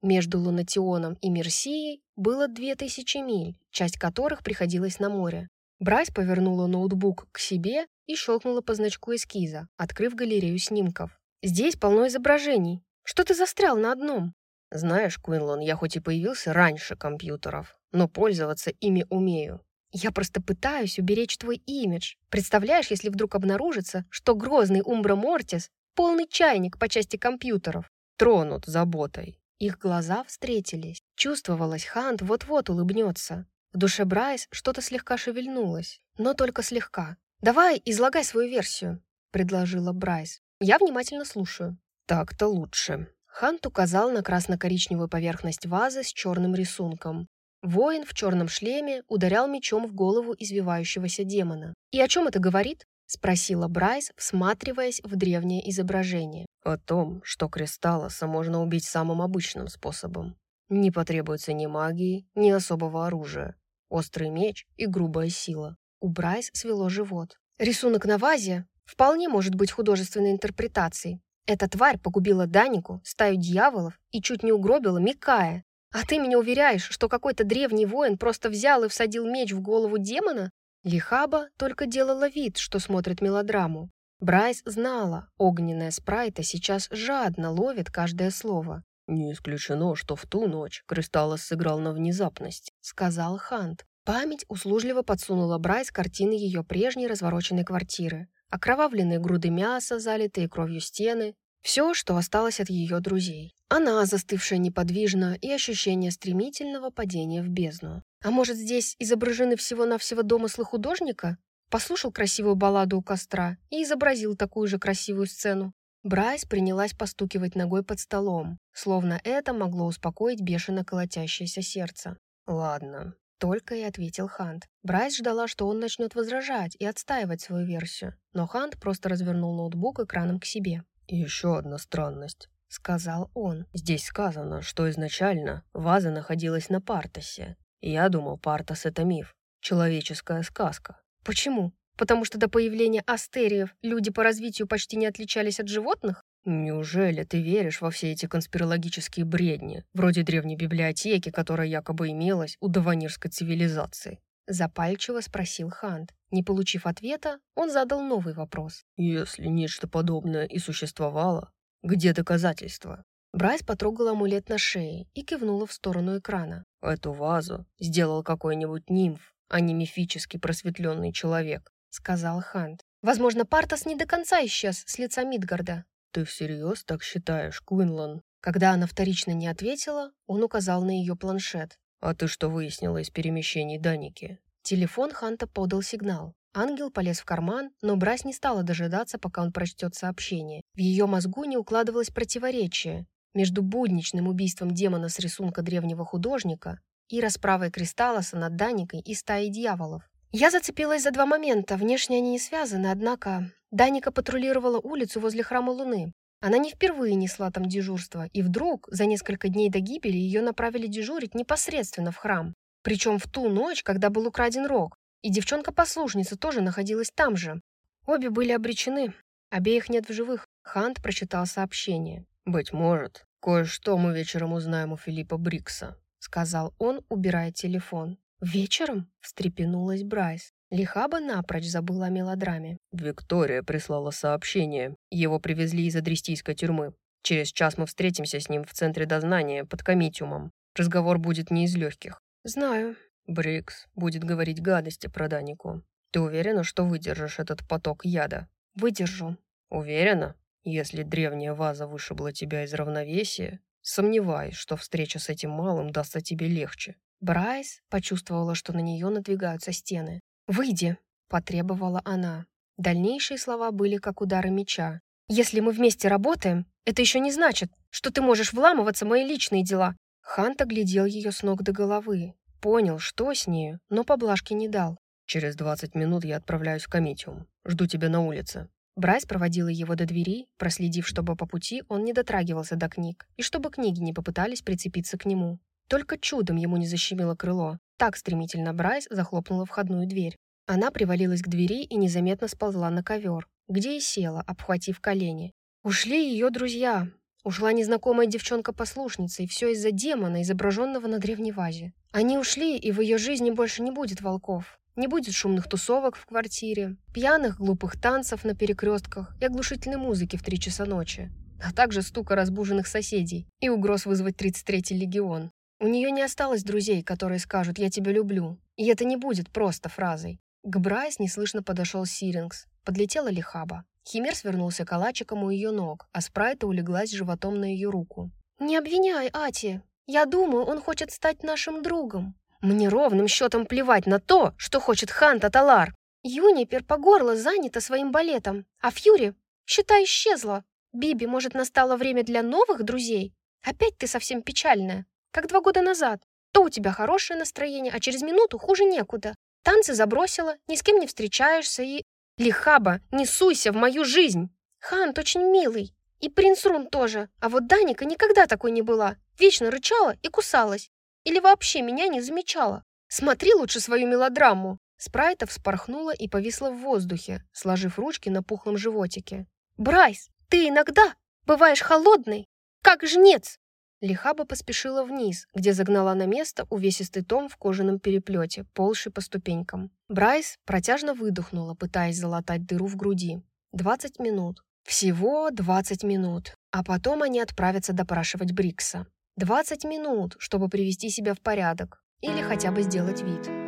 Между Лунатионом и Мерсией было две тысячи миль, часть которых приходилась на море. Брайс повернула ноутбук к себе и щелкнула по значку эскиза, открыв галерею снимков. «Здесь полно изображений. Что ты застрял на одном?» «Знаешь, Квинлан, я хоть и появился раньше компьютеров, но пользоваться ими умею». «Я просто пытаюсь уберечь твой имидж. Представляешь, если вдруг обнаружится, что грозный Умбра Мортис — полный чайник по части компьютеров?» «Тронут заботой». Их глаза встретились. Чувствовалось, Хант вот-вот улыбнется. В душе Брайс что-то слегка шевельнулось, но только слегка. «Давай, излагай свою версию», — предложила Брайс. «Я внимательно слушаю». «Так-то лучше». Хант указал на красно-коричневую поверхность вазы с черным рисунком. Воин в черном шлеме ударял мечом в голову извивающегося демона. «И о чем это говорит?» — спросила Брайс, всматриваясь в древнее изображение. «О том, что Кристаллоса можно убить самым обычным способом. Не потребуется ни магии, ни особого оружия. Острый меч и грубая сила». У Брайс свело живот. «Рисунок на вазе вполне может быть художественной интерпретацией. Эта тварь погубила Данику, стаю дьяволов и чуть не угробила Микая. А ты меня уверяешь, что какой-то древний воин просто взял и всадил меч в голову демона?» Лихаба только делала вид, что смотрит мелодраму. Брайс знала, огненная спрайта сейчас жадно ловит каждое слово. «Не исключено, что в ту ночь Кристаллос сыграл на внезапность», — сказал Хант. Память услужливо подсунула Брайс картины ее прежней развороченной квартиры. Окровавленные груды мяса, залитые кровью стены. Все, что осталось от ее друзей. Она, застывшая неподвижно, и ощущение стремительного падения в бездну. А может, здесь изображены всего-навсего домыслы художника? Послушал красивую балладу у костра и изобразил такую же красивую сцену. Брайс принялась постукивать ногой под столом, словно это могло успокоить бешено колотящееся сердце. «Ладно», — только и ответил Хант. Брайс ждала, что он начнет возражать и отстаивать свою версию, но Хант просто развернул ноутбук экраном к себе. «Еще одна странность», — сказал он. «Здесь сказано, что изначально ваза находилась на Партосе. Я думал, Партос — это миф, человеческая сказка». «Почему? Потому что до появления астериев люди по развитию почти не отличались от животных?» «Неужели ты веришь во все эти конспирологические бредни, вроде древней библиотеки, которая якобы имелась у даванирской цивилизации?» Запальчиво спросил Хант. Не получив ответа, он задал новый вопрос. «Если нечто подобное и существовало, где доказательства?» Брайс потрогала амулет на шее и кивнула в сторону экрана. «Эту вазу сделал какой-нибудь нимф, а не мифически просветленный человек», — сказал Хант. «Возможно, Партос не до конца исчез с лица Мидгарда». «Ты всерьез так считаешь, Квинлан?» Когда она вторично не ответила, он указал на ее планшет. «А ты что выяснила из перемещений Даники?» Телефон Ханта подал сигнал. Ангел полез в карман, но Брайс не стала дожидаться, пока он прочтет сообщение. В ее мозгу не укладывалось противоречие между будничным убийством демона с рисунка древнего художника и расправой Кристаллоса над Даникой и стаей дьяволов. Я зацепилась за два момента. Внешне они не связаны, однако Даника патрулировала улицу возле Храма Луны. Она не впервые несла там дежурство, и вдруг, за несколько дней до гибели, ее направили дежурить непосредственно в храм. Причем в ту ночь, когда был украден рог. И девчонка-послушница тоже находилась там же. Обе были обречены. Обеих нет в живых. Хант прочитал сообщение. «Быть может, кое-что мы вечером узнаем у Филиппа Брикса», — сказал он, убирая телефон. «Вечером?» — встрепенулась Брайс. Лихаба напрочь забыла о мелодраме. «Виктория прислала сообщение. Его привезли из адрестийской тюрьмы. Через час мы встретимся с ним в центре дознания под комитиумом. Разговор будет не из легких». «Знаю». «Брикс будет говорить гадости про Данику. Ты уверена, что выдержишь этот поток яда?» «Выдержу». «Уверена? Если древняя ваза вышибла тебя из равновесия, сомневаюсь, что встреча с этим малым дастся тебе легче». Брайс почувствовала, что на нее надвигаются стены. «Выйди», — потребовала она. Дальнейшие слова были как удары меча. «Если мы вместе работаем, это еще не значит, что ты можешь вламываться в мои личные дела». Хант оглядел ее с ног до головы. Понял, что с нею, но поблажки не дал. «Через двадцать минут я отправляюсь в комитиум. Жду тебя на улице». Брайс проводила его до двери, проследив, чтобы по пути он не дотрагивался до книг, и чтобы книги не попытались прицепиться к нему. Только чудом ему не защемило крыло. Так стремительно Брайс захлопнула входную дверь. Она привалилась к двери и незаметно сползла на ковер, где и села, обхватив колени. Ушли ее друзья. Ушла незнакомая девчонка-послушница, и все из-за демона, изображенного на древней вазе. Они ушли, и в ее жизни больше не будет волков. Не будет шумных тусовок в квартире, пьяных глупых танцев на перекрестках и оглушительной музыки в три часа ночи, а также стука разбуженных соседей и угроз вызвать тридцать третий легион. У нее не осталось друзей, которые скажут «я тебя люблю», и это не будет просто фразой. К Брайс неслышно подошел Сирингс, подлетела Лихаба. Химер свернулся калачиком у ее ног, а Спрайта улеглась животом на ее руку. «Не обвиняй Ати. Я думаю, он хочет стать нашим другом». «Мне ровным счетом плевать на то, что хочет хан Таталар. Юнипер по горло занята своим балетом, а Фьюри, считай, исчезла. Биби, может, настало время для новых друзей? Опять ты совсем печальная, как два года назад. То у тебя хорошее настроение, а через минуту хуже некуда. Танцы забросила, ни с кем не встречаешься и... Лихаба, не суйся в мою жизнь! Хант очень милый, и принц Рун тоже, а вот Даника никогда такой не была. Вечно рычала и кусалась. Или вообще меня не замечала. Смотри лучше свою мелодраму». Спрайта вспорхнула и повисла в воздухе, сложив ручки на пухлом животике. «Брайс, ты иногда бываешь холодной, как жнец!» Лихаба поспешила вниз, где загнала на место увесистый том в кожаном переплете, ползший по ступенькам. Брайс протяжно выдохнула, пытаясь залатать дыру в груди. Двадцать минут. Всего двадцать минут. А потом они отправятся допрашивать Брикса. Двадцать минут, чтобы привести себя в порядок или хотя бы сделать вид.